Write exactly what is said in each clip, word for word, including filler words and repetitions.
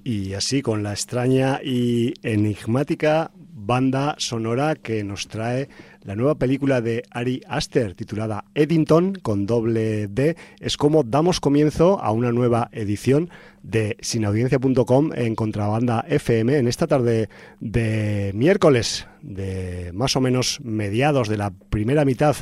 Y así con la extraña y enigmática banda sonora que nos trae la nueva película de Ari Aster titulada Eddington con doble D, es como damos comienzo a una nueva edición de sin audiencia punto com en Contrabanda F M en esta tarde de miércoles, de más o menos mediados de la primera mitad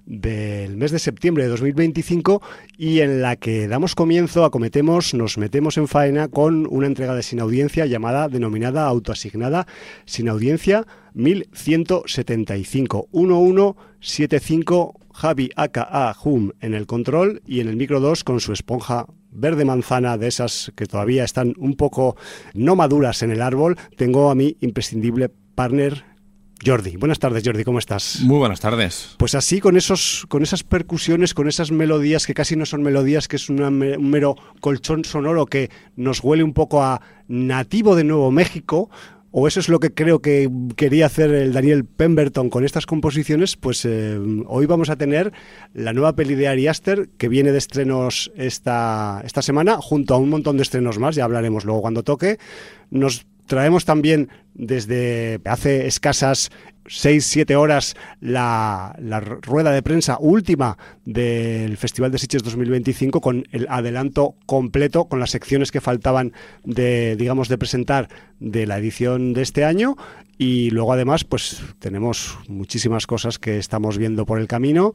del mes de septiembre de dos mil veinticinco, y en la que damos comienzo, acometemos, nos metemos en faena con una entrega de Sin Audiencia llamada, denominada, autoasignada Sin Audiencia mil ciento setenta y cinco. uno uno siete cinco, Javi aka Hum en el control, y en el micro dos con su esponja verde manzana, de esas que todavía están un poco no maduras en el árbol, tengo a mi imprescindible partner Jordi. Buenas tardes, Jordi, ¿cómo estás? Muy buenas tardes. Pues así, con esos, con esas percusiones, con esas melodías que casi no son melodías, que es una, un mero colchón sonoro que nos huele un poco a nativo de Nuevo México, o eso es lo que creo que quería hacer el Daniel Pemberton con estas composiciones, pues eh, hoy vamos a tener la nueva peli de Ari Aster, que viene de estrenos esta, esta semana, junto a un montón de estrenos más, ya hablaremos luego cuando toque. Nos traemos también desde hace escasas seis siete horas la, la rueda de prensa última del Festival de Sitges dos mil veinticinco, con el adelanto completo, con las secciones que faltaban de, digamos, de presentar de la edición de este año. Y luego además pues tenemos muchísimas cosas que estamos viendo por el camino,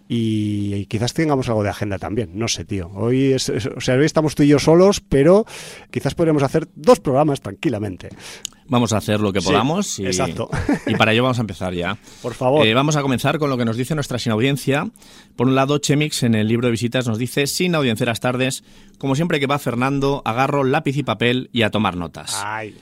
y, y quizás tengamos algo de agenda también, no sé, tío. Hoy es, es, o sea, hoy estamos tú y yo solos, pero quizás podremos hacer dos programas tranquilamente. Vamos a hacer lo que podamos, sí, y, exacto. Y para ello vamos a empezar ya. Por favor. Eh, vamos a comenzar con lo que nos dice nuestra Sin Audiencia. Por un lado, Chemix en el libro de visitas nos dice: sin audiencias tardes, como siempre que va Fernando, agarro lápiz y papel y a tomar notas. Ay.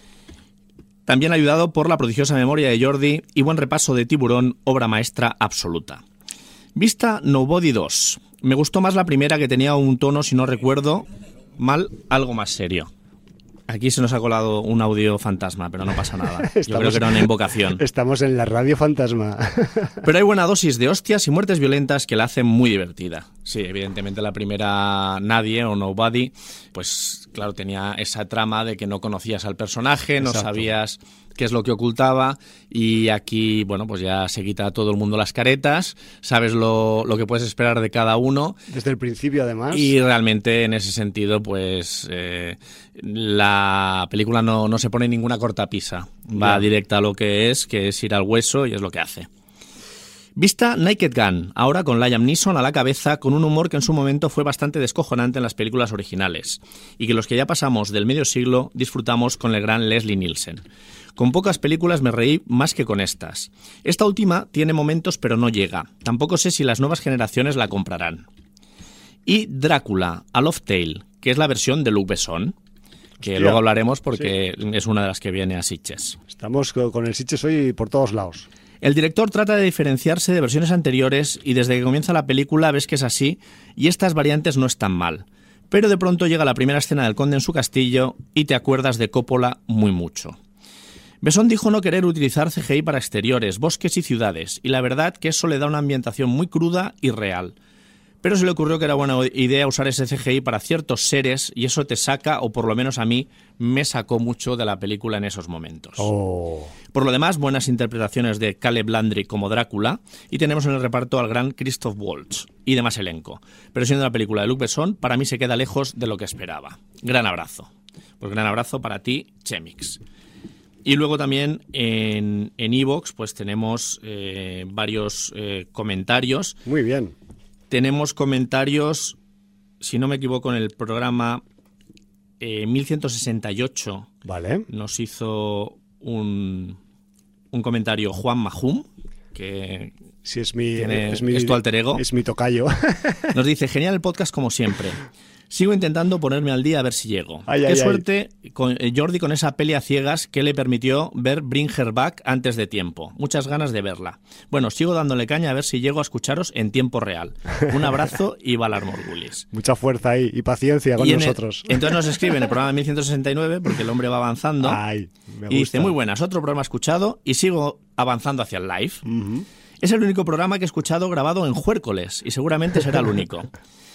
También ayudado por la prodigiosa memoria de Jordi y buen repaso de Tiburón, obra maestra absoluta. Vista Nobody dos. Me gustó más la primera, que tenía un tono, si no recuerdo mal, algo más serio. Aquí se nos ha colado un audio fantasma, pero no pasa nada. Estamos, Yo creo que era una invocación. Estamos en la radio fantasma. Pero hay buena dosis de hostias y muertes violentas que la hacen muy divertida. Sí, evidentemente la primera, Nadie o Nobody, pues claro, tenía esa trama de que no conocías al personaje, no Exacto. sabías qué es lo que ocultaba, y aquí, bueno, pues ya se quita a todo el mundo las caretas, sabes lo, lo que puedes esperar de cada uno. Desde el principio, además. Y realmente, en ese sentido, pues eh, la película no, no se pone ninguna cortapisa. Va yeah. directa a lo que es, que es ir al hueso, y es lo que hace. Vista Naked Gun, ahora con Liam Neeson a la cabeza, con un humor que en su momento fue bastante descojonante en las películas originales, y que los que ya pasamos del medio siglo disfrutamos con el gran Leslie Nielsen. Con pocas películas me reí más que con estas. Esta última tiene momentos pero no llega. Tampoco sé si las nuevas generaciones la comprarán. Y Drácula, A Love Tale, que es la versión de Luc Besson, que Hostia, luego hablaremos porque sí. es una de las que viene a Sitges. Estamos con el Sitges hoy por todos lados. El director trata de diferenciarse de versiones anteriores, y desde que comienza la película ves que es así, y estas variantes no están mal. Pero de pronto llega la primera escena del conde en su castillo y te acuerdas de Coppola muy mucho. Besson dijo no querer utilizar C G I para exteriores, bosques y ciudades, y la verdad que eso le da una ambientación muy cruda y real. Pero se le ocurrió que era buena idea usar ese C G I para ciertos seres, y eso te saca, o por lo menos a mí, me sacó mucho de la película en esos momentos. Oh. Por lo demás, buenas interpretaciones de Caleb Landry como Drácula, y tenemos en el reparto al gran Christoph Waltz y demás elenco. Pero siendo la película de Luc Besson, para mí se queda lejos de lo que esperaba. Gran abrazo. Pues gran abrazo para ti, Chemix. Y luego también en en iVoox pues tenemos eh, varios eh, comentarios. Muy bien. Tenemos comentarios, si no me equivoco, en el programa eh, mil ciento sesenta y ocho. Vale. Nos hizo un, un comentario Juan Mahum, que sí, es mi, tiene, es mi es tu alter ego. Es mi tocayo. Nos dice, genial el podcast como siempre. Sigo intentando ponerme al día a ver si llego. Ay, Qué ay, suerte con eh, Jordi con esa peli a ciegas que le permitió ver Bring Her Back antes de tiempo. Muchas ganas de verla. Bueno, sigo dándole caña a ver si llego a escucharos en tiempo real. Un abrazo y Valar Morgulis. Mucha fuerza ahí y paciencia con y nosotros. El, entonces nos escribe en el programa mil ciento sesenta y nueve, porque el hombre va avanzando. Ay, me gusta. Y dice, muy buenas, otro programa escuchado y sigo avanzando hacia el live. Uh-huh. Es el único programa que he escuchado grabado en Juércoles y seguramente será el único.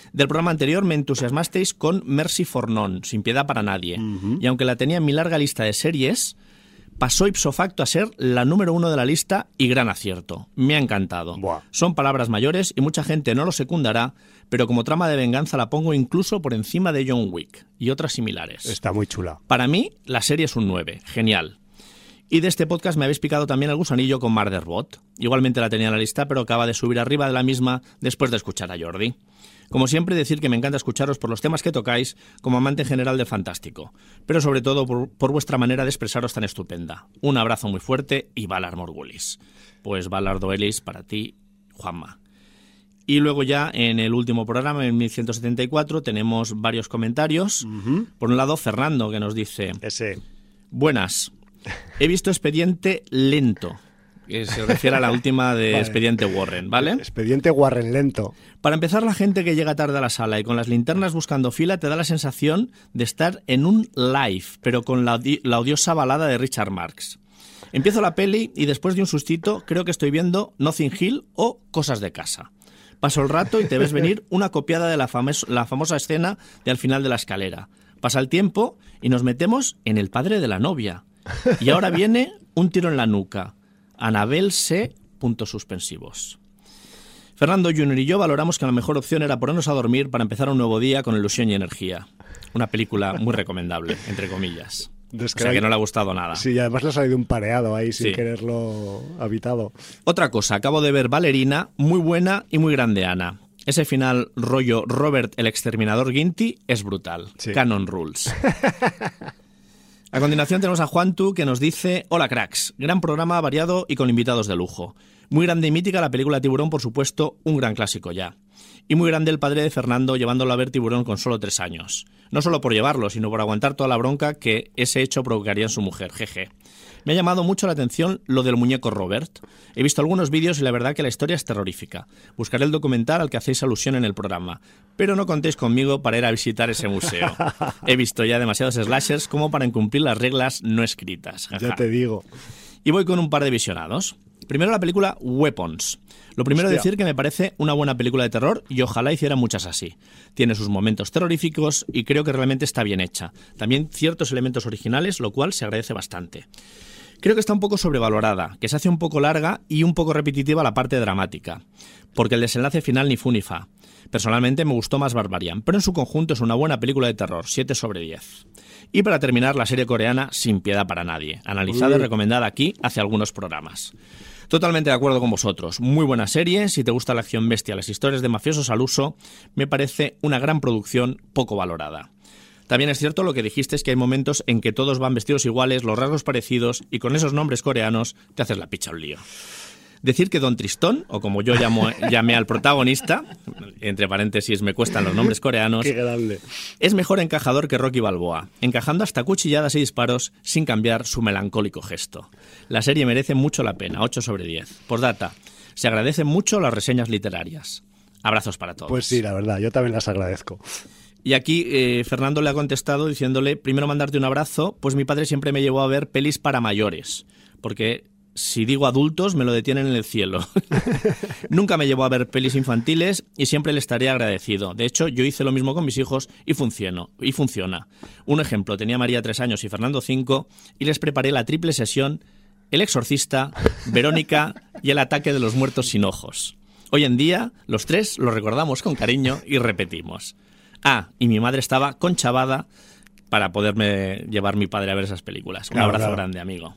Del programa anterior me entusiasmasteis con Mercy for None, Sin piedad para nadie. Uh-huh. Y aunque la tenía en mi larga lista de series, pasó ipso facto a ser la número uno de la lista y gran acierto. Me ha encantado. Buah. Son palabras mayores y mucha gente no lo secundará, pero como trama de venganza la pongo incluso por encima de John Wick y otras similares. Está muy chula. Para mí, la serie es un nueve. Genial. Y de este podcast me habéis picado también el gusanillo con Murderbot. Igualmente la tenía en la lista, pero acaba de subir arriba de la misma después de escuchar a Jordi. Como siempre, decir que me encanta escucharos por los temas que tocáis como amante general del fantástico, pero sobre todo por, por vuestra manera de expresaros tan estupenda. Un abrazo muy fuerte y Valar Morgulis. Pues Valar Doelis para ti, Juanma. Y luego ya en el último programa, en mil ciento setenta y cuatro, tenemos varios comentarios. Uh-huh. Por un lado, Fernando, que nos dice... Ese. Buenas. He visto Expediente Lento, que se refiere a la última de vale. Expediente Warren, ¿vale? Expediente Warren Lento. Para empezar, la gente que llega tarde a la sala y con las linternas buscando fila te da la sensación de estar en un live, pero con la, la odiosa balada de Richard Marx. Empiezo la peli y después de un sustito creo que estoy viendo Notting Hill o Cosas de casa. Paso el rato y te ves venir una copiada de la, famos- la famosa escena de al final de la escalera. Pasa el tiempo y nos metemos en El padre de la novia. Y ahora viene un tiro en la nuca. Anabel C. puntos suspensivos. Fernando junior y yo valoramos que la mejor opción era ponernos a dormir para empezar un nuevo día con ilusión y energía. Una película muy recomendable, entre comillas. O sea que no le ha gustado nada. Sí, y además le ha salido un pareado ahí sin sí. quererlo habitado. Otra cosa, acabo de ver Valerina, muy buena y muy grande, Ana. Ese final rollo Robert el exterminador Ginty es brutal. Sí. Canon Rules. A continuación tenemos a Juantu, que nos dice: hola cracks, gran programa variado y con invitados de lujo. Muy grande y mítica la película Tiburón, por supuesto, un gran clásico ya. Y muy grande el padre de Fernando llevándolo a ver Tiburón con solo tres años. No solo por llevarlo, sino por aguantar toda la bronca que ese hecho provocaría en su mujer, jeje. Me ha llamado mucho la atención lo del muñeco Robert. He visto algunos vídeos y la verdad que la historia es terrorífica. Buscaré el documental al que hacéis alusión en el programa. Pero no contéis conmigo para ir a visitar ese museo. He visto ya demasiados slashers como para incumplir las reglas no escritas. Jaja. Ya te digo. Y voy con un par de visionados. Primero la película Weapons. Lo primero Hostia. decir que me parece una buena película de terror y ojalá hiciera muchas así. Tiene sus momentos terroríficos y creo que realmente está bien hecha. También ciertos elementos originales, lo cual se agradece bastante. Creo que está un poco sobrevalorada, que se hace un poco larga y un poco repetitiva la parte dramática, porque el desenlace final ni fu ni fa. Personalmente me gustó más Barbarian, pero en su conjunto es una buena película de terror, siete sobre diez. Y para terminar, la serie coreana Sin piedad para nadie, analizada y recomendada aquí hace algunos programas. Totalmente de acuerdo con vosotros. Muy buena serie. Si te gusta la acción bestia, las historias de mafiosos al uso, me parece una gran producción poco valorada. También es cierto lo que dijiste, es que hay momentos en que todos van vestidos iguales, los rasgos parecidos, y con esos nombres coreanos te haces la picha un lío. Decir que Don Tristón, o como yo llamo, llamé al protagonista, entre paréntesis me cuestan los nombres coreanos, Qué grande. Es mejor encajador que Rocky Balboa, encajando hasta cuchilladas y disparos sin cambiar su melancólico gesto. La serie merece mucho la pena, ocho sobre diez. Postdata, se agradecen mucho las reseñas literarias. Abrazos para todos. Pues sí, la verdad, yo también las agradezco. Y aquí eh, Fernando le ha contestado diciéndole: primero mandarte un abrazo, pues mi padre siempre me llevó a ver pelis para mayores, porque si digo adultos me lo detienen en el cielo. Nunca me llevó a ver pelis infantiles y siempre le estaré agradecido. De hecho, yo hice lo mismo con mis hijos y funcionó, y funciona. Un ejemplo, tenía María tres años y Fernando cinco y les preparé la triple sesión El Exorcista, Verónica y El Ataque de los Muertos sin Ojos. Hoy en día, los tres lo recordamos con cariño y repetimos. Ah, y mi madre estaba conchavada para poderme llevar mi padre a ver esas películas. Un claro, abrazo claro. grande, amigo.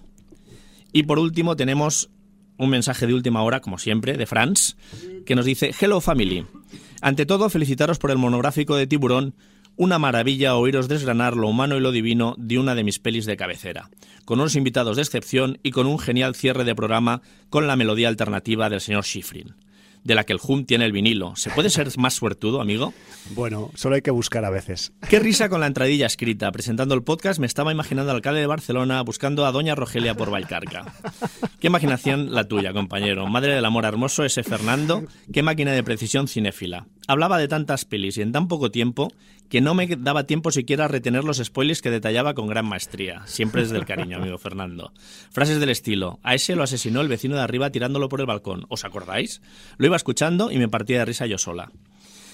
Y por último tenemos un mensaje de última hora, como siempre, de Franz, que nos dice: Hello family. Ante todo, felicitaros por el monográfico de Tiburón. Una maravilla oíros desgranar lo humano y lo divino de una de mis pelis de cabecera, con unos invitados de excepción y con un genial cierre de programa con la melodía alternativa del señor Schifrin, de la que el Hum tiene el vinilo. ¿Se puede ser más suertudo, amigo? Bueno, solo hay que buscar a veces. Qué risa con la entradilla escrita. Presentando el podcast me estaba imaginando al alcalde de Barcelona buscando a doña Rogelia por Vallcarca. Qué imaginación la tuya, compañero. Madre del amor hermoso, ese Fernando. Qué máquina de precisión cinéfila. Hablaba de tantas pelis y en tan poco tiempo que no me daba tiempo siquiera a retener los spoilers que detallaba con gran maestría. Siempre desde el cariño, amigo Fernando. Frases del estilo: a ese lo asesinó el vecino de arriba tirándolo por el balcón. ¿Os acordáis? Lo iba escuchando y me partía de risa yo sola.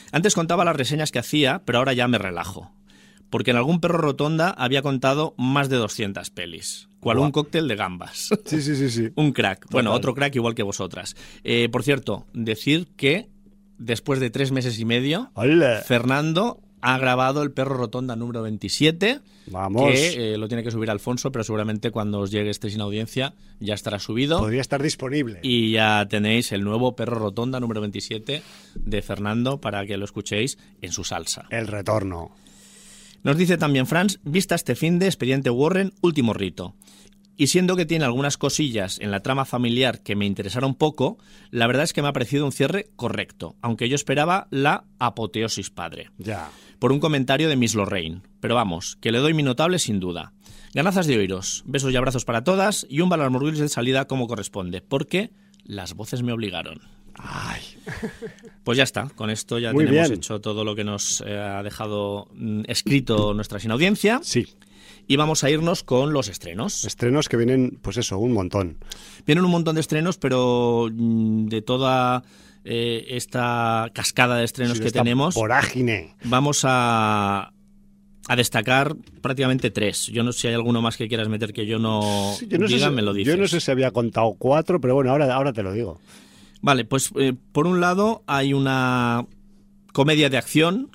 Antes contaba las reseñas que hacía, pero ahora ya me relajo. Porque en algún perro rotonda había contado más de doscientas pelis. Cual un cóctel de gambas. Sí, sí, sí, sí. Un crack. Total. Bueno, otro crack igual que vosotras. Eh, por cierto, decir que después de tres meses y medio, ¡Ole! Fernando ha grabado el perro rotonda número veintisiete. Vamos. Que eh, lo tiene que subir Alfonso, pero seguramente cuando os llegue este Sin Audiencia ya estará subido. Podría estar disponible. Y ya tenéis el nuevo perro rotonda número veintisiete de Fernando para que lo escuchéis en su salsa. El retorno. Nos dice también Franz, vista este fin de Expediente Warren, último rito. Y siendo que tiene algunas cosillas en la trama familiar que me interesaron poco, la verdad es que me ha parecido un cierre correcto, aunque yo esperaba la apoteosis padre. Ya. Por un comentario de Miss Lorraine. Pero vamos, que le doy mi notable sin duda. Ganazas de oíros, besos y abrazos para todas y un balamorgulis de salida como corresponde, porque las voces me obligaron. Ay. Pues ya está, con esto ya Muy tenemos bien. hecho todo lo que nos eh, ha dejado mm, escrito nuestra Sin Audiencia. Sí. Y vamos a irnos con los estrenos. Estrenos que vienen, pues eso, un montón. Vienen un montón de estrenos, pero mm, de toda eh, esta cascada de estrenos Sí, que esta tenemos, vorágine. vamos a, a destacar prácticamente tres. Yo no sé si hay alguno más que quieras meter que yo no, Sí, yo no diga, sé si, me lo dices. Yo no sé si había contado cuatro, pero bueno, ahora, ahora te lo digo. Vale, pues eh, por un lado hay una comedia de acción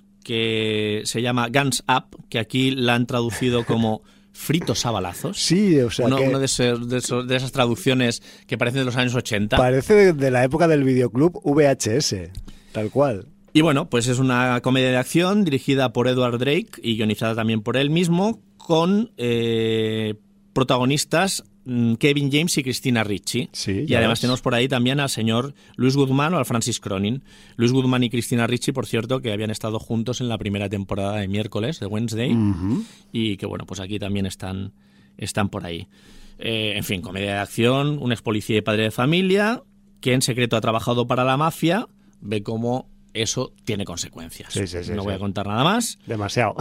que se llama Guns Up, que aquí la han traducido como fritos a balazos. Sí, o sea uno, que uno de, esos- de esos- de esas traducciones que parecen de los años ochenta. parece de, de la época del videoclub V H S, tal cual. Y bueno, pues es una comedia de acción dirigida por Edward Drake y guionizada también por él mismo, con eh, protagonistas mm, Kevin James y Christina Ricci. Sí, y ya además ves. tenemos por ahí también al señor Luis Guzmán o al Francis Cronin. Luis Guzmán y Christina Ricci, por cierto, que habían estado juntos en la primera temporada de Miércoles, de Wednesday, Ujú. y que bueno, pues aquí también están, están por ahí. Eh, en fin, comedia de acción, un ex policía y padre de familia que en secreto ha trabajado para la mafia, ve cómo eso tiene consecuencias. Sí, sí, sí, no voy sí. a contar nada más. Demasiado.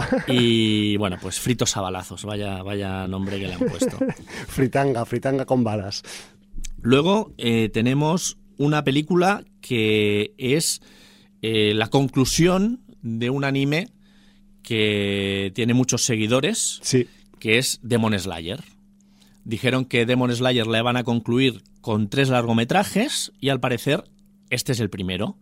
Y bueno, pues fritos a balazos, vaya, vaya nombre que le han puesto. Fritanga, fritanga con balas. Luego eh, tenemos una película que es eh, la conclusión de un anime que tiene muchos seguidores, Sí. que es Demon Slayer. Dijeron que Demon Slayer la iban a concluir con tres largometrajes y al parecer este es el primero.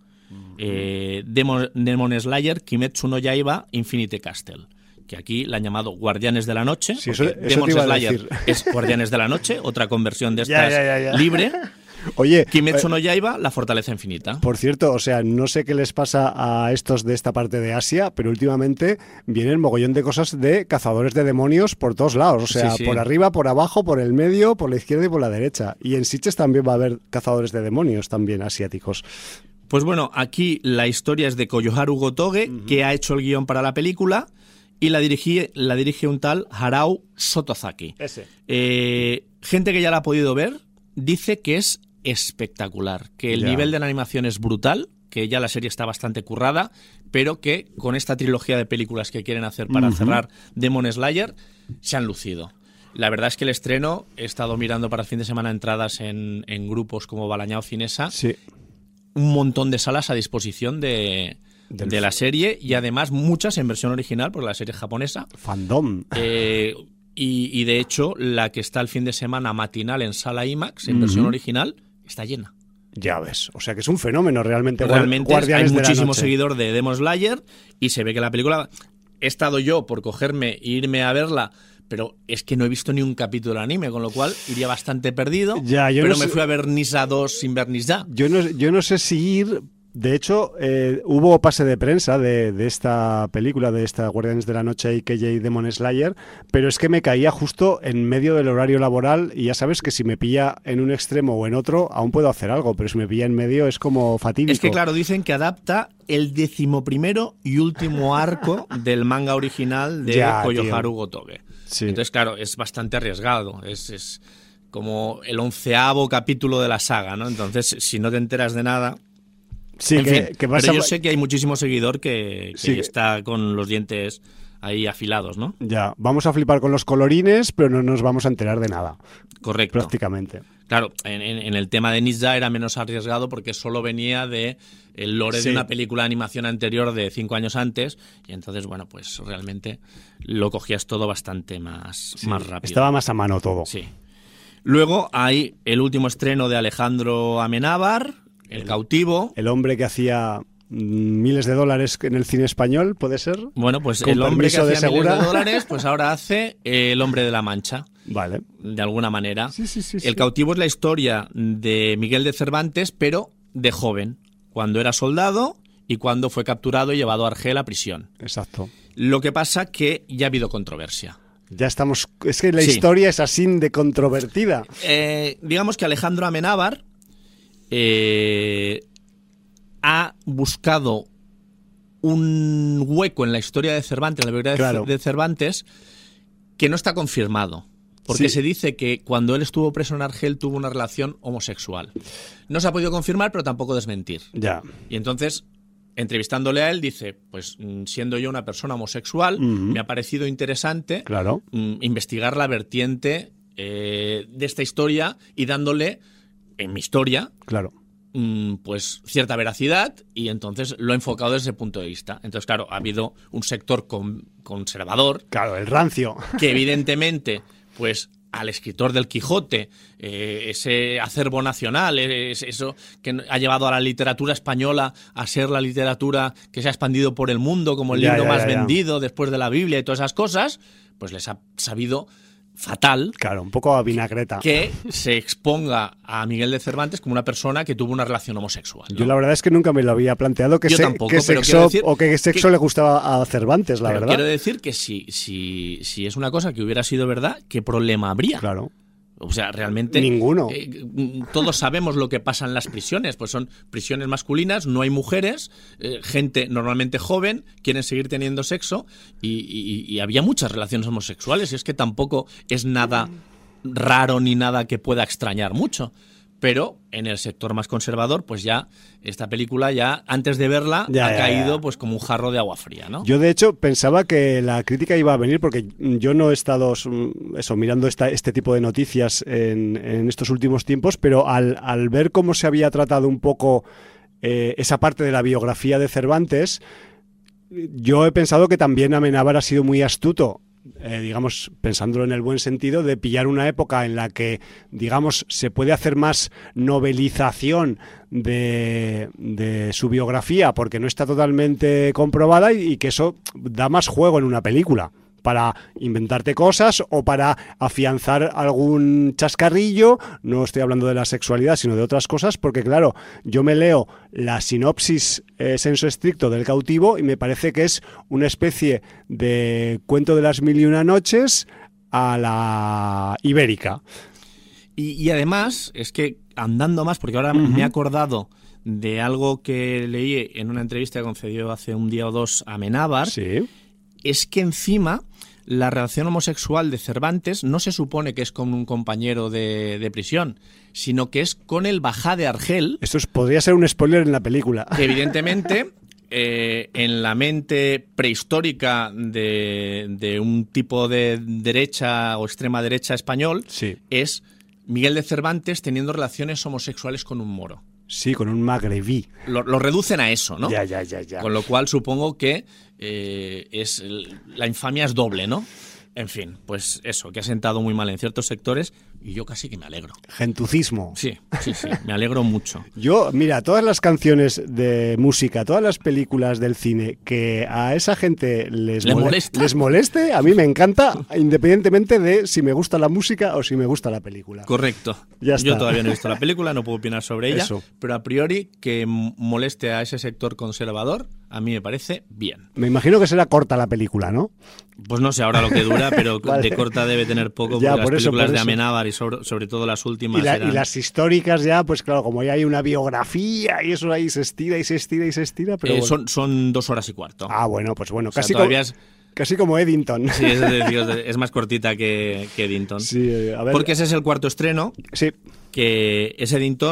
Eh, Demon, Demon Slayer, Kimetsu no Yaiba, Infinite Castle. Que aquí la han llamado Guardianes de la Noche. Sí, eso- porque eso Demon te iba a Slayer decir. es Guardianes de la Noche, otra conversión de Ya, estas ya, ya, ya. libre. Oye, Kimetsu eh, no Yaiba, la Fortaleza Infinita. por cierto, o sea, no sé qué les pasa a estos de esta parte de Asia, pero últimamente vienen mogollón de cosas de cazadores de demonios por todos lados. O sea, Sí, sí. por arriba, por abajo, por el medio, por la izquierda y por la derecha. Y en Sitges también va a haber cazadores de demonios también asiáticos. Pues bueno, aquí la historia es de Koyoharu Gotoge, que ha hecho el guión para la película, y la dirige, la dirige un tal Harao Sotozaki. Ese. Eh, gente que ya la ha podido ver dice que es espectacular, que el Ya. nivel de la animación es brutal, que ya la serie está bastante currada, pero que con esta trilogía de películas que quieren hacer para Ujú. cerrar Demon Slayer, se han lucido. La verdad es que el estreno, he estado mirando para el fin de semana entradas en, en grupos como Balañao Cinesa, Sí. un montón de salas a disposición de, Del de la serie y además muchas en versión original, porque la serie es japonesa. Fandom. Eh, y, y de hecho, la que está el fin de semana matinal en sala IMAX, en versión Ujú. original, está llena. Ya ves. O sea, que es un fenómeno realmente. Realmente Guardianes hay de la muchísimo Noche. seguidor de Demon Slayer y se ve que la película... He estado yo por cogerme e irme a verla, pero es que no he visto ni un capítulo de anime, con lo cual iría bastante perdido. Ya, yo pero no me sé- fui a ver Nisa dos sin ver Nisa. Yo no, yo no sé si ir. De hecho, eh, hubo pase de prensa de, de esta película, de esta Guardianes de la Noche y K J Demon Slayer, pero es que me caía justo en medio del horario laboral y ya sabes que si me pilla en un extremo o en otro, aún puedo hacer algo, pero si me pilla en medio es como fatídico. Es que claro, dicen que adapta el decimoprimero y último arco del manga original de Ya, Koyoharu tío. Gotoge. Sí. Entonces, claro, es bastante arriesgado. Es, es como el onceavo capítulo de la saga, ¿no? Entonces, si no te enteras de nada... Sí, en que, fin, que vas pero a- yo sé que hay muchísimo seguidor que, que Sí. está con los dientes ahí afilados, ¿no? Ya, vamos a flipar con los colorines, pero no nos vamos a enterar de nada, Correcto. prácticamente. Claro, en, en el tema de Nizza era menos arriesgado porque solo venía de el lore sí. de una película de animación anterior de cinco años antes, y entonces, bueno, pues realmente lo cogías todo bastante más, sí, más rápido. Estaba más a mano todo. Sí. Luego hay el último estreno de Alejandro Amenábar, El, el cautivo. El hombre que hacía miles de dólares en el cine español, ¿puede ser? Bueno, pues el hombre que hacía de miles de dólares, pues ahora hace El hombre de la Mancha. Vale. De alguna manera. Sí, sí, sí, el sí. cautivo es la historia de Miguel de Cervantes, pero de joven, cuando era soldado y cuando fue capturado y llevado a Argel a prisión. Exacto. Lo que pasa que ya ha habido controversia. Ya estamos... Es que la sí. historia es así de controvertida. Eh, digamos que Alejandro Amenábar eh, ha buscado un hueco en la historia de Cervantes, en la biografía claro. de Cervantes, que no está confirmado. Porque sí. se dice que cuando él estuvo preso en Argel tuvo una relación homosexual. No se ha podido confirmar, pero tampoco desmentir. Ya. Y entonces, entrevistándole a él, dice, pues siendo yo una persona homosexual, uh-huh. me ha parecido interesante claro. m- investigar la vertiente eh, de esta historia y dándole, en mi historia, claro. m- pues cierta veracidad, y entonces lo he enfocado desde ese punto de vista. Entonces, claro, ha habido un sector con- conservador. Claro, el rancio. Que evidentemente... pues al escritor del Quijote, eh, ese acervo nacional, es eso que ha llevado a la literatura española a ser la literatura que se ha expandido por el mundo como el ya, libro ya, más ya, ya. vendido después de la Biblia y todas esas cosas, pues les ha sabido fatal. Claro, un poco a vinagreta. Que se exponga a Miguel de Cervantes como una persona que tuvo una relación homosexual, ¿no? Yo la verdad es que nunca me lo había planteado que, Yo se, tampoco, que pero sexo decir o qué sexo que, le gustaba a Cervantes, la pero verdad. Quiero decir que si, si, si es una cosa que hubiera sido verdad, ¿qué problema habría? Claro. O sea, realmente... Ninguno. Eh, todos sabemos lo que pasa en las prisiones, pues son prisiones masculinas, no hay mujeres, eh, gente normalmente joven, quieren seguir teniendo sexo y, y, y había muchas relaciones homosexuales, y es que tampoco es nada raro ni nada que pueda extrañar mucho. Pero en el sector más conservador, pues ya esta película ya antes de verla ya, ha ya, caído ya. pues como un jarro de agua fría, ¿no? Yo de hecho pensaba que la crítica iba a venir porque yo no he estado eso mirando esta, este tipo de noticias en, en estos últimos tiempos, pero al, al ver cómo se había tratado un poco eh, esa parte de la biografía de Cervantes, yo he pensado que también Amenábar ha sido muy astuto. Eh, digamos, pensándolo en el buen sentido, de pillar una época en la que, digamos, se puede hacer más novelización de, de su biografía porque no está totalmente comprobada y, y que eso da más juego en una película para inventarte cosas o para afianzar algún chascarrillo. No estoy hablando de la sexualidad, sino de otras cosas, porque claro, yo me leo la sinopsis eh, sensu estricto del cautivo y me parece que es una especie de cuento de las mil y una noches a la ibérica. Y, y además, es que andando más, porque ahora uh-huh. me he acordado de algo que leí en una entrevista que concedió hace un día o dos a Amenábar, sí. es que encima la relación homosexual de Cervantes no se supone que es con un compañero de, de prisión, sino que es con el bajá de Argel. Esto es, podría ser un spoiler en la película. Que evidentemente, eh, en la mente prehistórica de, de un tipo de derecha o extrema derecha español, sí. es Miguel de Cervantes teniendo relaciones homosexuales con un moro. Sí, con un magrebí. Lo, lo reducen a eso, ¿no? Ya, ya, ya, ya. Con lo cual supongo que eh, es la infamia es doble, ¿no? En fin, pues eso, que ha sentado muy mal en ciertos sectores y yo casi que me alegro. Gentucismo. Sí, sí, sí, me alegro mucho. Yo, mira, todas las canciones de música, todas las películas del cine que a esa gente les, ¿Le mole- molesta? les moleste, a mí me encanta, independientemente de si me gusta la música o si me gusta la película. Correcto. Ya está. Yo todavía no he visto la película, no puedo opinar sobre ella, Eso. pero a priori que moleste a ese sector conservador, a mí me parece bien. Me imagino que será corta la película, ¿no? Pues no sé ahora lo que dura, pero Vale. de corta debe tener poco, porque Ya, las por eso, películas por de eso. Amenábar y sobre, sobre todo las últimas Y, la- eran... y las históricas ya, pues claro, como ya hay una biografía y eso ahí se estira y se estira y se estira, pero Eh, bueno. son, son dos horas y cuarto. Ah, bueno, pues bueno, O sea, casi, todavía como, es, casi como Eddington. sí, es, decir, es más cortita que, que Eddington. Sí, eh, a ver. Porque ese es el cuarto estreno, Sí, que es Eddington,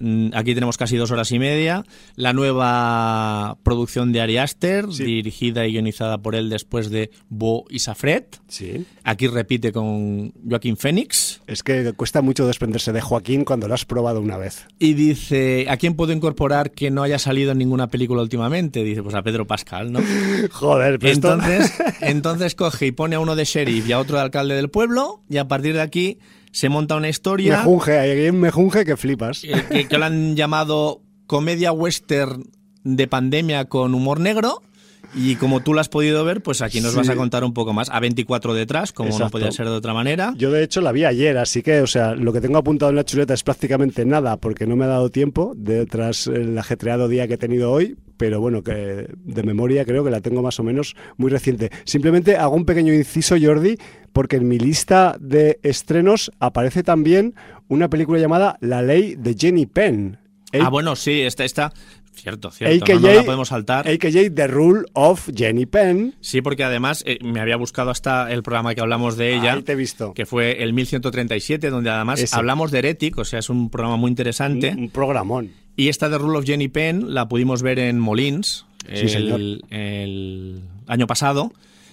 Aquí tenemos casi dos horas y media. La nueva producción de Ari Aster, sí. dirigida y guionizada por él después de Bo y Safred. Sí. Aquí repite con Joaquín Phoenix. Es que cuesta mucho desprenderse de Joaquín cuando lo has probado una vez. Y dice, ¿a quién puedo incorporar que no haya salido en ninguna película últimamente? Dice, pues a Pedro Pascal, ¿no? Joder, pero entonces, esto... entonces coge y pone a uno de sheriff y a otro de alcalde del pueblo, y a partir de aquí se monta una historia... Mejunje, hay un mejunje que flipas. Que, que lo han llamado comedia western de pandemia con humor negro. Y como tú lo has podido ver, pues aquí nos sí. vas a contar un poco más. A veinticuatro detrás, como Exacto. no podía ser de otra manera. Yo, de hecho, la vi ayer, así que, o sea, lo que tengo apuntado en la chuleta es prácticamente nada, porque no me ha dado tiempo, de tras el ajetreado día que he tenido hoy, pero bueno, que de memoria creo que la tengo más o menos muy reciente. Simplemente hago un pequeño inciso, Jordi, porque en mi lista de estrenos aparece también una película llamada La Ley de Jenny Penn. Ah, bueno, sí, esta... esta... Cierto, cierto, A K J, no, no la podemos saltar. A K J The Rule of Jenny Penn. Sí, porque además eh, me había buscado hasta el programa que hablamos de ella. Ahí te he visto. Que fue el mil ciento treinta y siete, donde además Ese. hablamos de Heretic, o sea, es un programa muy interesante. Un, un programón. Y esta The Rule of Jenny Penn la pudimos ver en Molins sí, el, el año pasado.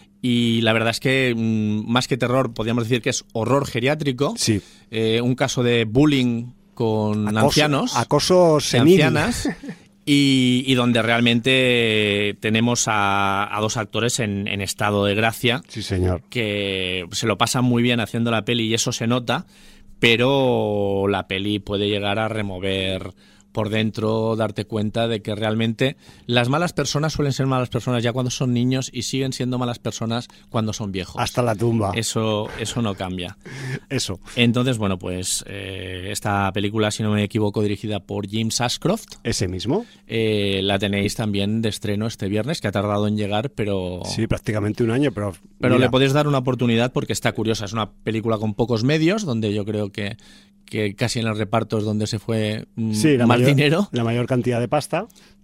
Y la verdad es que más que terror, podríamos decir que es horror geriátrico. Sí. Eh, un caso de bullying con acoso, ancianos. Acoso senil. Ancianas. Y, y donde realmente tenemos a, a dos actores en, en estado de gracia. Sí, señor. Que se lo pasan muy bien haciendo la peli y eso se nota, pero la peli puede llegar a remover por dentro, darte cuenta de que realmente las malas personas suelen ser malas personas ya cuando son niños y siguen siendo malas personas cuando son viejos. Hasta la tumba. Eso, eso no cambia. Eso. Entonces, bueno, pues eh, esta película, si no me equivoco, dirigida por James Ashcroft. Ese mismo. Eh, la tenéis también de estreno este viernes, que ha tardado en llegar, pero... Sí, prácticamente un año, pero... Pero mira. le podéis dar una oportunidad porque está curiosa. Es una película con pocos medios, donde yo creo que... que casi en el reparto es donde se fue mm, sí, la más mayor, dinero. La mayor cantidad de pasta.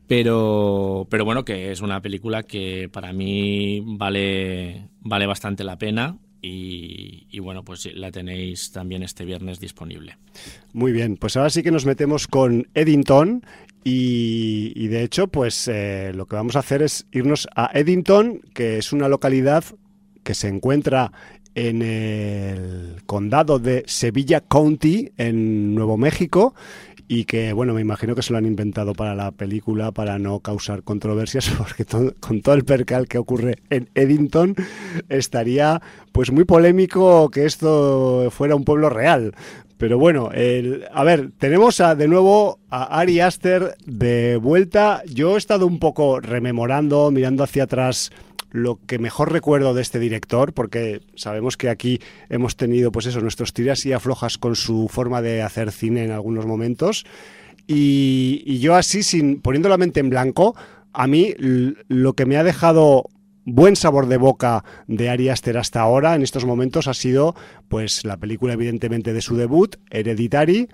Pero, pero bueno, que es una película que para mí vale, vale bastante la pena y, y bueno, pues la tenéis también este viernes disponible. Muy bien, pues ahora sí que nos metemos con Eddington y, y de hecho, pues eh, lo que vamos a hacer es irnos a Eddington, que es una localidad que se encuentra en el condado de Sevilla County, en Nuevo México, y que, bueno, me imagino que se lo han inventado para la película para no causar controversias, porque todo, con todo el percal que ocurre en Eddington estaría pues muy polémico que esto fuera un pueblo real. Pero bueno, el, a ver, tenemos a, de nuevo a Ari Aster de vuelta. Yo he estado un poco rememorando, mirando hacia atrás lo que mejor recuerdo de este director, porque sabemos que aquí hemos tenido, pues eso, nuestros tiras y aflojas con su forma de hacer cine en algunos momentos, y, y yo así, sin poniendo la mente en blanco, a mí l- lo que me ha dejado buen sabor de boca de Ari Aster hasta ahora, en estos momentos, ha sido pues la película evidentemente de su debut, Hereditary.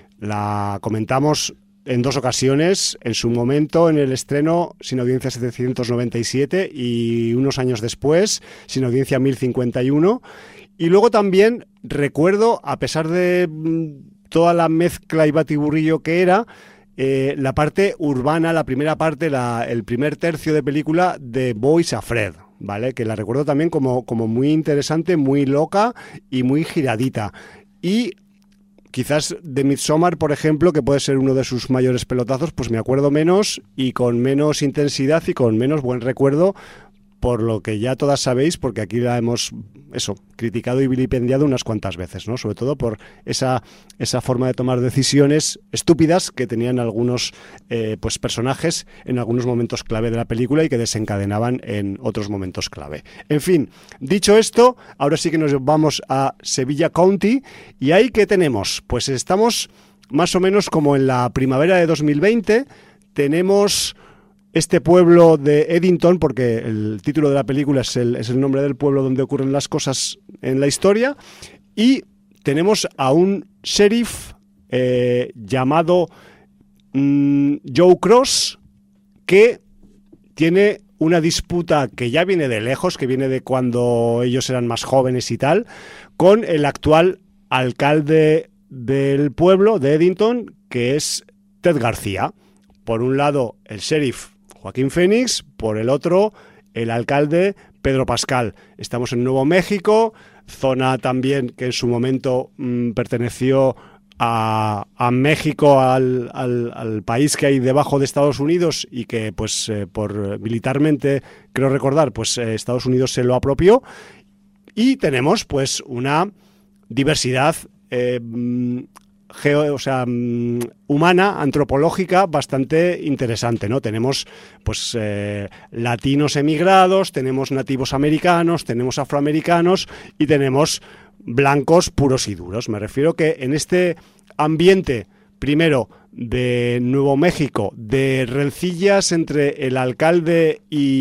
La comentamos en dos ocasiones, en su momento en el estreno Sin Audiencia setecientos noventa y siete y unos años después Sin Audiencia mil cincuenta y uno, y luego también recuerdo, a pesar de mmm, toda la mezcla y batiburrillo que era, eh, la parte urbana, la primera parte, la, el primer tercio de película de Bo y Safred, ¿vale? Que la recuerdo también como, como muy interesante, muy loca y muy giradita. Y quizás de Midsommar, por ejemplo, que puede ser uno de sus mayores pelotazos, pues me acuerdo menos y con menos intensidad y con menos buen recuerdo, por lo que ya todas sabéis, porque aquí la hemos eso criticado y vilipendiado unas cuantas veces, ¿no? Sobre todo por esa, esa forma de tomar decisiones estúpidas que tenían algunos eh, pues personajes en algunos momentos clave de la película y que desencadenaban en otros momentos clave. En fin, dicho esto, ahora sí que nos vamos a Sevilla County, y ahí ¿qué tenemos? Pues estamos más o menos como en la primavera de dos mil veinte, tenemos este pueblo de Eddington, porque el título de la película es el, es el nombre del pueblo donde ocurren las cosas en la historia, y tenemos a un sheriff eh, llamado mmm, Joe Cross, que tiene una disputa que ya viene de lejos, que viene de cuando ellos eran más jóvenes y tal, con el actual alcalde del pueblo de Eddington, que es Ted García. Por un lado, el sheriff Joaquín Phoenix, por el otro, el alcalde Pedro Pascal. Estamos en Nuevo México, zona también que en su momento mmm, perteneció a, a México, al, al, al país que hay debajo de Estados Unidos y que, pues, eh, por militarmente, creo recordar, pues eh, Estados Unidos se lo apropió. Y tenemos, pues, una diversidad eh, Geo, o sea, um, humana, antropológica, bastante interesante, ¿no? Tenemos, pues, eh, latinos emigrados, tenemos nativos americanos, tenemos afroamericanos y tenemos blancos puros y duros. Me refiero que en este ambiente, primero, de Nuevo México, de rencillas entre el alcalde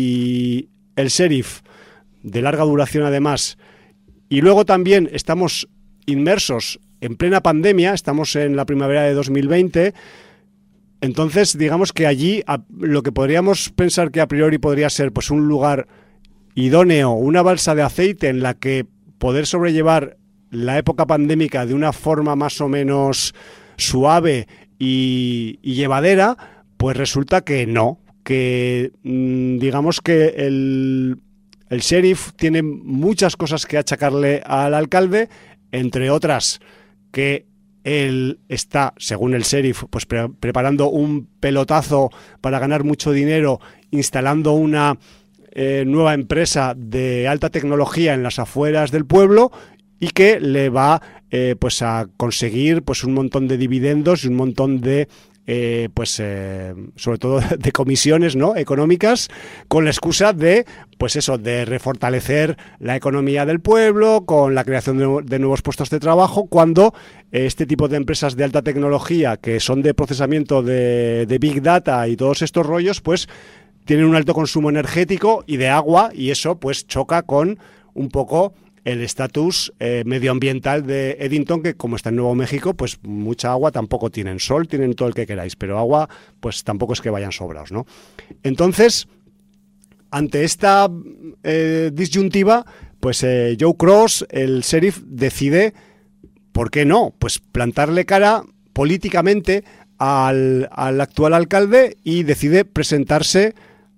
y el sheriff, de larga duración además, y luego también estamos inmersos en plena pandemia, estamos en la primavera de dos mil veinte, entonces digamos que allí a, lo que podríamos pensar que a priori podría ser pues un lugar idóneo, una balsa de aceite en la que poder sobrellevar la época pandémica de una forma más o menos suave y, y llevadera, pues resulta que no, que mmm, digamos que el, el sheriff tiene muchas cosas que achacarle al alcalde, entre otras que él está, según el sheriff, pues pre- preparando un pelotazo para ganar mucho dinero, instalando una eh, nueva empresa de alta tecnología en las afueras del pueblo y que le va eh, pues a conseguir pues un montón de dividendos y un montón de Eh, pues eh, sobre todo de comisiones, ¿no?, económicas, con la excusa de pues eso, de refortalecer la economía del pueblo, con la creación de, de nuevos puestos de trabajo, cuando eh, este tipo de empresas de alta tecnología que son de procesamiento de, de Big Data y todos estos rollos, pues tienen un alto consumo energético y de agua, y eso pues choca con un poco el estatus eh, medioambiental de Edenton, que como está en Nuevo México, pues mucha agua tampoco tienen. Sol tienen todo el que queráis, pero agua pues tampoco es que vayan sobrados, ¿no? Entonces, ante esta eh, disyuntiva, pues eh, Joe Cross, el sheriff, decide, ¿por qué no?, pues plantarle cara políticamente al, al actual alcalde y decide presentarse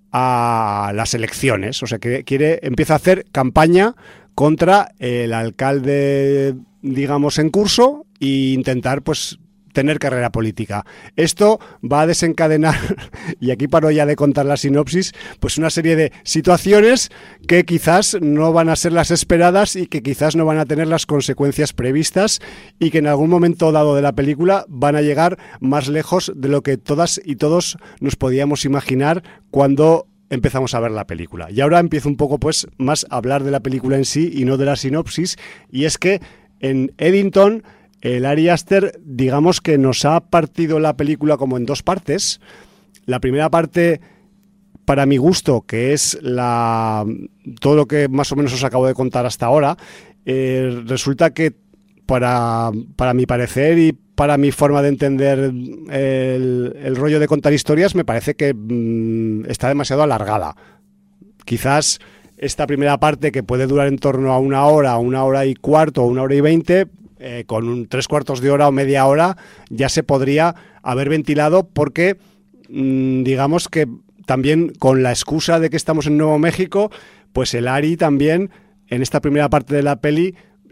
a las elecciones. O sea, que quiere, empieza a hacer campaña contra el alcalde, digamos, en curso e intentar, pues, tener carrera política. Esto va a desencadenar, y aquí paro ya de contar la sinopsis, pues una serie de situaciones que quizás no van a ser las esperadas y que quizás no van a tener las consecuencias previstas y que en algún momento dado de la película van a llegar más lejos de lo que todas y todos nos podíamos imaginar cuando empezamos a ver la película. Y ahora empiezo un poco pues más a hablar de la película en sí y no de la sinopsis, y es que en Edenton el Ari Aster, digamos que nos ha partido la película como en dos partes. La primera parte, para mi gusto, que es la todo lo que más o menos os acabo de contar hasta ahora, eh, resulta que para, para mi parecer y para mi forma de entender el, el rollo de contar historias, me parece que mmm, está demasiado alargada. Quizás esta primera parte, que puede durar en torno a una hora, una hora y cuarto o una hora y veinte, eh, con un tres cuartos de hora o media hora ya se podría haber ventilado, porque mmm, digamos que también con la excusa de que estamos en Nuevo México, pues el Ari también en esta primera parte de la peli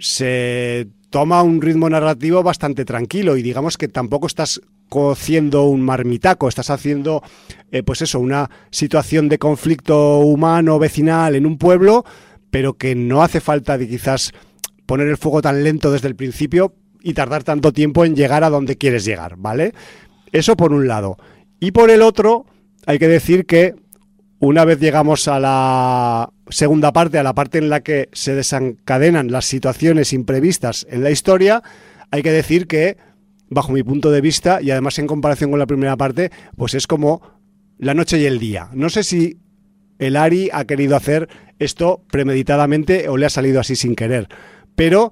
se toma un ritmo narrativo bastante tranquilo y digamos que tampoco estás cociendo un marmitaco, estás haciendo eh, pues eso, una situación de conflicto humano vecinal en un pueblo, pero que no hace falta de quizás poner el fuego tan lento desde el principio y tardar tanto tiempo en llegar a donde quieres llegar, ¿vale? Eso por un lado. Y por el otro, hay que decir que una vez llegamos a la segunda parte, a la parte en la que se desencadenan las situaciones imprevistas en la historia, hay que decir que, bajo mi punto de vista, y además en comparación con la primera parte, pues es como la noche y el día. No sé si el Ari ha querido hacer esto premeditadamente o le ha salido así sin querer, pero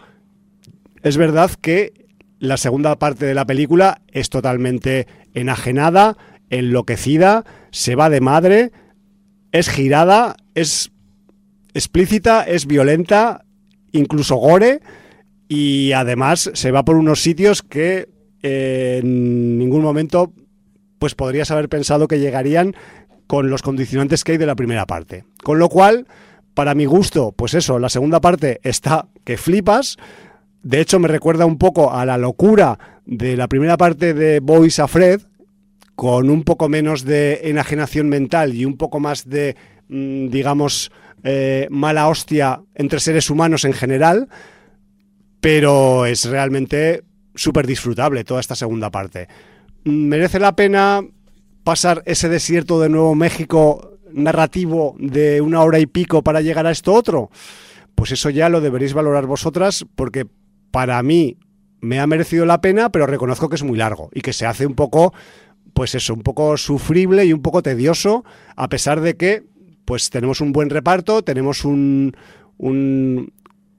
es verdad que la segunda parte de la película es totalmente enajenada, enloquecida, se va de madre, es girada, es explícita, es violenta, incluso gore, y además se va por unos sitios que eh, en ningún momento pues podrías haber pensado que llegarían con los condicionantes que hay de la primera parte. Con lo cual, para mi gusto, pues eso, la segunda parte está que flipas. De hecho, me recuerda un poco a la locura de la primera parte de Boys Afraid, con un poco menos de enajenación mental y un poco más de, mmm, digamos, eh, mala hostia entre seres humanos en general, pero es realmente súper disfrutable toda esta segunda parte. ¿Merece la pena pasar ese desierto de Nuevo México narrativo de una hora y pico para llegar a esto otro? Pues eso ya lo deberéis valorar vosotras, porque para mí me ha merecido la pena, pero reconozco que es muy largo y que se hace un poco, pues eso, un poco sufrible y un poco tedioso, a pesar de que pues tenemos un buen reparto, tenemos un un,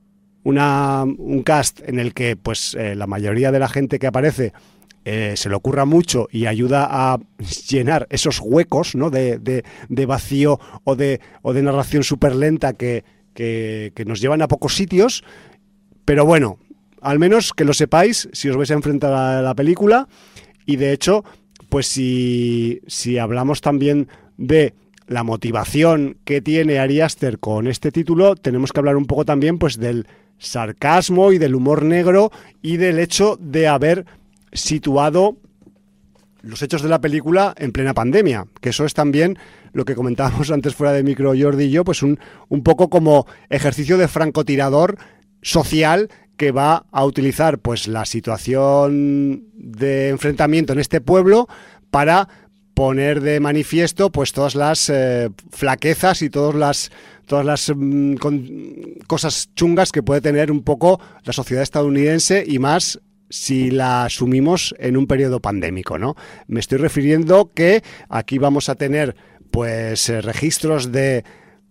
una, un cast en el que pues eh, la mayoría de la gente que aparece eh, se le ocurra mucho y ayuda a llenar esos huecos, ¿no?, de, de, de vacío o de, o de narración súper lenta que, que, que nos llevan a pocos sitios. Pero bueno, al menos que lo sepáis si os vais a enfrentar a la película. Y de hecho, pues si, si hablamos también de la motivación que tiene Ari Aster con este título, tenemos que hablar un poco también pues del sarcasmo y del humor negro y del hecho de haber situado los hechos de la película en plena pandemia, que eso es también lo que comentábamos antes fuera de micro Jordi y yo, pues un, un poco como ejercicio de francotirador social que va a utilizar pues la situación de enfrentamiento en este pueblo para poner de manifiesto pues todas las eh, flaquezas y todas las todas las mm, con, cosas chungas que puede tener un poco la sociedad estadounidense, y más si la asumimos en un periodo pandémico, ¿no? Me estoy refiriendo que aquí vamos a tener pues eh, registros de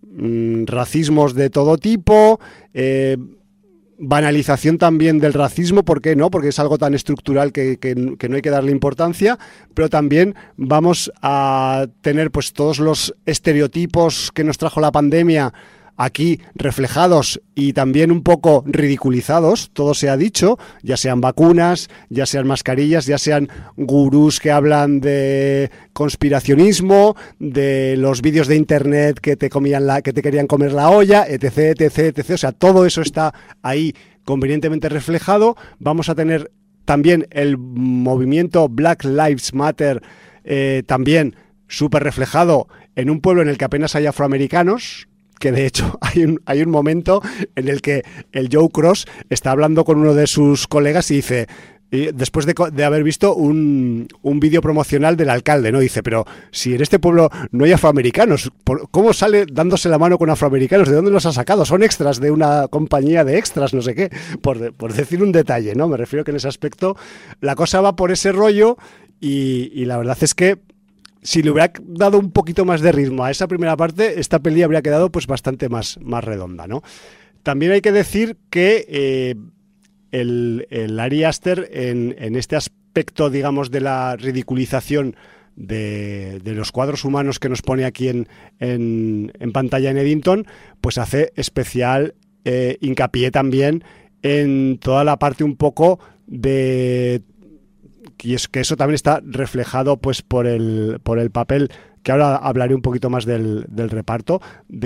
mm, racismos de todo tipo, eh, banalización también del racismo, ¿por qué no? Porque es algo tan estructural que, que, que no hay que darle importancia, pero también vamos a tener pues todos los estereotipos que nos trajo la pandemia aquí reflejados y también un poco ridiculizados, todo se ha dicho, ya sean vacunas, ya sean mascarillas, ya sean gurús que hablan de conspiracionismo, de los vídeos de internet que te comían la, que te querían comer la olla, etc, etc, etc. O sea, todo eso está ahí convenientemente reflejado. Vamos a tener también el movimiento Black Lives Matter eh, también súper reflejado en un pueblo en el que apenas hay afroamericanos, que de hecho hay un, hay un momento en el que el Joe Cross está hablando con uno de sus colegas y dice, y después de, de haber visto un, un vídeo promocional del alcalde, ¿no? Dice, pero si en este pueblo no hay afroamericanos, ¿cómo sale dándose la mano con afroamericanos? ¿De dónde los ha sacado? Son extras de una compañía de extras, no sé qué, por, por decir un detalle, ¿no? Me refiero que en ese aspecto la cosa va por ese rollo y, y la verdad es que si le hubiera dado un poquito más de ritmo a esa primera parte, esta peli habría quedado pues bastante más, más redonda, ¿no? También hay que decir que eh, el, el Ari Aster en, en este aspecto, digamos, de la ridiculización de, de los cuadros humanos que nos pone aquí en, en, en pantalla en Eddington, pues hace especial eh, hincapié también en toda la parte un poco de... Y es que eso también está reflejado pues por el por el papel, que ahora hablaré un poquito más del, del reparto,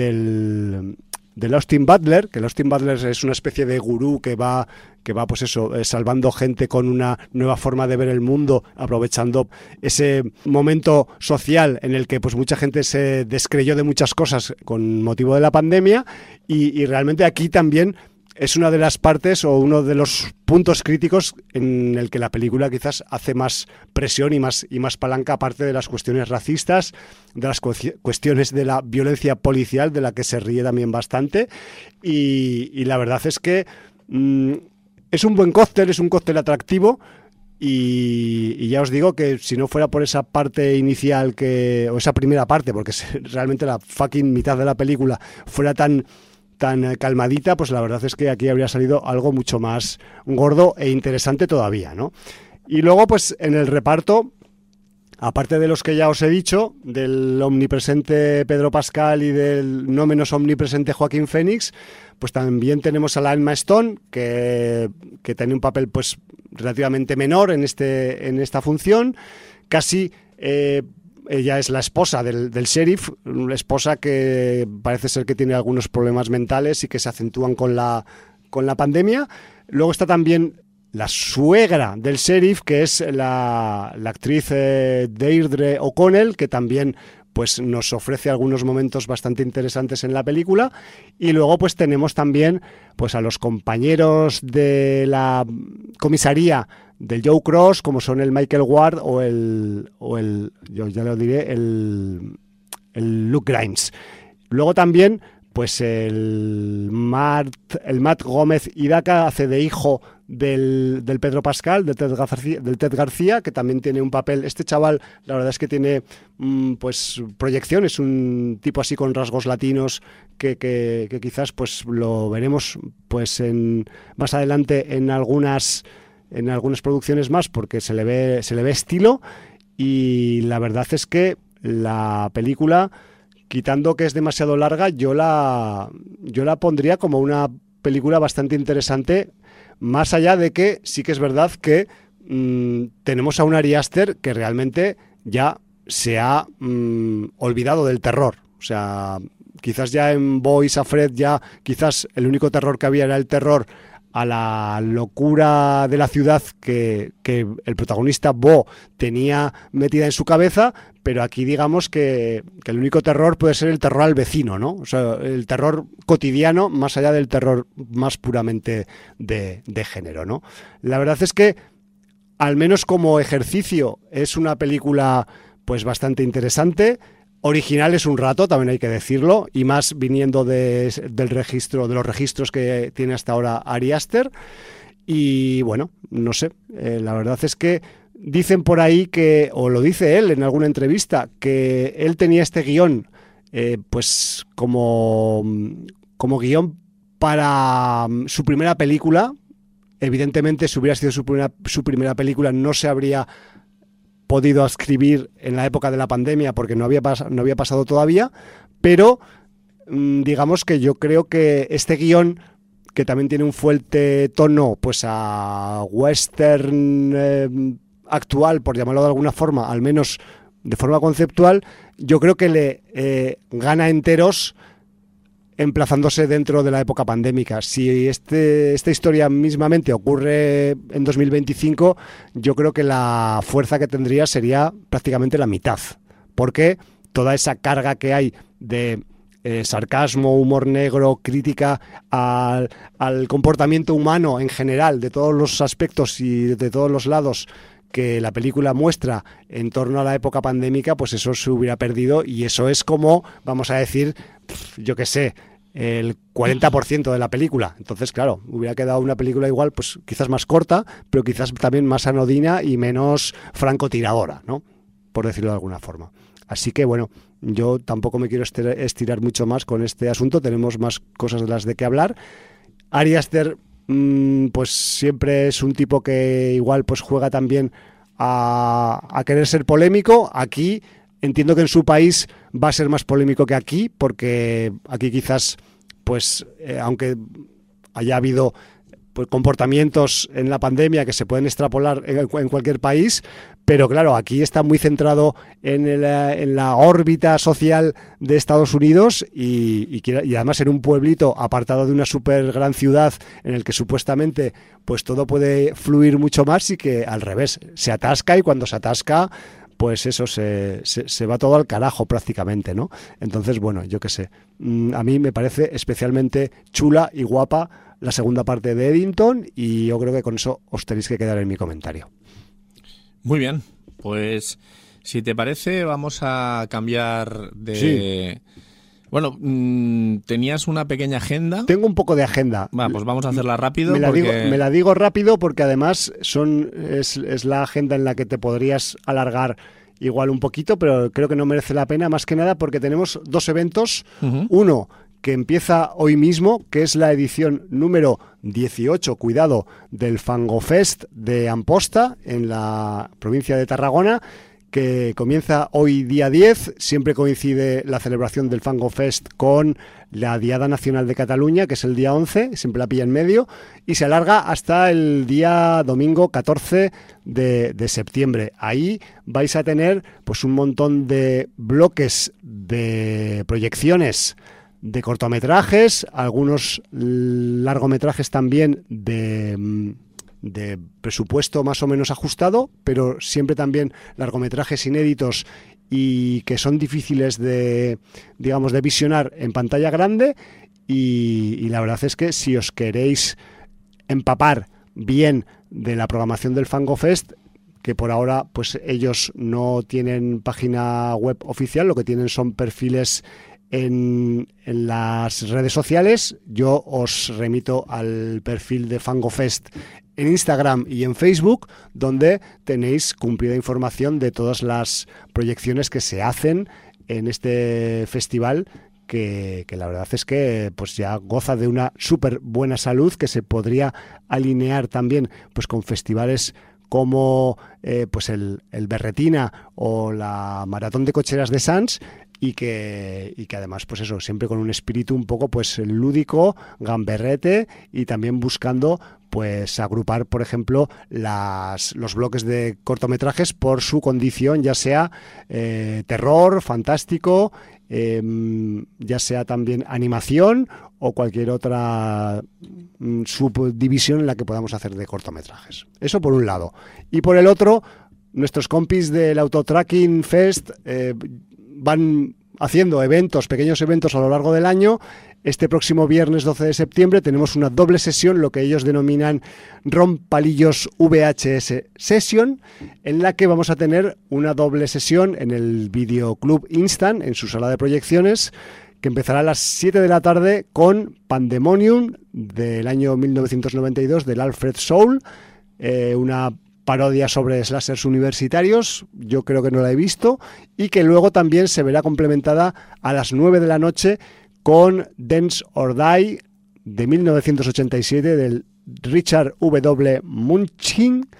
del, del Austin Butler, que el Austin Butler es una especie de gurú que va, que va pues eso, salvando gente con una nueva forma de ver el mundo, aprovechando ese momento social en el que pues mucha gente se descreyó de muchas cosas con motivo de la pandemia, y, y realmente aquí también es una de las partes o uno de los puntos críticos en el que la película quizás hace más presión y más, y más palanca, aparte de las cuestiones racistas, de las cuestiones de la violencia policial, de la que se ríe también bastante. Y, y la verdad es que mmm, es un buen cóctel, es un cóctel atractivo. Y, y ya os digo que si no fuera por esa parte inicial que, o esa primera parte, porque realmente la fucking mitad de la película fuera tan... tan calmadita, pues la verdad es que aquí habría salido algo mucho más gordo e interesante todavía, ¿no? Y luego, pues en el reparto, aparte de los que ya os he dicho, del omnipresente Pedro Pascal y del no menos omnipresente Joaquín Phoenix, pues también tenemos a la Emma Stone, que, que tiene un papel pues relativamente menor en, este, en esta función, casi Eh, ella es la esposa del, del sheriff, una esposa que parece ser que tiene algunos problemas mentales y que se acentúan con la, con la pandemia. Luego está también la suegra del sheriff, que es la, la actriz eh, Deirdre O'Connell, que también pues nos ofrece algunos momentos bastante interesantes en la película. Y luego pues tenemos también pues a los compañeros de la comisaría del Joe Cross, como son el Michael Ward o el, o el yo ya lo diré, el, el Luke Grimes. Luego también pues el Matt, el Matt Gómez Hidaka hace de hijo del, del Pedro Pascal, del Ted, García, del Ted García, que también tiene un papel. Este chaval, la verdad es que tiene mmm, pues proyección, es un tipo así con rasgos latinos que, que, que quizás pues lo veremos pues en, más adelante en algunas, en algunas producciones más, porque se le ve, se le ve estilo. Y la verdad es que la película, quitando que es demasiado larga, yo la, yo la pondría como una película bastante interesante, más allá de que sí que es verdad que mmm, tenemos a un Ari Aster que realmente ya se ha mmm, olvidado del terror. O sea, quizás ya en Boys a Fred ya quizás el único terror que había era el terror a la locura de la ciudad que, que el protagonista Bo tenía metida en su cabeza, pero aquí digamos que, que el único terror puede ser el terror al vecino, ¿no? O sea, el terror cotidiano más allá del terror más puramente de, de género, ¿no? La verdad es que, al menos como ejercicio, es una película pues bastante interesante. Original es un rato, también hay que decirlo, y más viniendo de, del registro, de los registros que tiene hasta ahora Ari Aster. Y bueno, no sé, eh, la verdad es que dicen por ahí que, o lo dice él en alguna entrevista, que él tenía este guión eh, pues como, como guión para su primera película. Evidentemente, si hubiera sido su primera, su primera película, no se habría podido escribir en la época de la pandemia porque no había, pas- no había pasado todavía, pero mmm, digamos que yo creo que este guión, que también tiene un fuerte tono pues a western eh, actual, por llamarlo de alguna forma, al menos de forma conceptual, yo creo que le eh, gana enteros emplazándose dentro de la época pandémica. Si este, esta historia mismamente ocurre en dos mil veinticinco, yo creo que la fuerza que tendría sería prácticamente la mitad, porque toda esa carga que hay de eh, sarcasmo, humor negro, crítica al, al comportamiento humano en general, de todos los aspectos y de todos los lados que la película muestra en torno a la época pandémica, pues eso se hubiera perdido, y eso es como, vamos a decir, yo qué sé, el cuarenta por ciento de la película. Entonces, claro, hubiera quedado una película igual, pues quizás más corta, pero quizás también más anodina y menos francotiradora, ¿no? Por decirlo de alguna forma. Así que, bueno, yo tampoco me quiero estirar mucho más con este asunto, tenemos más cosas de las de qué hablar. Ari Aster pues siempre es un tipo que igual pues juega también a, a querer ser polémico. Aquí entiendo que en su país va a ser más polémico que aquí, porque aquí quizás pues eh, aunque haya habido pues, comportamientos en la pandemia que se pueden extrapolar en, en cualquier país, pero claro, aquí está muy centrado en, el, en la órbita social de Estados Unidos y, y, y además en un pueblito apartado de una súper gran ciudad en el que supuestamente pues todo puede fluir mucho más, y que al revés, se atasca, y cuando se atasca pues eso, se, se, se va todo al carajo prácticamente, ¿no? Entonces, bueno, yo qué sé, a mí me parece especialmente chula y guapa la segunda parte de Eddington, y yo creo que con eso os tenéis que quedar en mi comentario. Muy bien, pues si te parece vamos a cambiar de... Sí. Bueno, mmm, tenías una pequeña agenda. Tengo un poco de agenda. Va, pues vamos a hacerla rápido. Me la, porque... digo, me la digo rápido porque además son es, es la agenda en la que te podrías alargar igual un poquito, pero creo que no merece la pena, más que nada porque tenemos dos eventos. Uh-huh. Uno que empieza hoy mismo, que es la edición número dieciocho, cuidado, del Fangofest de Amposta, en la provincia de Tarragona, que comienza hoy día diez, siempre coincide la celebración del Fango Fest con la Diada Nacional de Cataluña, que es el día once, siempre la pilla en medio, y se alarga hasta el día domingo catorce de, de septiembre. Ahí vais a tener pues un montón de bloques de proyecciones de cortometrajes, algunos largometrajes también de... de presupuesto más o menos ajustado, pero siempre también largometrajes inéditos y que son difíciles de, digamos, de visionar en pantalla grande, y, y la verdad es que si os queréis empapar bien de la programación del Fango Fest, que por ahora pues ellos no tienen página web oficial, lo que tienen son perfiles En, en las redes sociales, yo os remito al perfil de Fango Fest en Instagram y en Facebook, donde tenéis cumplida información de todas las proyecciones que se hacen en este festival, que, que la verdad es que pues ya goza de una súper buena salud, que se podría alinear también pues con festivales como eh, pues el, el Berretina o la Maratón de Cocheras de Sants, y que, y que además, pues eso, siempre con un espíritu un poco pues lúdico, gamberrete, y también buscando pues agrupar, por ejemplo, las, los bloques de cortometrajes por su condición, ya sea eh, terror, fantástico, eh, ya sea también animación o cualquier otra mm, subdivisión en la que podamos hacer de cortometrajes. Eso por un lado. Y por el otro, nuestros compis del Autotracking Fest eh, van haciendo eventos, pequeños eventos a lo largo del año. Este próximo viernes doce de septiembre tenemos una doble sesión, lo que ellos denominan Ron Palillos V H S Session, en la que vamos a tener una doble sesión en el Videoclub Instant, en su sala de proyecciones, que empezará a las siete de la tarde con Pandemonium del año mil novecientos noventa y dos del Alfred Soul, eh, una parodia sobre slashers universitarios, yo creo que no la he visto, y que luego también se verá complementada a las nueve de la noche con Dance or Die de mil novecientos ochenta y siete del Richard W. Munchin,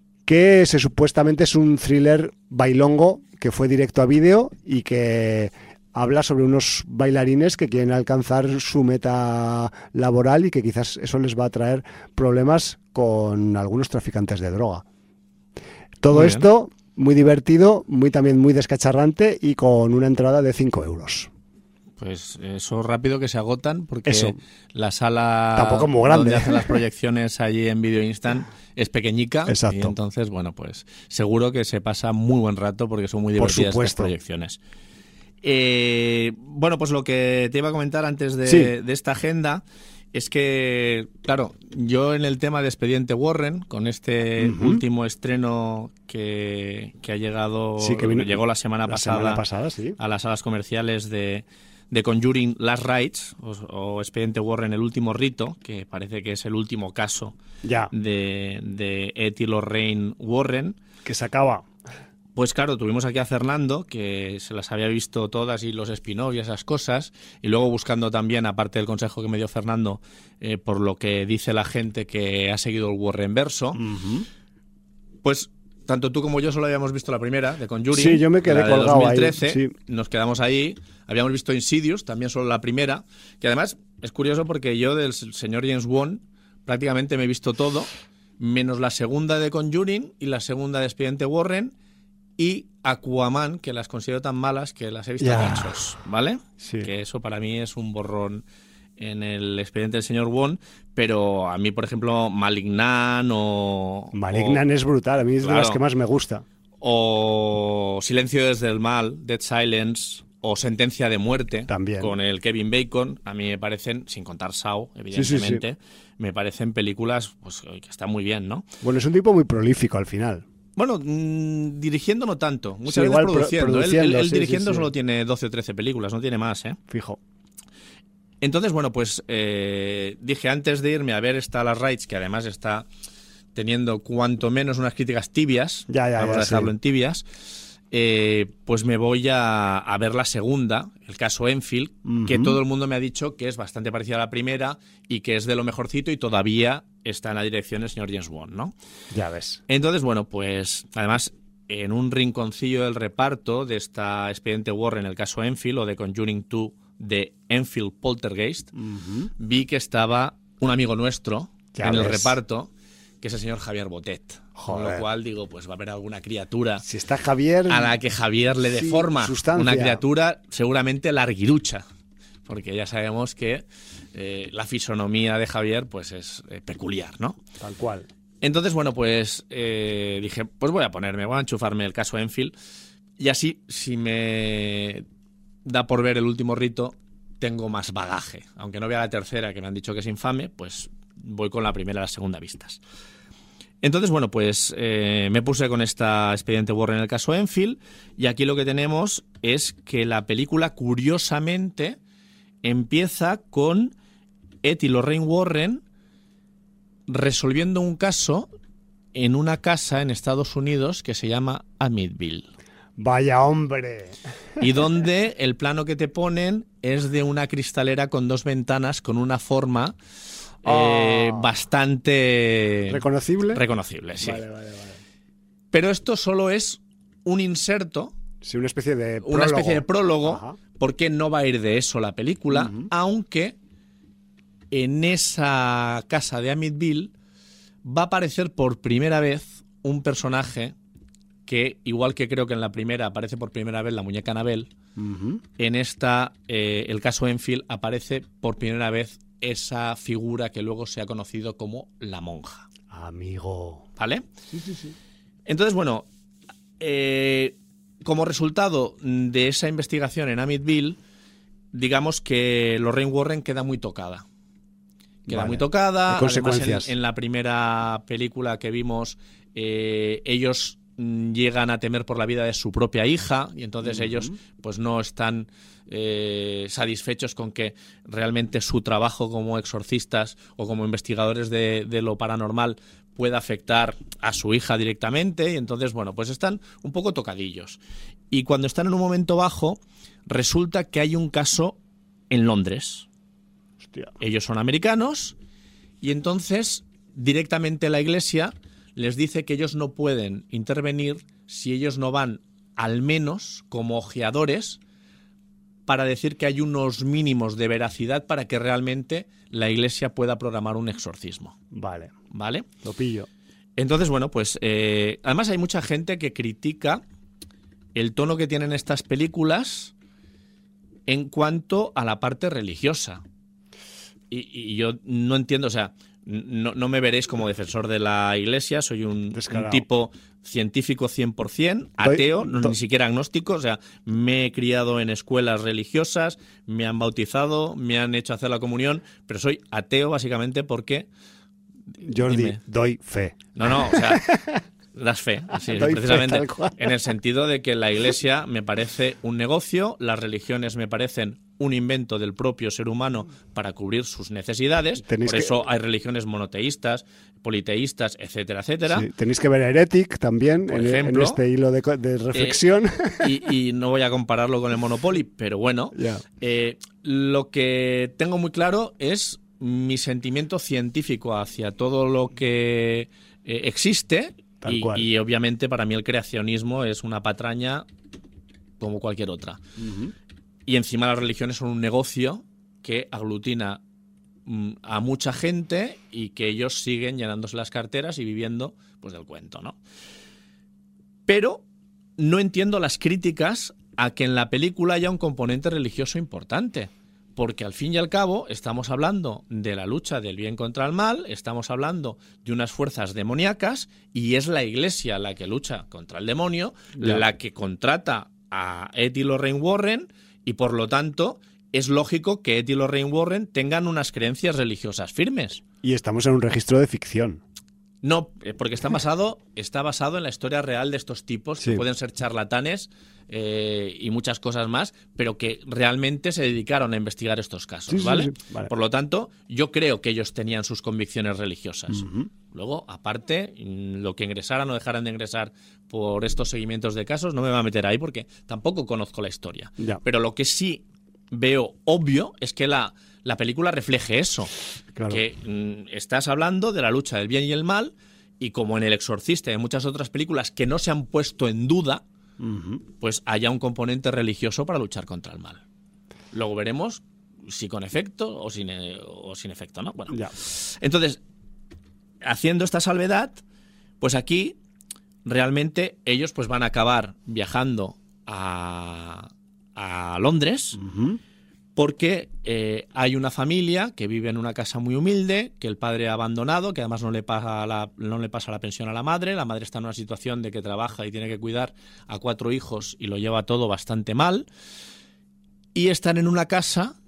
que se supuestamente es un thriller bailongo que fue directo a vídeo y que habla sobre unos bailarines que quieren alcanzar su meta laboral y que quizás eso les va a traer problemas con algunos traficantes de droga. Todo muy esto bien. Muy divertido, muy también muy descacharrante y con una entrada de cinco euros. Pues eso rápido que se agotan, porque eso. La sala tampoco muy grande, donde hacen las proyecciones allí en Video Instant es pequeñica. Exacto. Y entonces, bueno, pues seguro que se pasa muy buen rato porque son muy divertidas estas proyecciones. Eh, bueno, pues lo que te iba a comentar antes de, sí. de esta agenda es que, claro, yo en el tema de Expediente Warren, con este uh-huh. último estreno que, que ha llegado, sí, que vino, llegó la semana la pasada, semana pasada sí. a las salas comerciales de, de Conjuring Last Rites, o, o Expediente Warren El Último Rito, que parece que es el último caso ya. de, de Ed y Lorraine Warren. Que se acaba. Pues claro, tuvimos aquí a Fernando, que se las había visto todas y los spin-off y esas cosas, y luego buscando también, aparte del consejo que me dio Fernando, eh, por lo que dice la gente que ha seguido el Warren verso, uh-huh. pues tanto tú como yo solo habíamos visto la primera, de Conjuring. Sí, yo me quedé la colgado de dos mil trece, ahí. Sí. Nos quedamos ahí, habíamos visto Insidious, también solo la primera, que además es curioso porque yo del señor James Wan prácticamente me he visto todo, menos la segunda de Conjuring y la segunda de Expediente Warren, y Aquaman, que las considero tan malas que las he visto yeah. muchos, ¿vale? Sí. Que eso para mí es un borrón en el Expediente del señor Wong, pero a mí, por ejemplo, Malignan o... Malignan o, es brutal, a mí es claro, de las que más me gusta. O Silencio desde el mal, Dead Silence, o Sentencia de muerte, también. Con el Kevin Bacon, a mí me parecen, sin contar Saw, evidentemente, sí, sí, sí. me parecen películas pues, que están muy bien, ¿no? Bueno, es un tipo muy prolífico al final. Bueno, mmm, dirigiendo no tanto, muchas sí, veces igual produciendo. Pro produciendo. Él, él, él sí, dirigiendo sí, sí. solo tiene doce o trece películas, no tiene más, ¿eh? Fijo. Entonces, bueno, pues eh, dije antes de irme a ver esta Last Rites, que además está teniendo cuanto menos unas críticas tibias, ya, ya, vamos ya, a dejarlo sí. en tibias, eh, pues me voy a, a ver la segunda, el caso Enfield, uh-huh. que todo el mundo me ha dicho que es bastante parecida a la primera y que es de lo mejorcito y todavía está en la dirección del señor James Wan, ¿no? Ya ves. Entonces, bueno, pues además en un rinconcillo del reparto de esta Expediente Warren, el caso Enfield, o de Conjuring dos de Enfield Poltergeist, uh-huh. vi que estaba un amigo nuestro ya en ves. el reparto, que es el señor Javier Botet. Joder. Con lo cual digo, pues va a haber alguna criatura si está Javier, a la que Javier le dé sí, forma. Sustancia. Una criatura seguramente larguirucha, porque ya sabemos que eh, la fisonomía de Javier pues es eh, peculiar, ¿no? Tal cual. Entonces, bueno, pues eh, dije, pues voy a ponerme, voy a enchufarme el caso Enfield, y así, si me da por ver el último rito, tengo más bagaje. Aunque no vea la tercera, que me han dicho que es infame, pues voy con la primera y la segunda vistas. Entonces, bueno, pues eh, me puse con esta Expediente Warren en el caso Enfield, y aquí lo que tenemos es que la película, curiosamente, empieza con Ed y Lorraine Warren resolviendo un caso en una casa en Estados Unidos que se llama Amityville. ¡Vaya hombre! Y donde el plano que te ponen es de una cristalera con dos ventanas con una forma eh, oh. bastante... ¿Reconocible? Reconocible, sí. Vale, vale, vale. Pero esto solo es un inserto. Sí, una especie de prólogo. Una especie de prólogo, Ajá. porque no va a ir de eso la película, uh-huh. aunque en esa casa de Amityville va a aparecer por primera vez un personaje que, igual que creo que en la primera aparece por primera vez la muñeca Annabelle, uh-huh. en esta, eh, el caso Enfield, aparece por primera vez esa figura que luego se ha conocido como la monja. Amigo. ¿Vale? Sí, sí, sí. Entonces, bueno, eh, como resultado de esa investigación en Amityville, digamos que Lorraine Warren queda muy tocada. Queda vale. muy tocada. Consecuencias. Además, en, en la primera película que vimos, eh, ellos llegan a temer por la vida de su propia hija, y entonces uh-huh. ellos pues no están eh, satisfechos con que realmente su trabajo como exorcistas o como investigadores de, de lo paranormal pueda afectar a su hija directamente, y entonces, bueno, pues están un poco tocadillos. Y cuando están en un momento bajo, resulta que hay un caso en Londres. Hostia. Ellos son americanos, y entonces directamente la Iglesia les dice que ellos no pueden intervenir si ellos no van al menos como ojeadores para decir que hay unos mínimos de veracidad para que realmente la Iglesia pueda programar un exorcismo. Vale. ¿Vale? Lo pillo. Entonces, bueno, pues eh, además hay mucha gente que critica el tono que tienen estas películas en cuanto a la parte religiosa. Y, y yo no entiendo, o sea, no, no me veréis como defensor de la Iglesia, soy un, un tipo científico cien por ciento, ateo, no, ni siquiera agnóstico, o sea, me he criado en escuelas religiosas, me han bautizado, me han hecho hacer la comunión, pero soy ateo básicamente porque... Jordi, dime. doy fe. No, no, o sea... Das fe, sí, precisamente en el sentido de que la Iglesia me parece un negocio, las religiones me parecen un invento del propio ser humano para cubrir sus necesidades, por eso que... hay religiones monoteístas, politeístas, etcétera, etcétera. Sí, tenéis que ver Heretic también, en, ejemplo, en este hilo de, de reflexión. Eh, y, y no voy a compararlo con el Monopoly, pero bueno, yeah. eh, lo que tengo muy claro es mi sentimiento científico hacia todo lo que eh, existe. Y, y obviamente para mí el creacionismo es una patraña como cualquier otra. Uh-huh. Y encima las religiones son un negocio que aglutina mm, a mucha gente y que ellos siguen llenándose las carteras y viviendo pues del cuento, ¿no? Pero no entiendo las críticas a que en la película haya un componente religioso importante. Porque al fin y al cabo estamos hablando de la lucha del bien contra el mal, estamos hablando de unas fuerzas demoníacas y es la Iglesia la que lucha contra el demonio, ya. la que contrata a Ed y Lorraine Warren, y por lo tanto es lógico que Ed y Lorraine Warren tengan unas creencias religiosas firmes. Y estamos en un registro de ficción. No, porque está basado, está basado en la historia real de estos tipos, sí. que pueden ser charlatanes eh, y muchas cosas más, pero que realmente se dedicaron a investigar estos casos, sí, ¿vale? Sí, sí. Vale. Por lo tanto, yo creo que ellos tenían sus convicciones religiosas. Uh-huh. Luego, aparte, lo que ingresaran o dejaran de ingresar por estos seguimientos de casos, no me voy a meter ahí porque tampoco conozco la historia. Ya. Pero lo que sí veo obvio es que la... la película refleje eso, claro. que mm, estás hablando de la lucha del bien y el mal y como en El Exorcista y en muchas otras películas que no se han puesto en duda, Uh-huh. pues haya un componente religioso para luchar contra el mal. Luego veremos si con efecto o sin, o sin efecto, ¿no? Bueno, Ya. entonces, haciendo esta salvedad, pues aquí realmente ellos pues van a acabar viajando a, a Londres, Uh-huh. porque eh, hay una familia que vive en una casa muy humilde, que el padre ha abandonado, que además no le pasa la, no le pasa la pensión a la madre. La madre está en una situación de que trabaja y tiene que cuidar a cuatro hijos y lo lleva todo bastante mal. Y están en una casa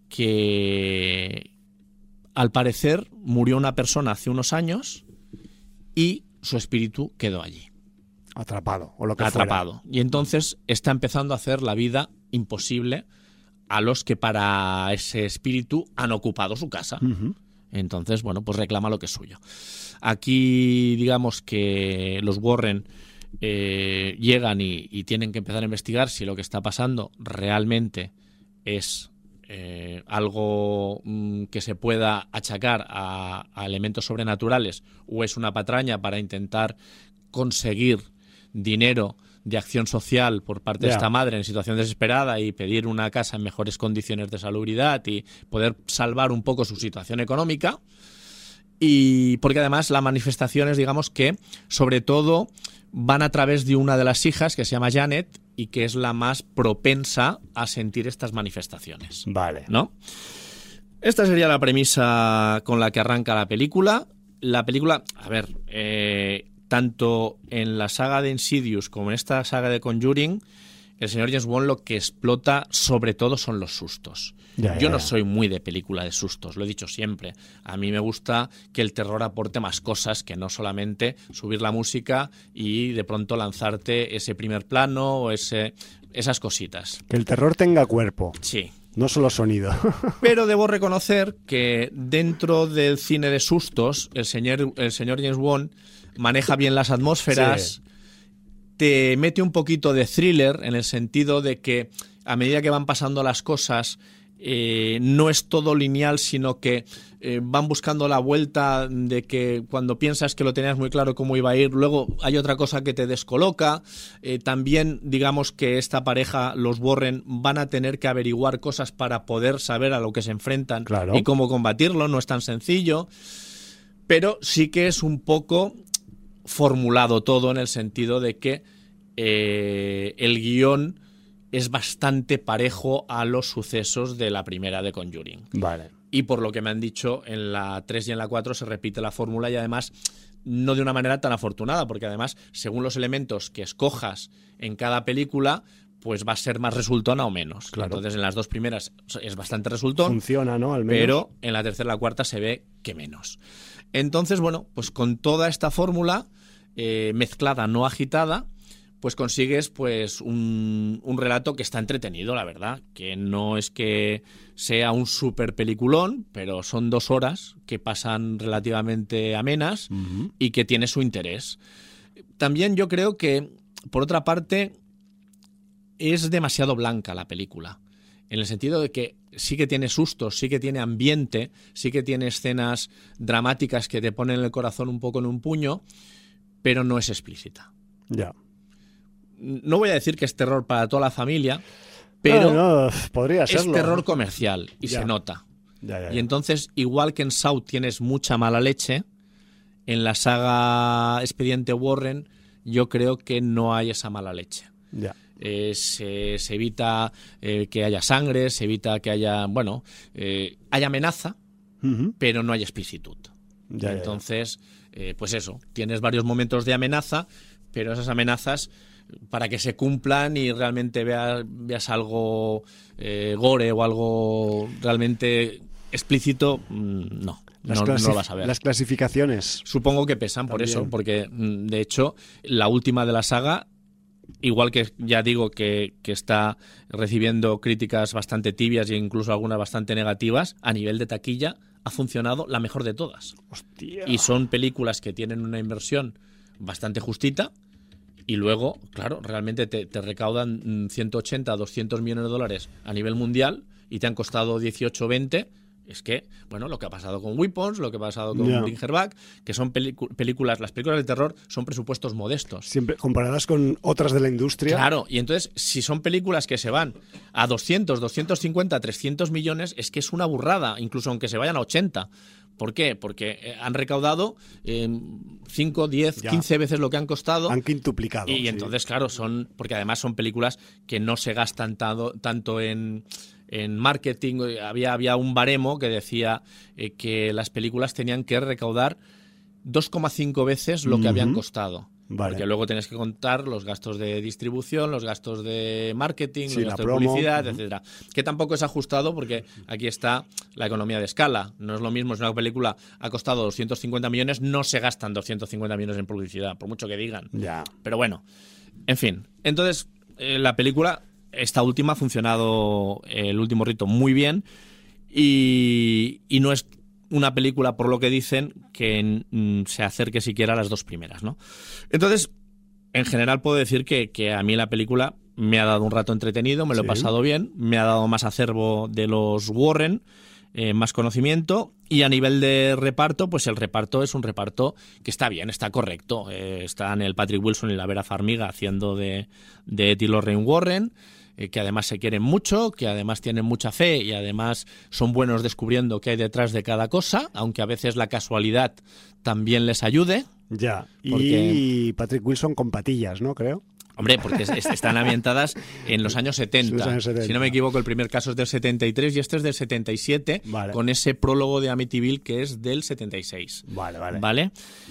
que, al parecer, murió una persona hace unos años y su espíritu quedó allí. Atrapado, o lo que Atrapado. fuera. Y entonces está empezando a hacer la vida imposible a los que para ese espíritu han ocupado su casa. Uh-huh. Entonces, bueno, pues reclama lo que es suyo. Aquí, digamos que los Warren eh, llegan y, y tienen que empezar a investigar si lo que está pasando realmente es eh, algo mm, que se pueda achacar a, a elementos sobrenaturales o es una patraña para intentar conseguir dinero de acción social por parte Ya. de esta madre en situación desesperada y pedir una casa en mejores condiciones de salubridad y poder salvar un poco su situación económica. Y porque además las manifestaciones, digamos que sobre todo van a través de una de las hijas que se llama Janet y que es la más propensa a sentir estas manifestaciones, Vale. ¿no? Esta sería la premisa con la que arranca la película. La película, a ver, eh, tanto en la saga de Insidious como en esta saga de Conjuring, el señor James Wan lo que explota sobre todo son los sustos. Ya, ya, Yo no ya. soy muy de película de sustos, lo he dicho siempre. A mí me gusta que el terror aporte más cosas que no solamente subir la música y de pronto lanzarte ese primer plano o ese, esas cositas. Que el terror tenga cuerpo, Sí. no solo sonido. Pero debo reconocer que dentro del cine de sustos, el señor, el señor James Wan maneja bien las atmósferas, Sí. te mete un poquito de thriller en el sentido de que a medida que van pasando las cosas eh, no es todo lineal, sino que eh, van buscando la vuelta de que cuando piensas que lo tenías muy claro cómo iba a ir, luego hay otra cosa que te descoloca. Eh, también digamos que esta pareja, los Warren, van a tener que averiguar cosas para poder saber a lo que se enfrentan Claro. y cómo combatirlo, no es tan sencillo, pero sí que es un poco formulado todo en el sentido de que eh, el guión es bastante parejo a los sucesos de la primera de Conjuring. Vale. Y por lo que me han dicho, en la tres y en la cuatro se repite la fórmula y además no de una manera tan afortunada, porque además, según los elementos que escojas en cada película, pues va a ser más resultona o menos. Claro. Entonces, en las dos primeras es bastante resultón, Funciona, ¿no? Al menos. pero en la tercera y la cuarta se ve que menos. Entonces, bueno, pues con toda esta fórmula eh, mezclada, no agitada, pues consigues pues un, un relato que está entretenido, la verdad, que no es que sea un súper peliculón, pero son dos horas que pasan relativamente amenas Uh-huh. y que tiene su interés. También yo creo que, por otra parte, es demasiado blanca la película, en el sentido de que sí que tiene sustos, sí que tiene ambiente, sí que tiene escenas dramáticas que te ponen el corazón un poco en un puño, pero no es explícita. Ya. No voy a decir que es terror para toda la familia, pero No, no, podría es serlo. terror comercial y Ya. se nota. Ya, ya, Y ya. entonces, igual que en Saw tienes mucha mala leche, en la saga Expediente Warren yo creo que no hay esa mala leche. Ya. Eh, se, se evita eh, que haya sangre, se evita que haya, bueno, eh, hay amenaza, Uh-huh. pero no hay explicitud. Ya, ya, ya. Entonces, eh, pues eso, tienes varios momentos de amenaza, pero esas amenazas, para que se cumplan y realmente veas, veas algo eh, gore o algo realmente explícito, mm, no, Las, no, no clasi- lo vas a ver. las clasificaciones. Supongo que pesan por También. eso, porque mm, de hecho la última de la saga, igual que ya digo que, que está recibiendo críticas bastante tibias e incluso algunas bastante negativas, a nivel de taquilla ha funcionado la mejor de todas. Hostia. Y son películas que tienen una inversión bastante justita y luego, claro, realmente te, te recaudan ciento ochenta, doscientos millones de dólares a nivel mundial y te han costado dieciocho, veinte Es que, bueno, lo que ha pasado con Weapons, lo que ha pasado con yeah. Bring Her Back, que son pelicu- películas, las películas de terror son presupuestos modestos. Siempre comparadas con otras de la industria. Claro, y entonces, si son películas que se van a doscientos, doscientos cincuenta, trescientos millones, es que es una burrada, incluso aunque se vayan a ochenta. ¿Por qué? Porque han recaudado eh, cinco, diez, ya. quince veces lo que han costado. Han quintuplicado. Y sí. entonces, claro, son porque además son películas que no se gastan tanto, tanto en, en marketing. Había, había un baremo que decía eh, que las películas tenían que recaudar dos coma cinco veces lo que uh-huh. habían costado. Vale. Porque luego tienes que contar los gastos de distribución, los gastos de marketing, sí, los gastos de publicidad, uh-huh. etcétera. Que tampoco es ajustado porque aquí está la economía de escala. No es lo mismo, si una película ha costado doscientos cincuenta millones, no se gastan doscientos cincuenta millones en publicidad, por mucho que digan. Ya. Pero bueno, en fin. Entonces, eh, la película, esta última, ha funcionado eh, el último rito muy bien y, y no es una película, por lo que dicen, que mm, se acerque siquiera a las dos primeras, ¿no? Entonces, en general puedo decir que, que a mí la película me ha dado un rato entretenido, me lo sí. he pasado bien, me ha dado más acervo de los Warren, eh, más conocimiento, y a nivel de reparto, pues el reparto es un reparto que está bien, está correcto. Eh, están el Patrick Wilson y la Vera Farmiga haciendo de, de Ed y Lorraine Warren, eh, que además se quieren mucho, que además tienen mucha fe y además son buenos descubriendo qué hay detrás de cada cosa, aunque a veces la casualidad también les ayude. Ya, porque... y Patrick Wilson con patillas, ¿no? Creo. Hombre, porque es, es, están ambientadas en los años setenta. Los años setenta. Si no me equivoco, el primer caso es del setenta y tres y este es del setenta y siete, vale. con ese prólogo de Amityville que es del setenta y seis. Vale, vale. ¿Vale?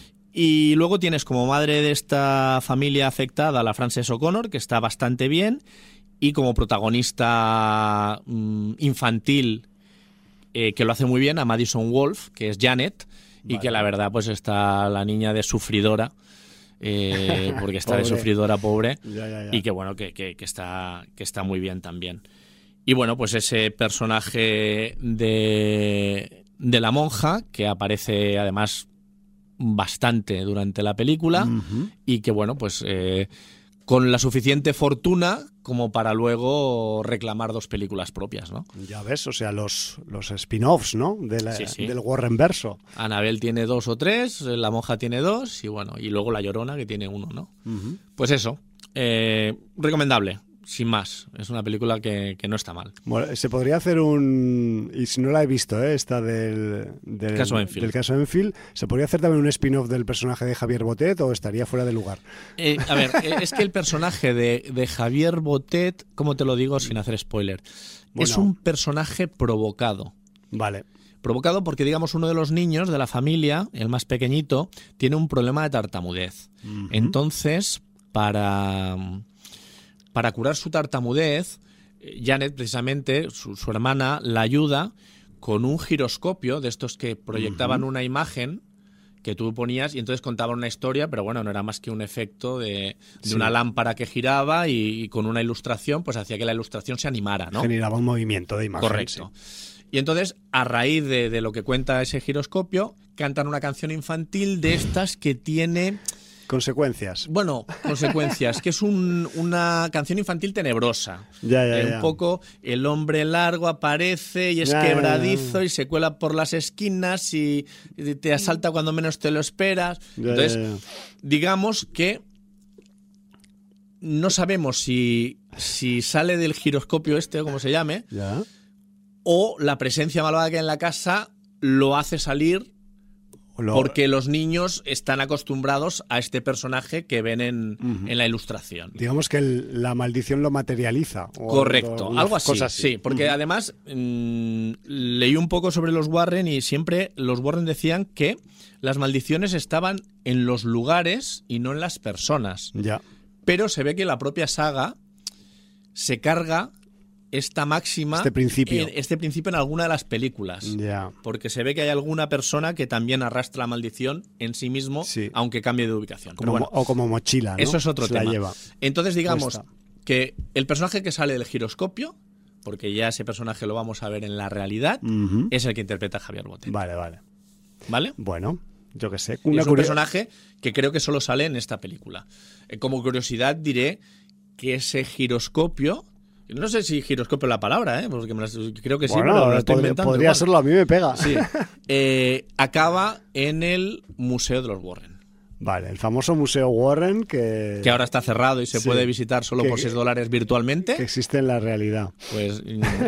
Y luego tienes como madre de esta familia afectada a la Frances O'Connor, que está bastante bien, y como protagonista mmm, infantil, eh, que lo hace muy bien, a Madison Wolfe, que es Janet, vale. y que la verdad pues está la niña de sufridora, eh, porque está de sufridora pobre, ya, ya, ya. y que bueno, que, que, que, está, que está muy bien también. Y bueno, pues ese personaje de, de la monja, que aparece además bastante durante la película, uh-huh. y que bueno, pues eh, con la suficiente fortuna como para luego reclamar dos películas propias, ¿no? Ya ves, o sea, los, los spin-offs, ¿no? De la, sí, sí. Del Warren verso. Annabelle tiene dos o tres, la monja tiene dos, y bueno, y luego la Llorona, que tiene uno, ¿no? Uh-huh. Pues eso, eh, recomendable. Sin más, es una película que, que no está mal. Bueno, se podría hacer un... Y si no la he visto, ¿eh? Esta del, del, caso Enfield. del caso Enfield. ¿Se podría hacer también un spin-off del personaje de Javier Botet o estaría fuera de lugar? Eh, a ver, es que el personaje de, de Javier Botet, ¿cómo te lo digo sin hacer spoiler? Bueno. Es un personaje provocado. Vale. Provocado porque, digamos, uno de los niños de la familia, el más pequeñito, tiene un problema de tartamudez. Uh-huh. Entonces, para... Para curar su tartamudez, Janet, precisamente, su, su hermana, la ayuda con un giroscopio de estos que proyectaban uh-huh. una imagen que tú ponías y entonces contaban una historia, pero bueno, no era más que un efecto de, de sí. una lámpara que giraba y, y con una ilustración, pues hacía que la ilustración se animara, ¿no? Generaba un movimiento de imagen. Correcto. Sí. Y entonces, a raíz de, de lo que cuenta ese giroscopio, cantan una canción infantil de estas que tiene... Consecuencias. Bueno, consecuencias, que es un, una canción infantil tenebrosa. Ya, ya, eh, ya. Un poco el hombre largo aparece y es ya, quebradizo ya, ya. y se cuela por las esquinas y te asalta cuando menos te lo esperas. Ya, Entonces, ya, ya. digamos que no sabemos si, si sale del giroscopio este, o como se llame, ya. o la presencia malvada que hay en la casa lo hace salir. Lo... Porque los niños están acostumbrados a este personaje que ven en, uh-huh. en la ilustración. Digamos que el, la maldición lo materializa. O Correcto, o algo así, así. Sí, porque uh-huh. además mmm, leí un poco sobre los Warren y siempre los Warren decían que las maldiciones estaban en los lugares y no en las personas. Ya. Pero se ve que la propia saga se carga esta máxima, este principio. En, este principio en alguna de las películas. Yeah. Porque se ve que hay alguna persona que también arrastra la maldición en sí mismo, sí. aunque cambie de ubicación. Como, bueno, o como mochila, ¿no? Eso es otro se tema. La lleva. Entonces, digamos Puesta. que el personaje que sale del giroscopio, porque ya ese personaje lo vamos a ver en la realidad, uh-huh. es el que interpreta a Javier Botet. Vale, vale. ¿Vale? Bueno, yo qué sé. Una es un curio... personaje que creo que solo sale en esta película. Eh, como curiosidad diré que ese giroscopio No sé si giroscopio es la palabra, ¿eh? Porque me las, creo que sí, bueno, pero me lo estoy podría, inventando. podría serlo, a mí me pega. Sí. Eh, acaba en el Museo de los Warren. Vale, el famoso Museo Warren que... Que ahora está cerrado y se sí, puede visitar solo que, por seis dólares virtualmente. Que existe en la realidad. Pues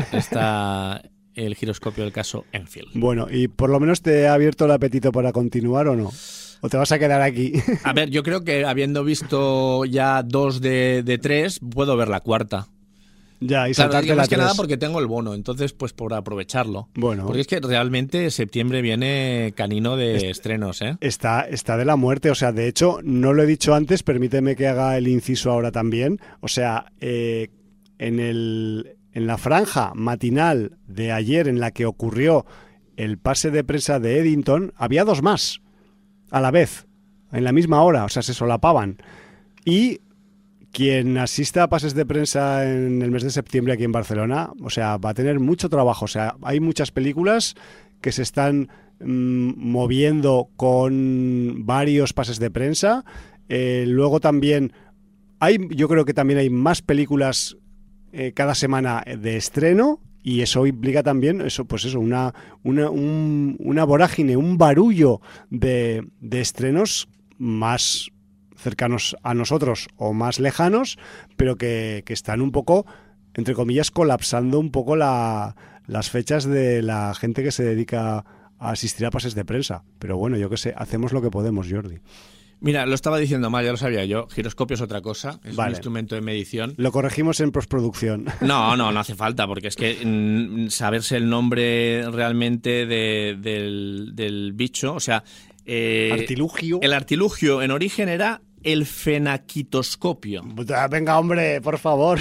está el giroscopio del caso Enfield. Bueno, ¿y por lo menos te ha abierto el apetito para continuar o no? ¿O te vas a quedar aquí? A ver, yo creo que habiendo visto ya dos de, de tres, puedo ver la cuarta. Ya, y claro, saltarte la más que tres. nada porque tengo el bono, entonces pues por aprovecharlo. Bueno. Porque es que realmente septiembre viene canino de Est- estrenos, ¿eh? Está, está de la muerte, o sea, de hecho, no lo he dicho antes, permíteme que haga el inciso ahora también. O sea, eh, en, el, en la franja matinal de ayer en la que ocurrió el pase de prensa de Eddington, había dos más a la vez, en la misma hora, o sea, se solapaban. Y quien asista a pases de prensa en el mes de septiembre aquí en Barcelona, o sea, va a tener mucho trabajo. O sea, hay muchas películas que se están mmm, moviendo con varios pases de prensa. Eh, luego también hay, yo creo que también hay más películas eh, cada semana de estreno. Y eso implica también, eso, pues eso, una, una, un, una vorágine, un barullo de, de estrenos más cercanos a nosotros o más lejanos, pero que, que están un poco, entre comillas, colapsando un poco la, las fechas de la gente que se dedica a asistir a pases de prensa. Pero bueno, yo qué sé, hacemos lo que podemos, Jordi. Mira, lo estaba diciendo mal, ya lo sabía yo. Giroscopio es otra cosa, es vale. un instrumento de medición. Lo corregimos en postproducción. No, no, no hace falta, porque es que mm, saberse el nombre realmente de, del, del bicho, o sea... Eh, artilugio. El artilugio en origen era el fenaquitoscopio. Venga, hombre, por favor.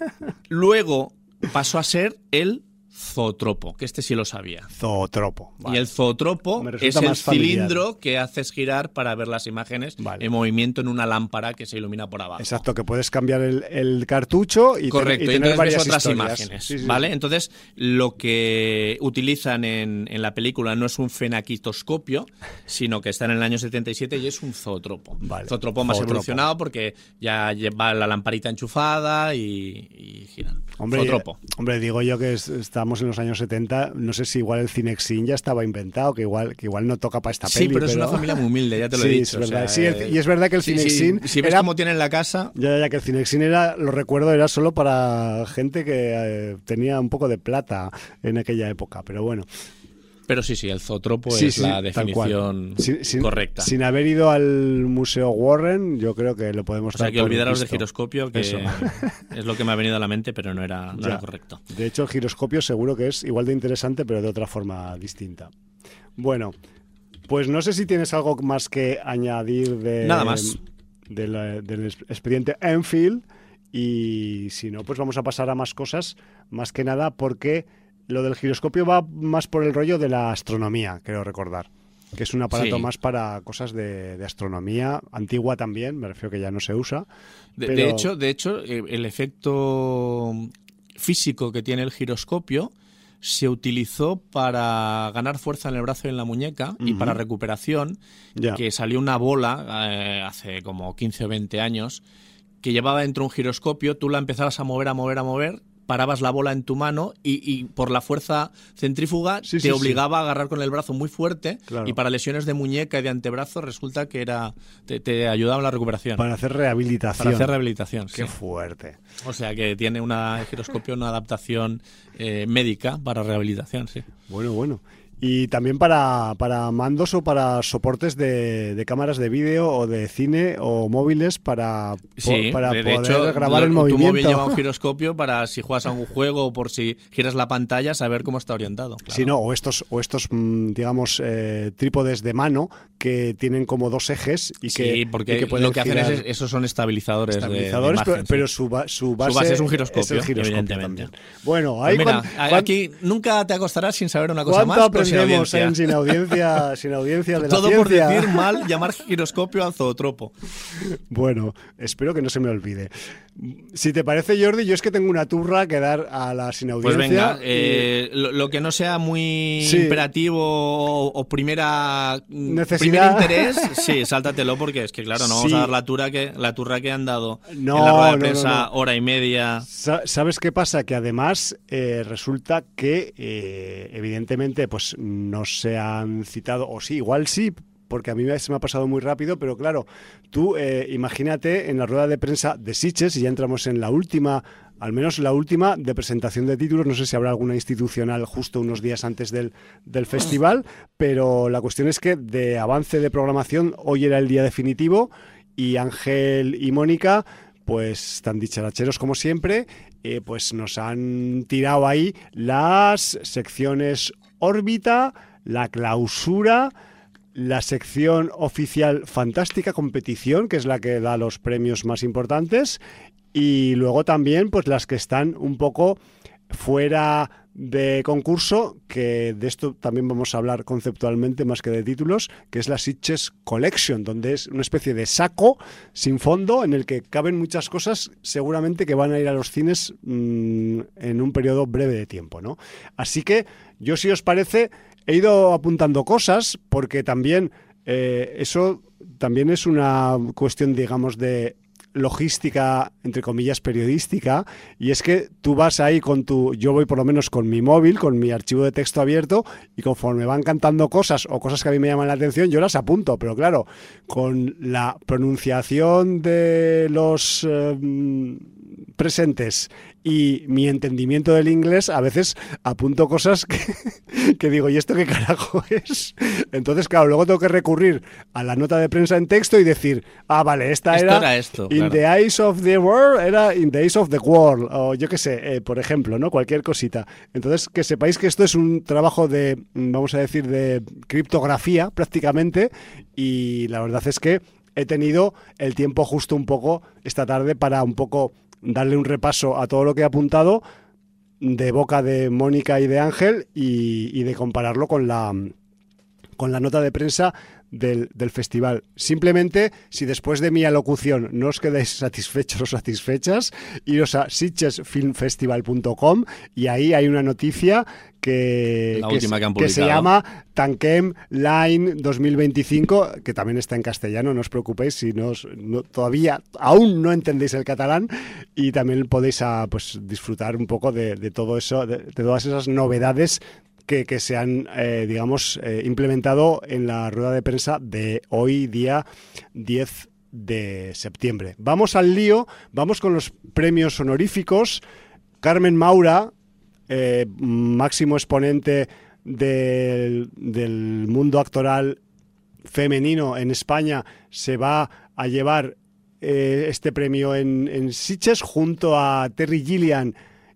Luego pasó a ser el zootropo, que este sí lo sabía. Zootropo. Vale. Y el zootropo es el cilindro que haces girar para ver las imágenes vale. en movimiento en una lámpara que se ilumina por abajo. Exacto, que puedes cambiar el, el cartucho y, Correcto, ten, y tener y varias otras historias. imágenes, sí, sí. ¿vale? Entonces, lo que utilizan en, en la película no es un fenaquitoscopio, sino que está en el año setenta y siete y es un zootropo. Vale. Zootropo más zootropo. evolucionado porque ya lleva la lamparita enchufada y, y giran. Hombre, zootropo. Hombre, digo yo que es, estamos en los años setenta, no sé si igual el Cinexin ya estaba inventado, que igual que igual no toca para esta sí, peli. Sí, pero, pero es una familia muy humilde, ya te lo sí, he dicho. Es verdad. O sea, sí, el, y es verdad que el sí, Cinexin... Sí, si ves era, cómo tiene en la casa... Ya, ya, que el Cinexin era, lo recuerdo, era solo para gente que eh, tenía un poco de plata en aquella época, pero bueno... Pero sí, sí, el zootropo sí, es sí, la definición sin, sin, correcta. Sin haber ido al Museo Warren, yo creo que lo podemos O sea, dar que por olvidaros visto. del giroscopio, que Eso. es lo que me ha venido a la mente, pero no era, no era correcto. De hecho, el giroscopio seguro que es igual de interesante, pero de otra forma distinta. Bueno, pues no sé si tienes algo más que añadir de, Nada más. De la, del expediente Enfield, y si no, pues vamos a pasar a más cosas, más que nada porque... Lo del giroscopio va más por el rollo de la astronomía, creo recordar. Que es un aparato sí. más para cosas de, de astronomía, antigua también, me refiero que ya no se usa. De, pero... de hecho, de hecho, el efecto físico que tiene el giroscopio se utilizó para ganar fuerza en el brazo y en la muñeca uh-huh. y para recuperación, yeah. que salió una bola eh, hace como quince o veinte años que llevaba dentro un giroscopio, tú la empezabas a mover, a mover, a mover, parabas la bola en tu mano y, y por la fuerza centrífuga sí, te sí, obligaba sí. a agarrar con el brazo muy fuerte claro. y para lesiones de muñeca y de antebrazo resulta que era te, te ayudaba en la recuperación. Para hacer rehabilitación. Para hacer rehabilitación, Qué sí. fuerte. O sea que tiene una el giroscopio una adaptación eh, médica para rehabilitación, sí. Bueno, bueno. Y también para, para mandos o para soportes de, de cámaras de vídeo o de cine o móviles para, sí, para de, poder de hecho, grabar lo, el movimiento. Tu móvil lleva un giroscopio para si juegas a un juego o por si giras la pantalla saber cómo está orientado. Claro. Sí, no, o estos, o estos digamos, eh, trípodes de mano que tienen como dos ejes y que, sí, porque y que pueden lo que girar. hacen es esos son estabilizadores, estabilizadores de, de imagen, pero, pero sí. su, ba, su, base su base es un giroscopio, es el giroscopio evidentemente. También. Bueno, ahí pues mira, cuan, aquí cuan, nunca te acostarás sin saber una cosa más. ¿Cuánto aprendemos en sin audiencia, sin audiencia de Todo la por ciencia? decir mal llamar giroscopio al zootropo. Bueno, espero que no se me olvide. Si te parece, Jordi, yo es que tengo una turra que dar a la sin audiencia. Pues venga, y... eh, lo, lo que no sea muy sí. imperativo o, o primera necesidad. Primer interés, sí, sáltatelo porque es que claro, no sí. vamos a dar la turra que la turra que han dado no, en la rueda de no, prensa no, no. hora y media. ¿Sabes qué pasa? Que además eh, resulta que eh, evidentemente pues no se han citado, o sí, igual sí, porque a mí se me ha pasado muy rápido, pero claro, tú eh, imagínate en la rueda de prensa de Sitges, y ya entramos en la última, al menos la última de presentación de títulos, no sé si habrá alguna institucional justo unos días antes del, del festival, pero la cuestión es que de avance de programación, hoy era el día definitivo, y Ángel y Mónica, pues tan dicharacheros como siempre, eh, pues nos han tirado ahí las secciones órbita, la clausura, la sección oficial Fantástica Competición, que es la que da los premios más importantes, y luego también pues las que están un poco fuera de concurso, que de esto también vamos a hablar conceptualmente más que de títulos, que es la Sitges Collection, donde es una especie de saco sin fondo en el que caben muchas cosas seguramente que van a ir a los cines mmm, en un periodo breve de tiempo, ¿no? Así que yo, si os parece, he ido apuntando cosas porque también eh, eso también es una cuestión, digamos, de logística, entre comillas, periodística, y es que tú vas ahí con tu, yo voy por lo menos con mi móvil, con mi archivo de texto abierto, y conforme van cantando cosas o cosas que a mí me llaman la atención, yo las apunto, pero claro, con la pronunciación de los eh, presentes y mi entendimiento del inglés, a veces apunto cosas que, que digo, ¿y esto qué carajo es? Entonces, claro, luego tengo que recurrir a la nota de prensa en texto y decir, ah, vale, esta esto era, era esto, in claro. the eyes of the world, era in the eyes of the world, o yo qué sé, eh, por ejemplo, ¿no? Cualquier cosita. Entonces, que sepáis que esto es un trabajo de, vamos a decir, de criptografía prácticamente, y la verdad es que he tenido el tiempo justo un poco esta tarde para un poco darle un repaso a todo lo que he apuntado de boca de Mónica y de Ángel y, y de compararlo con la, con la nota de prensa del, del festival. Simplemente, si después de mi alocución no os quedáis satisfechos o satisfechas, iros a sitges film festival punto com y ahí hay una noticia que, la que, última que, han que se llama Tanquem Line dos mil veinticinco, que también está en castellano, no os preocupéis si no, os, no todavía aún no entendéis el catalán, y también podéis a, pues, disfrutar un poco de, de todo eso, de, de todas esas novedades que, que se han, eh, digamos, eh, implementado en la rueda de prensa de hoy, día diez de septiembre. Vamos al lío, vamos con los premios honoríficos. Carmen Maura, eh, máximo exponente del, del mundo actoral femenino en España, se va a llevar eh, este premio en, en Sitges junto a Terry Gilliam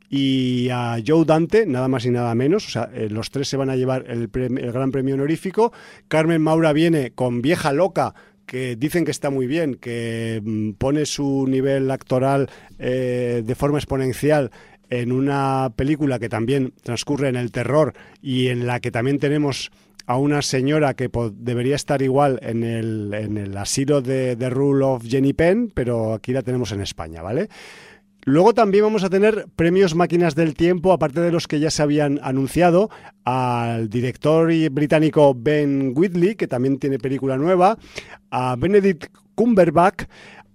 y a Joe Dante, nada más y nada menos. O sea, eh, los tres se van a llevar el, premio, el gran premio honorífico. Carmen Maura viene con Vieja Loca, que dicen que está muy bien, que mm, pone su nivel actoral eh, de forma exponencial en una película que también transcurre en el terror y en la que también tenemos a una señora que po- debería estar igual en el, en el asilo de The Rule of Jenny Penn, pero aquí la tenemos en España, ¿vale? Luego también vamos a tener premios Máquinas del Tiempo, aparte de los que ya se habían anunciado, al director británico Ben Wheatley, que también tiene película nueva, a Benedict Cumberbatch,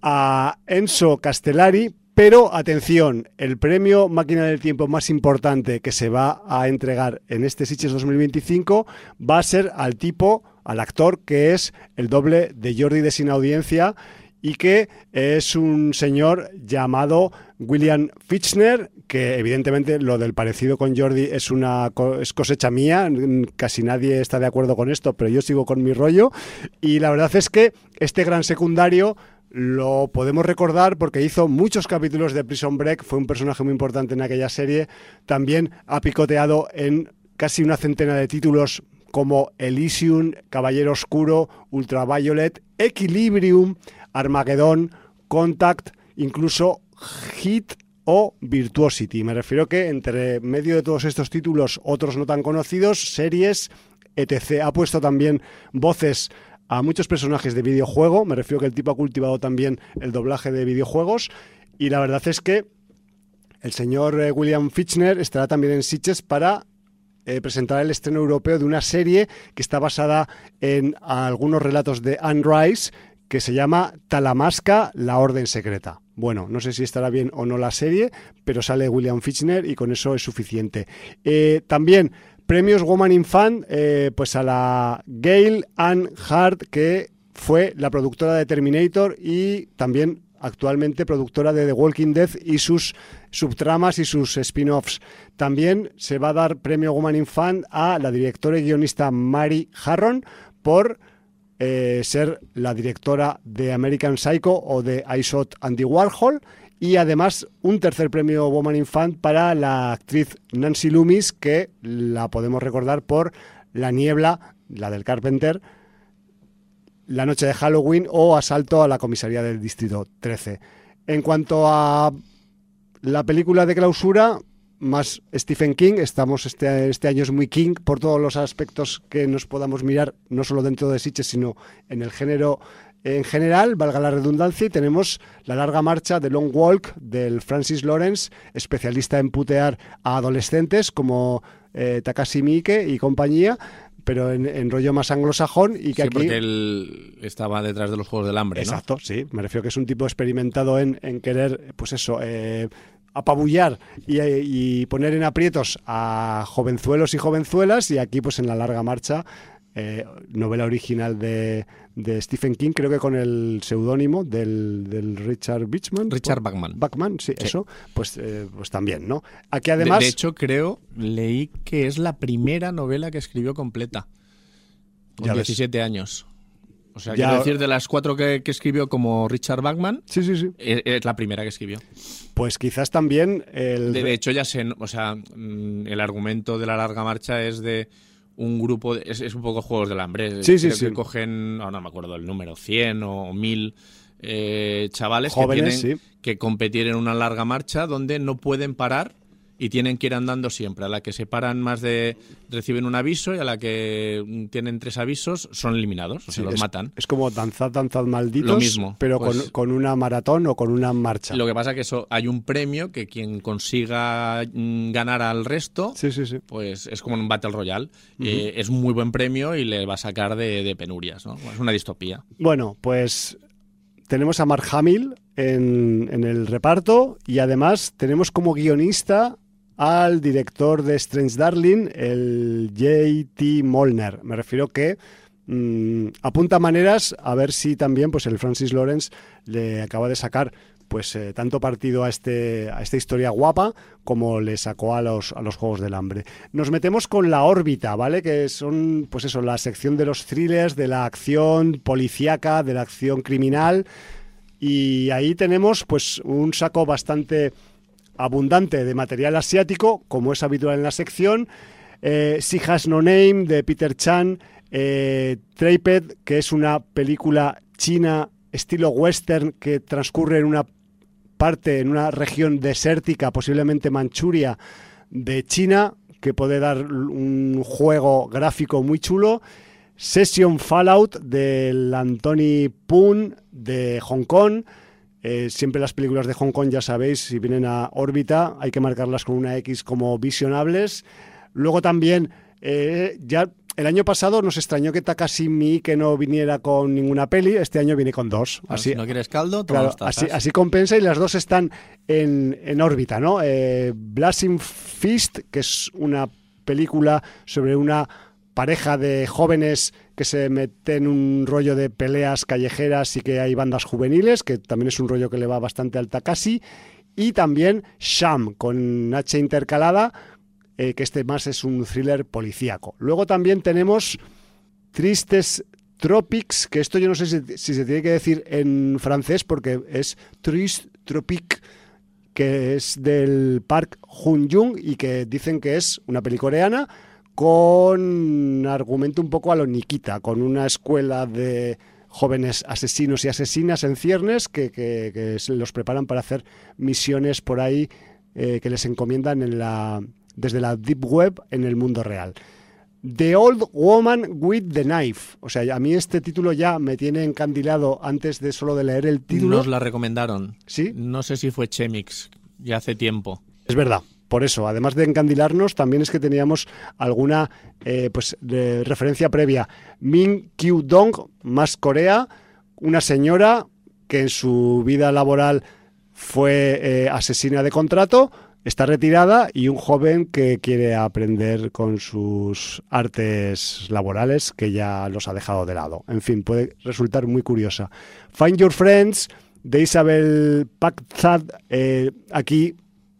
a Enzo Castellari, pero atención, el premio Máquina del Tiempo más importante que se va a entregar en este Sitges dos mil veinticinco va a ser al tipo, al actor que es el doble de Jordi de Sin Audiencia, y que es un señor llamado William Fichtner, que evidentemente lo del parecido con Jordi es una es cosecha mía, casi nadie está de acuerdo con esto, pero yo sigo con mi rollo, y la verdad es que este gran secundario lo podemos recordar porque hizo muchos capítulos de Prison Break, fue un personaje muy importante en aquella serie, también ha picoteado en casi una centena de títulos como Elysium, Caballero Oscuro, Ultraviolet, Equilibrium, Armageddon, Contact, incluso Hit o Virtuosity. Me refiero que entre medio de todos estos títulos, otros no tan conocidos, series, etcétera. Ha puesto también voces a muchos personajes de videojuego. Me refiero que el tipo ha cultivado también el doblaje de videojuegos. Y la verdad es que el señor eh, William Fichtner estará también en Sitges para eh, presentar el estreno europeo de una serie que está basada en algunos relatos de Anne Rice, que se llama Talamasca, la Orden Secreta. Bueno, no sé si estará bien o no la serie, pero sale William Fichtner y con eso es suficiente. Eh, también premios Woman in Fan, eh, pues a la Gail Ann Hart, que fue la productora de Terminator y también actualmente productora de The Walking Dead y sus subtramas y sus spin-offs. También se va a dar premio Woman in Fan a la directora y guionista Mary Harron por eh, ser la directora de American Psycho o de I Shot Andy Warhol, y además un tercer premio Woman in Fan para la actriz Nancy Loomis, que la podemos recordar por La Niebla, la del Carpenter, La Noche de Halloween o Asalto a la Comisaría del Distrito trece. En cuanto a la película de clausura, más Stephen King, estamos este, este año es muy King por todos los aspectos que nos podamos mirar, no solo dentro de Sitges, sino en el género en general, valga la redundancia, y tenemos La Larga Marcha, The Long Walk, del Francis Lawrence, especialista en putear a adolescentes como eh, Takashi Miike y compañía, pero en, en rollo más anglosajón, y que sí, aquí... porque él estaba detrás de los Juegos del Hambre, ¿no? Exacto, sí, me refiero que es un tipo experimentado en, en querer, pues eso, eh, apabullar y, y poner en aprietos a jovenzuelos y jovenzuelas, y aquí pues en La Larga Marcha, eh, novela original de, de Stephen King, creo que con el seudónimo del, del Richard Bachman. Richard Bachman. Bachman, sí, sí. Eso, pues, eh, pues también, ¿no? Aquí además... De, de hecho, creo, leí que es la primera novela que escribió completa, con ya diecisiete ves. años. O sea, Ya... quiero decir, de las cuatro que, que escribió como Richard Bachman, sí, sí, sí. Es, es la primera que escribió. Pues quizás también el... De, de hecho, ya sé, o sea, el argumento de La Larga Marcha es de un grupo, de, es, es un poco Juegos del Hambre. Sí, sí, Creo sí. que cogen, no, no me acuerdo el número, cien o mil eh, chavales jóvenes, que tienen sí. que competir en una larga marcha donde no pueden parar y tienen que ir andando siempre. A la que se paran más de... reciben un aviso, y a la que tienen tres avisos son eliminados, o sí, sea, los es, matan. Es como danzad, danzad malditos, lo mismo, pero pues, con, con una maratón o con una marcha. Lo que pasa es que eso hay un premio que quien consiga mm, ganar al resto, sí, sí, sí. pues es como un Battle Royale. Uh-huh. Eh, es un muy buen premio y le va a sacar de, de penurias, ¿no? Es una distopía. Bueno, pues tenemos a Mark Hamill en, en el reparto, y además tenemos como guionista al director de Strange Darling, el J T Molnar. Me refiero que mmm, apunta maneras a ver si también pues el Francis Lawrence le acaba de sacar pues eh, tanto partido a este a esta historia guapa como le sacó a los a los Juegos del Hambre. Nos metemos con La Órbita, ¿vale? Que son pues eso, la sección de los thrillers, de la acción policíaca, de la acción criminal, y ahí tenemos pues un saco bastante abundante de material asiático, como es habitual en la sección. eh, She Has No Name, de Peter Chan, eh, Trapped, que es una película china estilo western que transcurre en una parte, en una región desértica, posiblemente Manchuria, de China, que puede dar un juego gráfico muy chulo. Session Fallout, del Anthony Poon, de Hong Kong. Eh, siempre las películas de Hong Kong, ya sabéis, si vienen a órbita hay que marcarlas con una X como visionables. Luego también, eh, ya el año pasado nos extrañó que Takashi Miike no viniera con ninguna peli, este año viene con dos. Bueno, así, si no quieres caldo, toma claro, así, así compensa, y las dos están en, en órbita, ¿no? Eh, Blazing Fist, que es una película sobre una pareja de jóvenes que se meten en un rollo de peleas callejeras y que hay bandas juveniles, que también es un rollo que le va bastante al Takashi. Y también Sham, con H intercalada, eh, que este más es un thriller policíaco. Luego también tenemos Tristes Tropics, que esto yo no sé si, si se tiene que decir en francés, porque es Triste Tropique, que es del Park Jun-jung y que dicen que es una peli coreana con argumento un poco a lo Nikita, con una escuela de jóvenes asesinos y asesinas en ciernes que, que, que se los preparan para hacer misiones por ahí eh, que les encomiendan en la, desde la Deep Web en el mundo real. The Old Woman with the Knife. O sea, a mí este título ya me tiene encandilado antes de solo de leer el título. Nos la recomendaron. ¿Sí? No sé si fue Chemix, ya hace tiempo. Es verdad. Por eso, además de encandilarnos, también es que teníamos alguna eh, pues de referencia previa. Min Kyu-dong, más Corea, una señora que en su vida laboral fue eh, asesina de contrato, está retirada, y un joven que quiere aprender con sus artes laborales, que ya los ha dejado de lado. En fin, puede resultar muy curiosa. Find Your Friends, de Isabel Pakzad, eh, aquí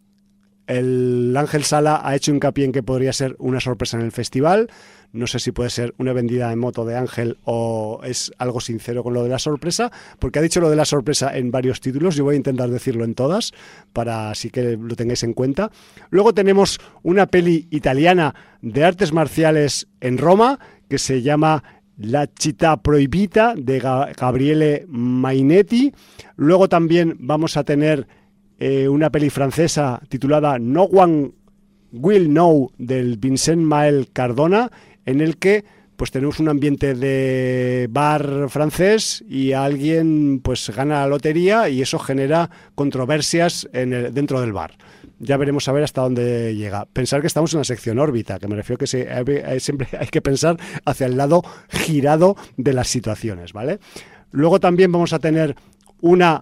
el Ángel Sala ha hecho hincapié en que podría ser una sorpresa en el festival. No sé si puede ser una vendida en moto de Ángel o es algo sincero con lo de la sorpresa, porque ha dicho lo de la sorpresa en varios títulos. Yo voy a intentar decirlo en todas, para así que lo tengáis en cuenta. Luego tenemos una peli italiana de artes marciales en Roma, que se llama La città proibita, de Gabriele Mainetti. Luego también vamos a tener eh, una peli francesa titulada No One Will Know, del Vincent Mael Cardona, en el que pues tenemos un ambiente de bar francés y alguien pues gana la lotería y eso genera controversias en el, dentro del bar. Ya veremos a ver hasta dónde llega. Pensar que estamos en la sección órbita, que me refiero que se, eh, siempre hay que pensar hacia el lado girado de las situaciones, ¿vale? Luego también vamos a tener una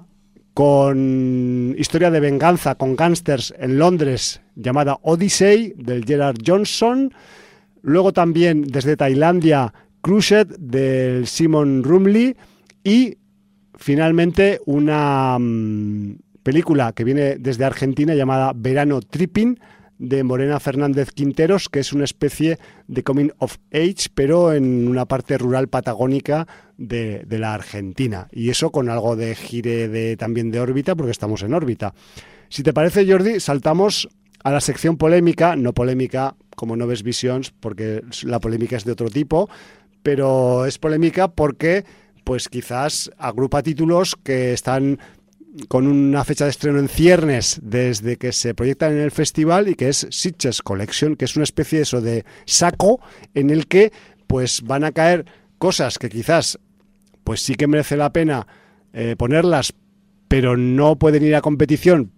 con historia de venganza con gángsters en Londres llamada Odyssey, del Gerard Johnson. Luego también desde Tailandia, Crushed, del Simon Rumley. Y finalmente una mmm, película que viene desde Argentina llamada Verano Tripping, de Morena Fernández Quinteros, que es una especie de coming of age, pero en una parte rural patagónica de, de la Argentina. Y eso con algo de gire de, también de órbita, porque estamos en órbita. Si te parece, Jordi, saltamos a la sección polémica, no polémica como Noves Visions, porque la polémica es de otro tipo, pero es polémica porque pues quizás agrupa títulos que están con una fecha de estreno en ciernes desde que se proyectan en el festival, y que es Sitges Collection, que es una especie de eso de saco en el que pues van a caer cosas que quizás pues sí que merece la pena eh, ponerlas, pero no pueden ir a competición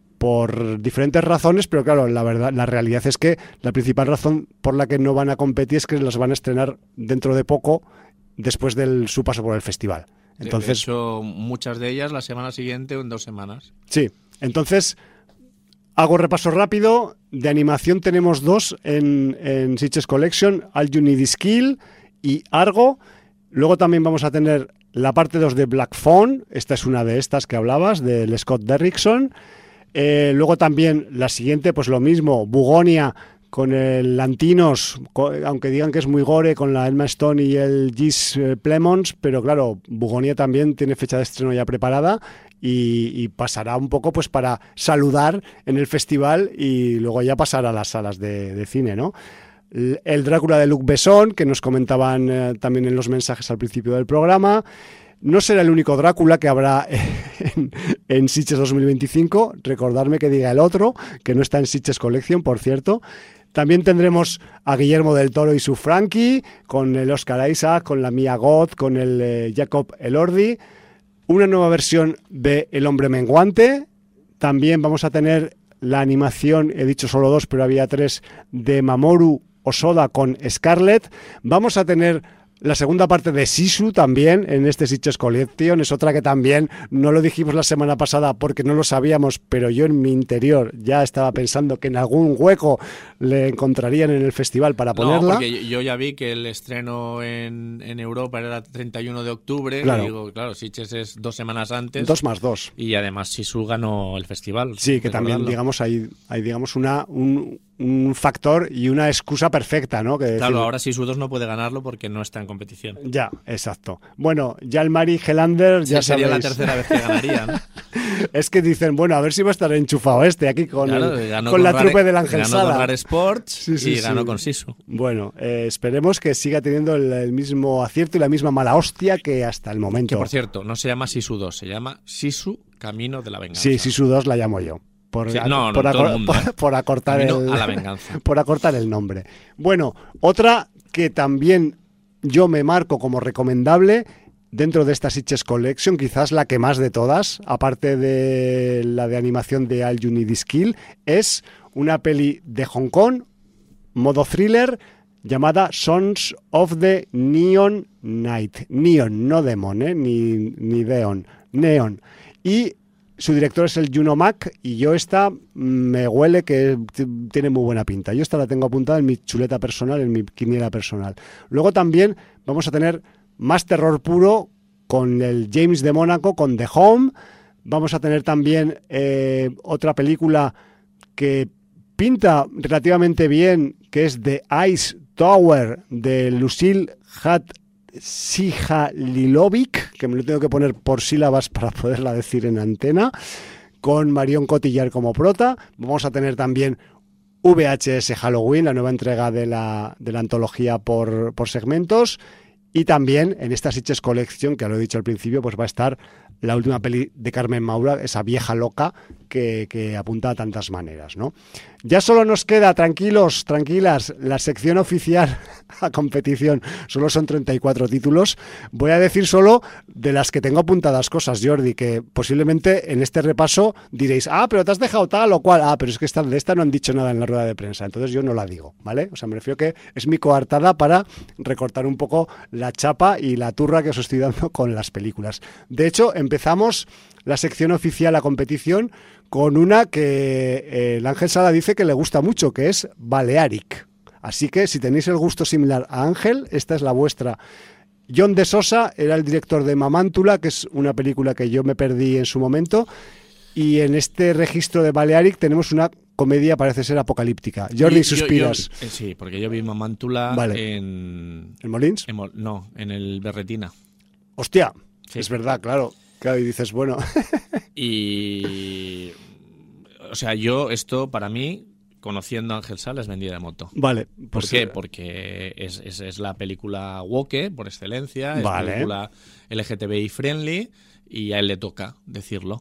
por diferentes razones. Pero claro, la verdad, la realidad es que la principal razón por la que no van a competir es que las van a estrenar dentro de poco, después de su paso por el festival. Entonces, de hecho, muchas de ellas la semana siguiente o en dos semanas. Sí, entonces hago repaso rápido. De animación tenemos dos en, en Sitges Collection, All You Need Is Kill y Argo. Luego también vamos a tener la parte dos de Black Phone. Esta es una de estas que hablabas, del Scott Derrickson. Eh, luego también la siguiente, pues lo mismo, Bugonia, con el Lantinos, aunque digan que es muy gore, con la Emma Stone y el Gis Plemons, pero claro, Bugonia también tiene fecha de estreno ya preparada y, y pasará un poco pues para saludar en el festival y luego ya pasar a las salas de, de cine, ¿no? El Drácula de Luc Besson, que nos comentaban eh, también en los mensajes al principio del programa. No será el único Drácula que habrá en, en Sitges dos mil veinticinco. Recordarme que diga el otro, que no está en Sitges Collection, por cierto. También tendremos a Guillermo del Toro y su Frankie, con el Oscar Isaac, con la Mia Goth, con el eh, Jacob Elordi. Una nueva versión de El Hombre Menguante. También vamos a tener la animación, he dicho solo dos, pero había tres, de Mamoru Osoda con Scarlett. Vamos a tener la segunda parte de Sisu también en este Sitges Collection. Es otra que también no lo dijimos la semana pasada porque no lo sabíamos, pero yo en mi interior ya estaba pensando que en algún hueco le encontrarían en el festival para ponerla. No, porque yo ya vi que el estreno en, en Europa era el treinta y uno de octubre. Claro. Y digo, claro, Sitges es dos semanas antes. Dos más dos. Y además Sisu ganó el festival. Sí, que también, digamos, hay, hay digamos una... Un, un factor y una excusa perfecta, ¿no? Que claro, decir... ahora Sisu dos no puede ganarlo porque no está en competición. Ya, exacto. Bueno, Jalmari Helander, ya sí, sería sabéis. la tercera vez que ganaría, ¿no? Es que dicen, bueno, a ver si va a estar enchufado este aquí con, claro, el, con, con la Rare, trupe del Ángel ganó Sala. Ganó con Rare Sports sí, sí, y sí. ganó con Sisu. Bueno, eh, esperemos que siga teniendo el, el mismo acierto y la misma mala hostia que hasta el momento. Que, por cierto, no se llama Sisu dos, se llama Sisu Camino de la Venganza. Sí, Sisu dos la llamo yo. Por, sí, no, no, por, todo acor, el mundo, por, ¿eh? por acortar Camino el, a la venganza. por acortar el nombre. Bueno, otra que también yo me marco como recomendable dentro de esta Sitges Collection, quizás la que más de todas, aparte de la de animación de All You Need Is Kill, es una peli de Hong Kong, modo thriller, llamada Sons of the Neon Night. Neon, no Demon, ¿eh? ni, ni Deon, Neon. Y su director es el Juno Mac, y yo esta me huele que tiene muy buena pinta. Yo esta la tengo apuntada en mi chuleta personal, en mi quiniela personal. Luego también vamos a tener más terror puro con el James de Mónaco, con The Home. Vamos a tener también eh, otra película que pinta relativamente bien, que es The Ice Tower, de Lucille Hatzihalilovic, que me lo tengo que poner por sílabas para poderla decir en antena, con Marion Cotillard como prota. Vamos a tener también V H S Halloween, la nueva entrega de la, de la antología por, por segmentos. Y también en esta Sitges Collection, que ya lo he dicho al principio, pues va a estar la última peli de Carmen Maura, esa vieja loca que, que apunta a tantas maneras, ¿no? Ya solo nos queda, tranquilos, tranquilas, la sección oficial a competición. Solo son treinta y cuatro títulos. Voy a decir solo de las que tengo apuntadas cosas, Jordi, que posiblemente en este repaso diréis, ah, pero te has dejado tal o cual. Ah, pero es que esta, de esta no han dicho nada en la rueda de prensa, entonces yo no la digo, ¿vale? O sea, me refiero que es mi coartada para recortar un poco la chapa y la turra que os estoy dando con las películas. De hecho, empezamos la sección oficial a competición con una que eh, el Ángel Sala dice que le gusta mucho, que es Balearic. Así que si tenéis el gusto similar a Ángel, esta es la vuestra. John de Sosa era el director de Mamántula, que es una película que yo me perdí en su momento, y en este registro de Balearic tenemos una comedia, parece ser apocalíptica. Jordi, yo, suspiras. Yo, yo, sí, porque yo vi Mamántula vale. en... ¿En Molins? En, no, en el Berretina. ¡Hostia! Sí. Es verdad, claro. Claro, y dices, bueno... y... O sea, yo, esto, para mí, conociendo a Ángel Sala, es vendida de moto. Vale. ¿Por pues, qué? Porque es, es, es la película woke, por excelencia, es vale. película L G T B I friendly, y a él le toca decirlo.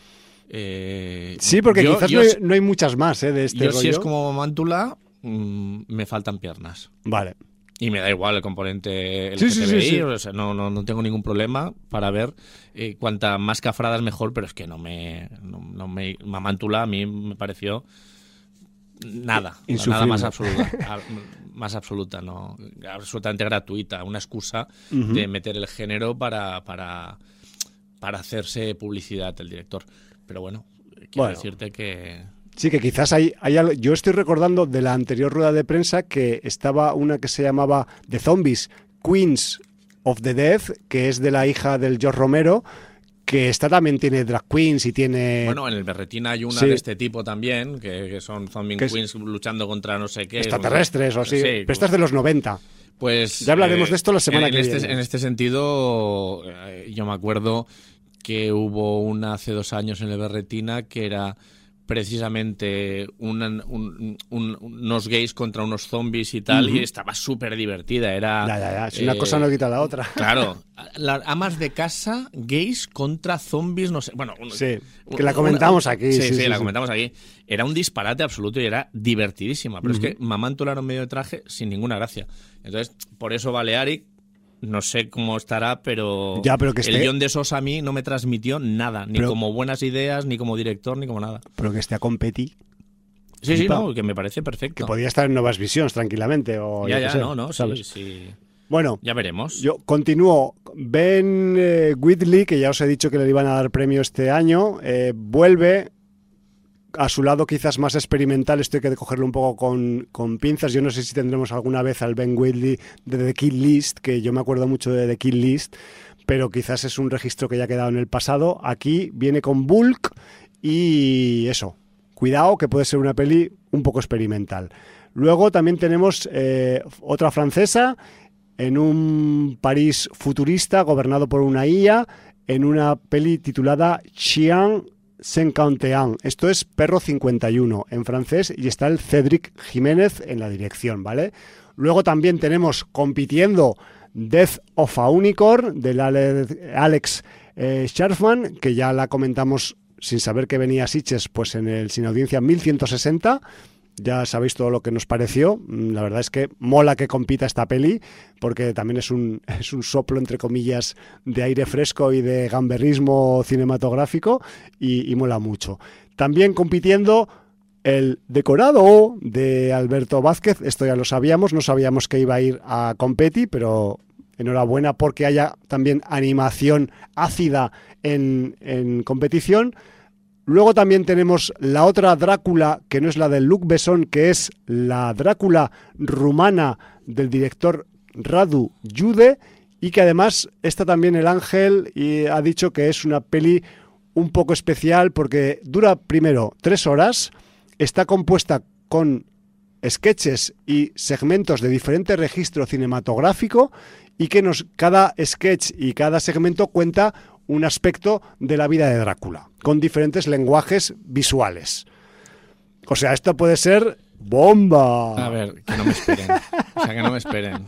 Eh, sí, porque yo, quizás yo, no, hay, no hay muchas más ¿eh? de este yo rollo. Si es como Mamántula, mmm, me faltan piernas. Vale. Y me da igual el componente L G T B I, sí, sí, sí, sí. O sea, no, no, no tengo ningún problema para ver eh, cuanta más cafradas mejor, pero es que no me, no, no me... Mamántula a mí me pareció nada, nada más absoluta, más absoluta, no, absolutamente gratuita, una excusa uh-huh. de meter el género para, para, para hacerse publicidad el director. Pero bueno, quiero bueno. decirte que... Sí, que quizás hay, hay algo. Yo estoy recordando de la anterior rueda de prensa que estaba una que se llamaba The Zombies, Queens of the Death, que es de la hija del George Romero, que esta también tiene drag queens y tiene... Bueno, en el Berretina hay una sí. de este tipo también, que, que son zombie que queens es... luchando contra no sé qué. Extraterrestres o así, sí, pero esta es de los noventa. Pues ya hablaremos eh, de esto la semana en, que en viene. Este, en este sentido, eh, yo me acuerdo que hubo una hace dos años en el Berretina que era... precisamente una, un, un, unos gays contra unos zombies y tal, uh-huh. y estaba súper divertida. Era, ya, ya, ya. Si una eh, cosa no quita la otra. Claro. Las amas de casa, gays contra zombies, no sé. Bueno, sí, que la comentamos una, aquí. Sí, sí, sí, sí, la sí. comentamos aquí. Era un disparate absoluto y era divertidísima. Pero uh-huh. es que Mamántula era un medio de traje sin ninguna gracia. Entonces, por eso Balearic, no sé cómo estará, pero, ya, pero que esté... el John de Sosa a mí no me transmitió nada, ni pero... como buenas ideas, ni como director, ni como nada. Pero que esté a competir. Sí, sí, no, que me parece perfecto. Que podría estar en Nuevas Visions tranquilamente. O ya, ya, sé, no, no, ¿sabes? sí, sí. Bueno, ya veremos. Yo continúo. Ben eh, Whitley, que ya os he dicho que le iban a dar premio este año, eh, vuelve a su lado quizás más experimental. Esto hay que cogerlo un poco con, con pinzas. Yo no sé si tendremos alguna vez al Ben Whitley de The Kill List, que yo me acuerdo mucho de The Kill List, pero quizás es un registro que ya ha quedado en el pasado. Aquí viene con Bulk y eso, cuidado que puede ser una peli un poco experimental. Luego también tenemos eh, otra francesa en un París futurista gobernado por una I A, en una peli titulada Chien cincuenta y uno. Esto es Perro cincuenta y uno en francés y está el Cédric Jiménez en la dirección, ¿vale? Luego también tenemos compitiendo Death of a Unicorn del Ale- Alex eh, Scherfman, que ya la comentamos sin saber que venía Sitges, pues en el Sin Audiencia mil ciento sesenta. Ya sabéis todo lo que nos pareció. La verdad es que mola que compita esta peli, porque también es un, es un soplo, entre comillas, de aire fresco y de gamberrismo cinematográfico, y, y mola mucho. También compitiendo el Decorado de Alberto Vázquez. Esto ya lo sabíamos, no sabíamos que iba a ir a Competi, pero enhorabuena porque haya también animación ácida en, en competición. Luego también tenemos la otra Drácula, que no es la de Luc Besson, que es la Drácula rumana del director Radu Jude, y que además está también el Ángel y ha dicho que es una peli un poco especial porque dura primero tres horas, está compuesta con sketches y segmentos de diferente registro cinematográfico, y que nos, cada sketch y cada segmento cuenta un aspecto de la vida de Drácula, con diferentes lenguajes visuales. O sea, esto puede ser bomba. A ver, que no me esperen. O sea, que no me esperen.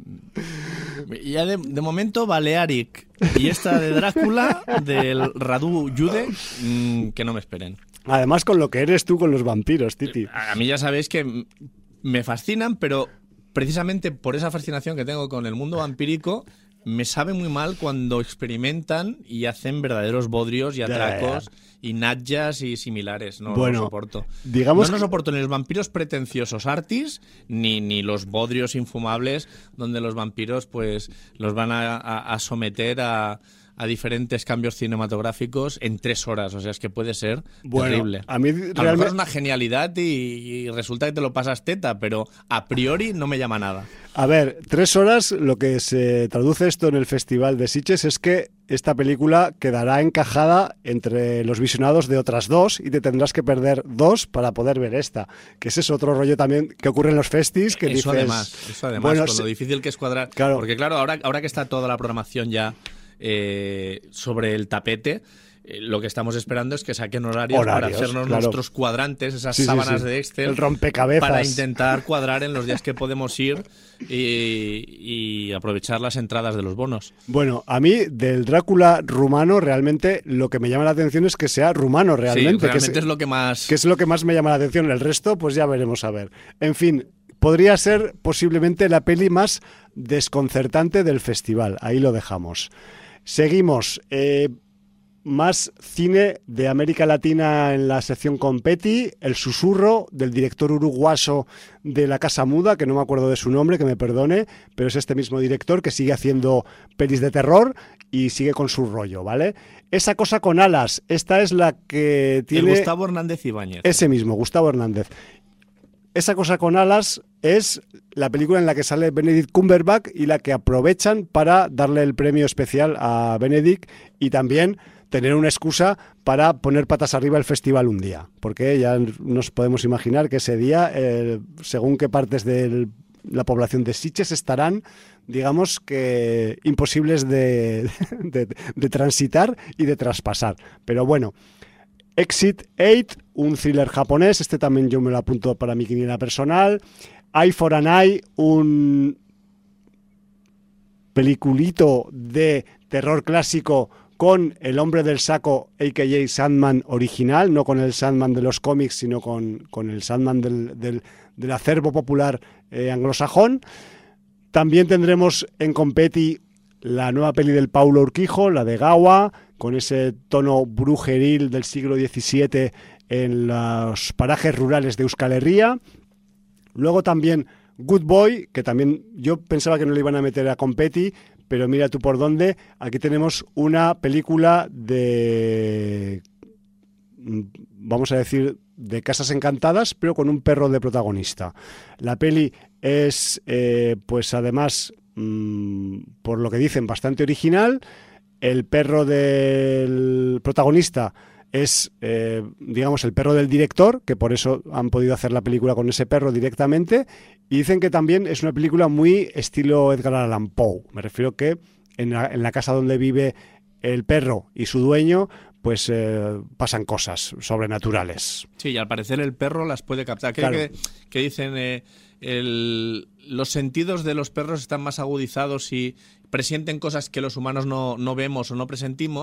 Ya de, de momento, Balearic y esta de Drácula, del Radu Jude, mmm, que no me esperen. Además, con lo que eres tú con los vampiros, Titi. A mí ya sabéis que me fascinan, pero precisamente por esa fascinación que tengo con el mundo vampírico, me sabe muy mal cuando experimentan y hacen verdaderos bodrios y atracos, ya, ya. y nadjas y similares. No, bueno, no soporto. Digamos no, no que... soporto ni los vampiros pretenciosos artis, ni, ni los bodrios infumables donde los vampiros pues los van a, a, a someter a... a diferentes cambios cinematográficos en tres horas. O sea, es que puede ser bueno, terrible. A mí realmente... a lo mejor es una genialidad y, y resulta que te lo pasas teta, pero a priori no me llama nada. A ver, tres horas, lo que se traduce esto en el Festival de Sitges es que esta película quedará encajada entre los visionados de otras dos y te tendrás que perder dos para poder ver esta. Que ese es otro rollo también que ocurre en los festis. Que eso dices, además, eso además, bueno, con lo difícil que es cuadrar. Claro. Porque claro, ahora, ahora que está toda la programación ya Eh, sobre el tapete, eh, lo que estamos esperando es que saquen horarios, horarios para hacernos claro. nuestros cuadrantes, esas sí, sábanas sí, sí. de Excel, el rompecabezas, para intentar cuadrar en los días que podemos ir y, y aprovechar las entradas de los bonos. Bueno, a mí del Drácula rumano realmente lo que me llama la atención es que sea rumano realmente. Sí, realmente que es, es lo que más... que es lo que más me llama la atención. El resto, pues ya veremos a ver. En fin, podría ser posiblemente la peli más desconcertante del festival. Ahí lo dejamos. Seguimos, eh, más cine de América Latina en la sección Competi, El susurro, del director uruguayo de La Casa Muda, que no me acuerdo de su nombre, que me perdone, pero es este mismo director que sigue haciendo pelis de terror y sigue con su rollo, ¿vale? Esa cosa con alas, esta es la que tiene... El Gustavo Hernández Ibáñez. Ese mismo, Gustavo Hernández. Esa cosa con alas es la película en la que sale Benedict Cumberbatch y la que aprovechan para darle el premio especial a Benedict y también tener una excusa para poner patas arriba el festival un día, porque ya nos podemos imaginar que ese día, eh, según qué partes de la población de Sitges estarán, digamos que imposibles de, de, de transitar y de traspasar. Pero bueno, Exit ocho, un thriller japonés, este también yo me lo apunto para mi quiniela personal. Eye for an Eye, un peliculito de terror clásico con el hombre del saco, a k a. Sandman original, no con el Sandman de los cómics, sino con, con el Sandman del, del, del acervo popular eh, anglosajón. También tendremos en Competi la nueva peli del Paulo Urquijo, la de Gawa, con ese tono brujeril del siglo diecisiete en los parajes rurales de Euskal Herria. Luego también Good Boy, que también yo pensaba que no le iban a meter a Competi, pero mira tú por dónde. Aquí tenemos una película de, vamos a decir, de casas encantadas, pero con un perro de protagonista. La peli es, eh, pues además, mmm, por lo que dicen, bastante original. El perro del protagonista es, eh, digamos, el perro del director, que por eso han podido hacer la película con ese perro directamente, y dicen que también es una película muy estilo Edgar Allan Poe. Me refiero que en la, en la casa donde vive el perro y su dueño, pues eh, pasan cosas sobrenaturales. Sí, y al parecer el perro las puede captar. Creo Claro. que, que dicen eh, el, los sentidos de los perros están más agudizados y presienten cosas que los humanos no, no vemos o no presentimos,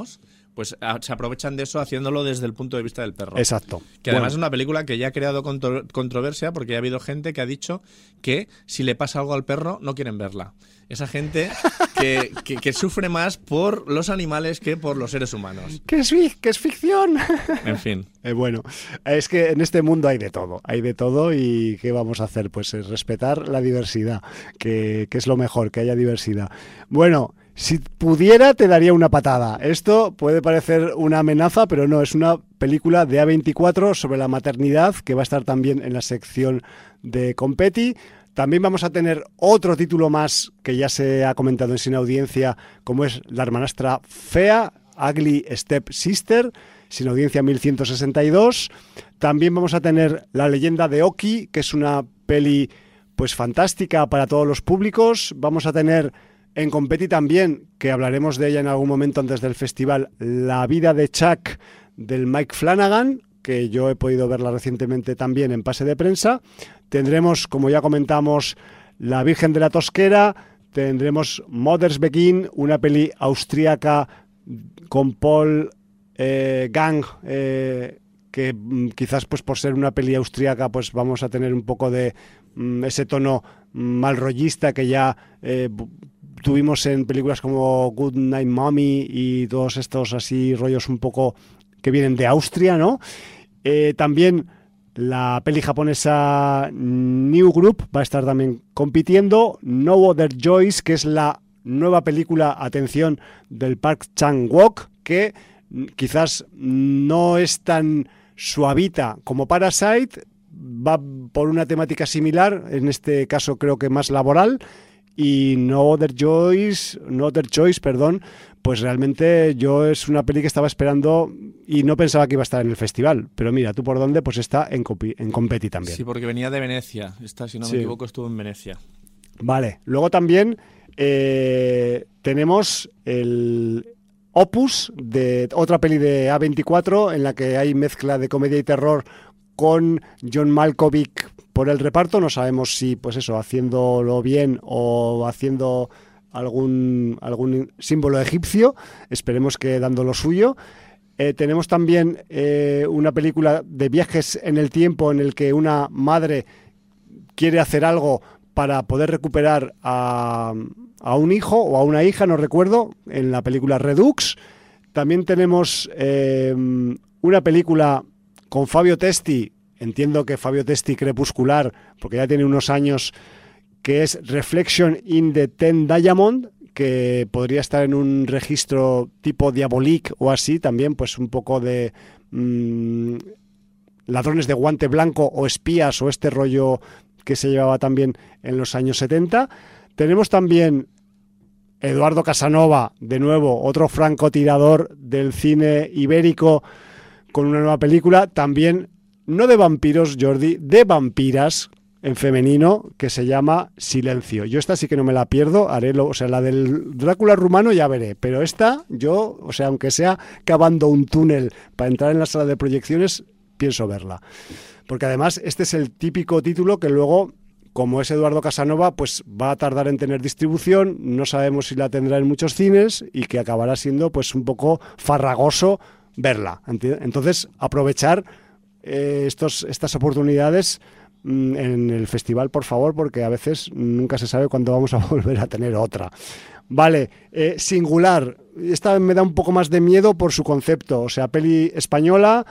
pues a, se aprovechan de eso haciéndolo desde el punto de vista del perro. Exacto. Que además bueno. es una película que ya ha creado contro- controversia porque ha habido gente que ha dicho que si le pasa algo al perro no quieren verla. Esa gente que, que, que sufre más por los animales que por los seres humanos. ¡Que es, que es ficción! En fin. Eh, bueno, es que en este mundo hay de todo, hay de todo y ¿qué vamos a hacer? Pues es respetar la diversidad, que, que es lo mejor, que haya diversidad. Bueno, si pudiera te daría una patada. Esto puede parecer una amenaza, pero no, es una película de A veinticuatro sobre la maternidad que va a estar también en la sección de Competi. También vamos a tener otro título más que ya se ha comentado en Sin Audiencia, como es La hermanastra fea, Ugly Step Sister, Sin Audiencia mil ciento sesenta y dos. También vamos a tener La leyenda de Oki, que es una peli pues fantástica para todos los públicos. Vamos a tener en Competi también, que hablaremos de ella en algún momento antes del festival, La vida de Chuck, del Mike Flanagan, que yo he podido verla recientemente también en pase de prensa. Tendremos, como ya comentamos, La Virgen de la Tosquera, tendremos Mothers Begin, una peli austríaca con Paul eh, Gang, eh, que mm, quizás pues por ser una peli austríaca pues vamos a tener un poco de mm, ese tono mal rollista que ya eh, tuvimos en películas como Good Night Mommy y todos estos así rollos un poco que vienen de Austria, ¿no? Eh, también la peli japonesa New Group va a estar también compitiendo. No Other Choice, que es la nueva película, atención, del Park Chan-wook, que quizás no es tan suavita como Parasite, va por una temática similar, en este caso creo que más laboral, y No Other Choice, No Other Choice, perdón, pues realmente yo es una peli que estaba esperando y no pensaba que iba a estar en el festival, pero mira, tú por dónde, pues está en, Copi, en Competi también. Sí, porque venía de Venecia, esta, si no me sí. equivoco, estuvo en Venecia. Vale, luego también eh, tenemos el Opus, de otra peli de A veinticuatro, en la que hay mezcla de comedia y terror con John Malkovich por el reparto. No sabemos si, pues eso, haciéndolo bien o haciendo algún, algún símbolo egipcio. Esperemos que dando lo suyo. Eh, tenemos también eh, una película de viajes en el tiempo en el que una madre quiere hacer algo para poder recuperar a, a un hijo o a una hija, no recuerdo, en la película Redux. También tenemos eh, una película con Fabio Testi, entiendo que Fabio Testi crepuscular, porque ya tiene unos años, que es Reflection in the Ten Diamond, que podría estar en un registro tipo Diabolique o así, también pues un poco de mmm, ladrones de guante blanco o espías o este rollo que se llevaba también en los años setenta. Tenemos también Eduardo Casanova, de nuevo, otro francotirador del cine ibérico, con una nueva película, también no de vampiros, Jordi, de vampiras, en femenino, que se llama Silencio. Yo esta sí que no me la pierdo, haré lo, o sea, la del Drácula rumano ya veré, pero esta, yo, o sea, aunque sea cavando un túnel para entrar en la sala de proyecciones, pienso verla. Porque además este es el típico título que luego, como es Eduardo Casanova, pues va a tardar en tener distribución, no sabemos si la tendrá en muchos cines y que acabará siendo pues un poco farragoso verla. Entonces, aprovechar eh, estos, estas oportunidades mm, en el festival, por favor, porque a veces nunca se sabe cuándo vamos a volver a tener otra. Vale, eh, Singular. Esta me da un poco más de miedo por su concepto. O sea, peli española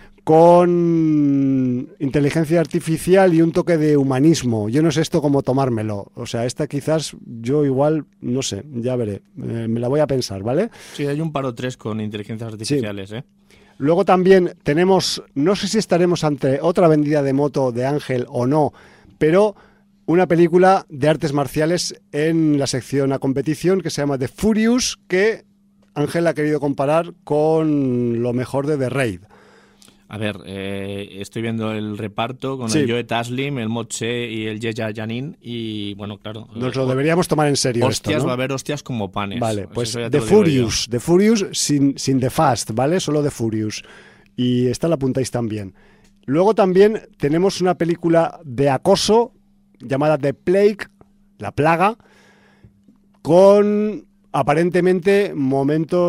con inteligencia artificial y un toque de humanismo. Yo no sé esto cómo tomármelo. O sea, esta quizás yo igual, no sé, ya veré. Eh, me la voy a pensar, ¿vale? Sí, hay un par o tres con inteligencias artificiales, sí. ¿eh? Luego también tenemos, no sé si estaremos ante otra vendida de moto de Ángel o no, pero una película de artes marciales en la sección a competición que se llama The Furious, que Ángel ha querido comparar con lo mejor de The Raid. A ver, eh, estoy viendo el reparto con sí. el Joe Taslim, el Moche y el Yeya Janin y, bueno, claro... Nos lo deberíamos tomar en serio hostias, esto, ¿no? Va a haber hostias como panes. Vale, pues The Furious, The Furious sin, sin The Fast, ¿vale? Solo The Furious. Y esta la apuntáis también. Luego también tenemos una película de acoso llamada The Plague, La Plaga, con aparentemente momentos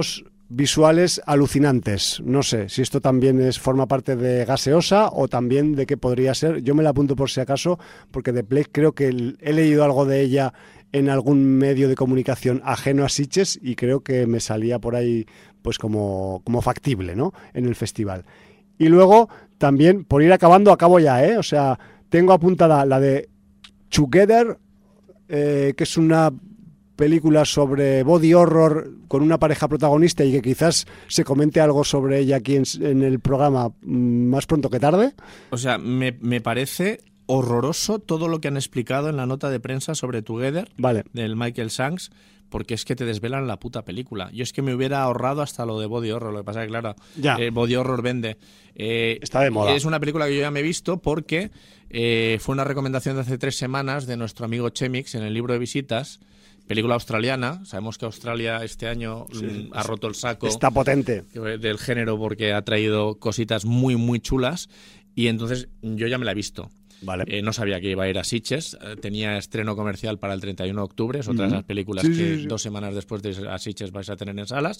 visuales alucinantes. No sé si esto también es forma parte de Gaseosa o también de qué podría ser. Yo me la apunto por si acaso, porque The Plague creo que he leído algo de ella en algún medio de comunicación ajeno a Sitges y creo que me salía por ahí pues como, como factible, ¿no?, en el festival. Y luego también, por ir acabando, acabo ya, ¿eh? O sea, tengo apuntada la de Together, eh, que es una película sobre body horror con una pareja protagonista y que quizás se comente algo sobre ella aquí en, en el programa más pronto que tarde. O sea, me, me parece horroroso todo lo que han explicado en la nota de prensa sobre Together, vale, del Michael Shanks, porque es que te desvelan la puta película. Yo es que me hubiera ahorrado hasta lo de body horror, lo que pasa es que, claro, ya. el body horror vende. Eh, Está de moda. Es una película que yo ya me he visto porque eh, fue una recomendación de hace tres semanas de nuestro amigo Chemix en el libro de visitas. Película australiana. Sabemos que Australia este año sí, ha roto el saco. Está potente. Del género porque ha traído cositas muy, muy chulas. Y entonces yo ya me la he visto. Vale. Eh, no sabía que iba a ir a Sitges. Eh, tenía estreno comercial para el treinta y uno de octubre. Es otra mm-hmm. de esas películas sí, que sí, sí. dos semanas después de a Sitges vais a tener en salas.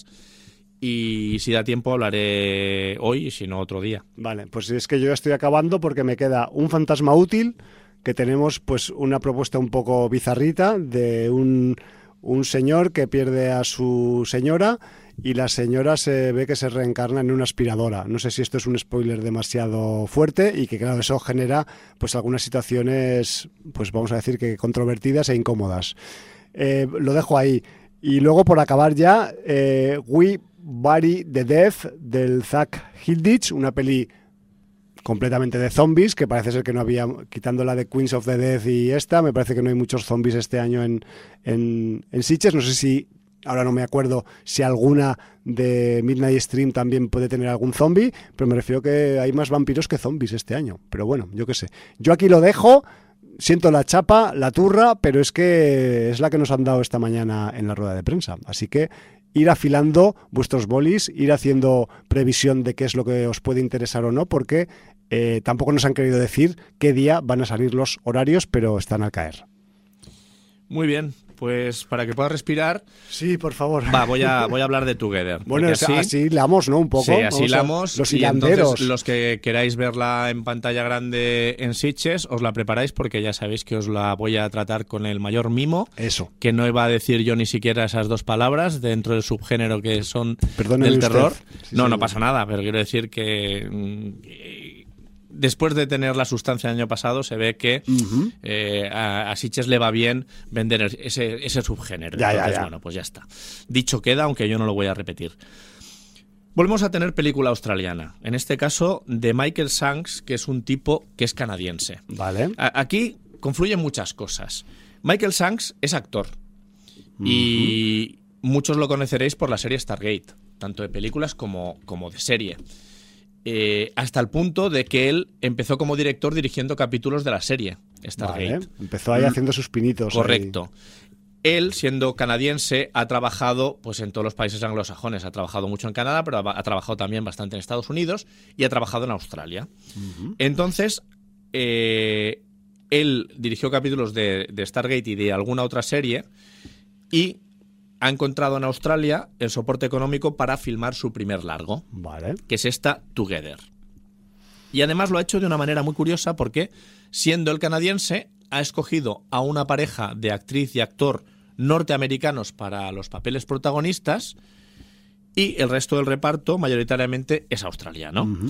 Y si da tiempo hablaré hoy y si no otro día. Vale, pues es que yo ya estoy acabando porque me queda Un fantasma útil, que tenemos pues una propuesta un poco bizarrita de un, un señor que pierde a su señora y la señora se ve que se reencarna en una aspiradora. No sé si esto es un spoiler demasiado fuerte y que claro, eso genera pues algunas situaciones, pues vamos a decir que controvertidas e incómodas. Eh, lo dejo ahí. Y luego por acabar ya, eh, We Bury the Death del Zach Hilditch, una peli completamente de zombies, que parece ser que no había, quitando la de Queens of the Death y esta, me parece que no hay muchos zombies este año en, en, en Sitges. No sé si, ahora no me acuerdo, si alguna de Midnight Stream también puede tener algún zombie, pero me refiero que hay más vampiros que zombies este año. Pero bueno, yo qué sé. Yo aquí lo dejo, siento la chapa, la turra, pero es que es la que nos han dado esta mañana en la rueda de prensa. Así que ir afilando vuestros bolis, ir haciendo previsión de qué es lo que os puede interesar o no, porque eh, tampoco nos han querido decir qué día van a salir los horarios, pero están al caer. Muy bien, pues para que puedas respirar... Sí, por favor. Va, voy a, voy a hablar de Together. Bueno, así, así lamos, ¿no? Un poco. Sí, así lamos. Los y hilanderos. Entonces, los que queráis verla en pantalla grande en Sitges, os la preparáis porque ya sabéis que os la voy a tratar con el mayor mimo. Eso. Que no iba a decir yo ni siquiera esas dos palabras dentro del subgénero que son Perdóneme del terror. Sí, no, sí, no pasa nada, pero quiero decir que... que después de tener la sustancia del año pasado, se ve que uh-huh. eh, a, a Sitges le va bien vender ese, ese subgénero. Ya, Entonces, ya, ya. bueno, pues ya está. Dicho queda, aunque yo no lo voy a repetir. Volvemos a tener película australiana. En este caso, de Michael Shanks, que es un tipo que es canadiense. Vale. A, aquí confluyen muchas cosas. Michael Shanks es actor. Uh-huh. Y muchos lo conoceréis por la serie Stargate, tanto de películas como, como de serie. Eh, hasta el punto de que él empezó como director dirigiendo capítulos de la serie Stargate. Vale. Empezó ahí mm. haciendo sus pinitos. Correcto. Ahí. Él, siendo canadiense, ha trabajado pues en todos los países anglosajones. Ha trabajado mucho en Canadá, pero ha, ha trabajado también bastante en Estados Unidos y ha trabajado en Australia. Uh-huh. Entonces, eh, él dirigió capítulos de, de Stargate y de alguna otra serie y ha encontrado en Australia el soporte económico para filmar su primer largo, vale, que es esta Together. Y además lo ha hecho de una manera muy curiosa porque, siendo el canadiense, ha escogido a una pareja de actriz y actor norteamericanos para los papeles protagonistas y el resto del reparto mayoritariamente es australiano. Uh-huh.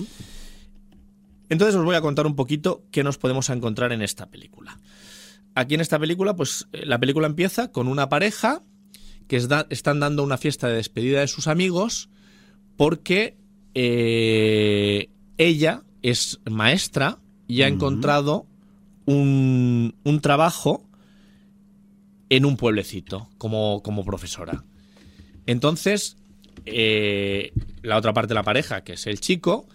Entonces os voy a contar un poquito qué nos podemos encontrar en esta película. Aquí en esta película, pues la película empieza con una pareja que están dando una fiesta de despedida de sus amigos porque eh, ella es maestra y ha uh-huh. encontrado un, un trabajo en un pueblecito como, como profesora. Entonces, eh, la otra parte de la pareja, que es el chico,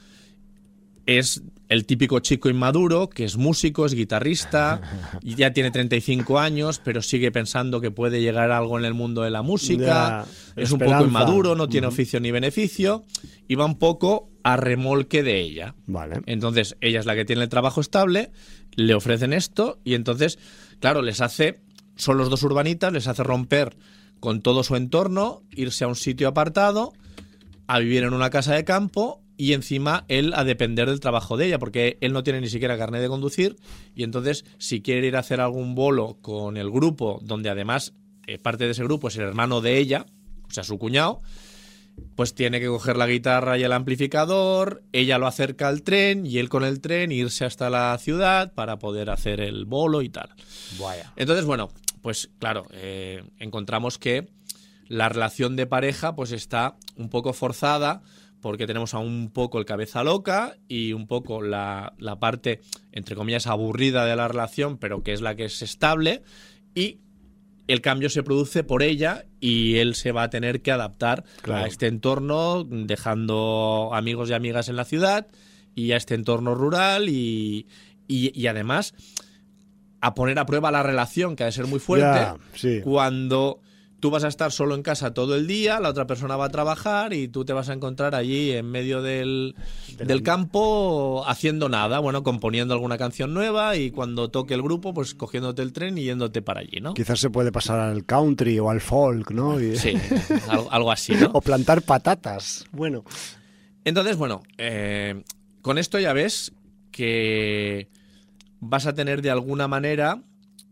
es el típico chico inmaduro, que es músico, es guitarrista, y ya tiene treinta y cinco años, pero sigue pensando que puede llegar a algo en el mundo de la música. Ya, es esperanza. Un poco inmaduro, no tiene uh-huh. oficio ni beneficio, y va un poco a remolque de ella. Vale. Entonces, ella es la que tiene el trabajo estable, le ofrecen esto, y entonces, claro, les hace, son los dos urbanitas, les hace romper con todo su entorno, irse a un sitio apartado, a vivir en una casa de campo y encima él a depender del trabajo de ella, porque él no tiene ni siquiera carnet de conducir y entonces si quiere ir a hacer algún bolo con el grupo, donde además eh, parte de ese grupo es el hermano de ella, o sea, su cuñado, pues tiene que coger la guitarra y el amplificador, ella lo acerca al tren y él con el tren irse hasta la ciudad para poder hacer el bolo y tal. Vaya. Entonces, bueno, pues claro, eh, encontramos que la relación de pareja pues está un poco forzada porque tenemos a un poco el cabeza loca y un poco la, la parte, entre comillas, aburrida de la relación, pero que es la que es estable, y el cambio se produce por ella y él se va a tener que adaptar claro. a este entorno, dejando amigos y amigas en la ciudad y a este entorno rural y, y, y además a poner a prueba la relación, que ha de ser muy fuerte, ya, sí. cuando tú vas a estar solo en casa todo el día, la otra persona va a trabajar y tú te vas a encontrar allí en medio del, del campo haciendo nada, bueno, componiendo alguna canción nueva y cuando toque el grupo, pues cogiéndote el tren y yéndote para allí, ¿no? Quizás se puede pasar al country o al folk, ¿no? Y... Sí, algo, algo así, ¿no? O plantar patatas, bueno. Entonces, bueno, eh, con esto ya ves que vas a tener de alguna manera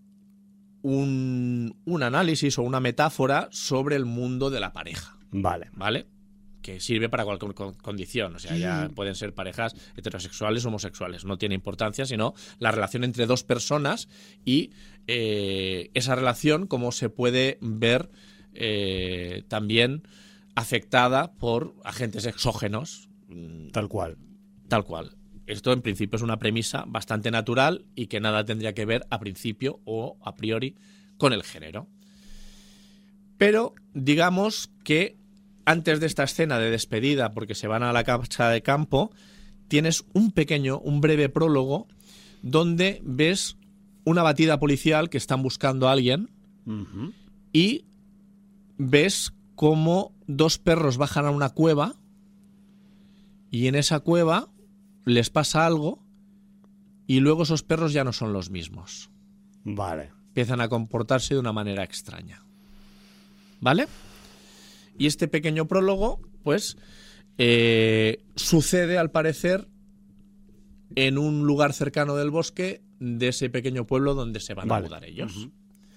Un, un análisis o una metáfora sobre el mundo de la pareja. Vale. ¿Vale? Que sirve para cualquier condición. O sea, ya pueden ser parejas heterosexuales o homosexuales. No tiene importancia, sino la relación entre dos personas y eh, esa relación, cómo se puede ver eh, también afectada por agentes exógenos. Tal cual. Tal cual. Esto en principio es una premisa bastante natural y que nada tendría que ver a principio o a priori con el género. Pero digamos que antes de esta escena de despedida, porque se van a la casa de campo, tienes un pequeño, un breve prólogo donde ves una batida policial que están buscando a alguien uh-huh. y ves cómo dos perros bajan a una cueva y en esa cueva les pasa algo y luego esos perros ya no son los mismos. Vale. Empiezan a comportarse de una manera extraña. ¿Vale? Y este pequeño prólogo, pues, eh, sucede al parecer en un lugar cercano del bosque de ese pequeño pueblo donde se van vale. a mudar ellos. Uh-huh.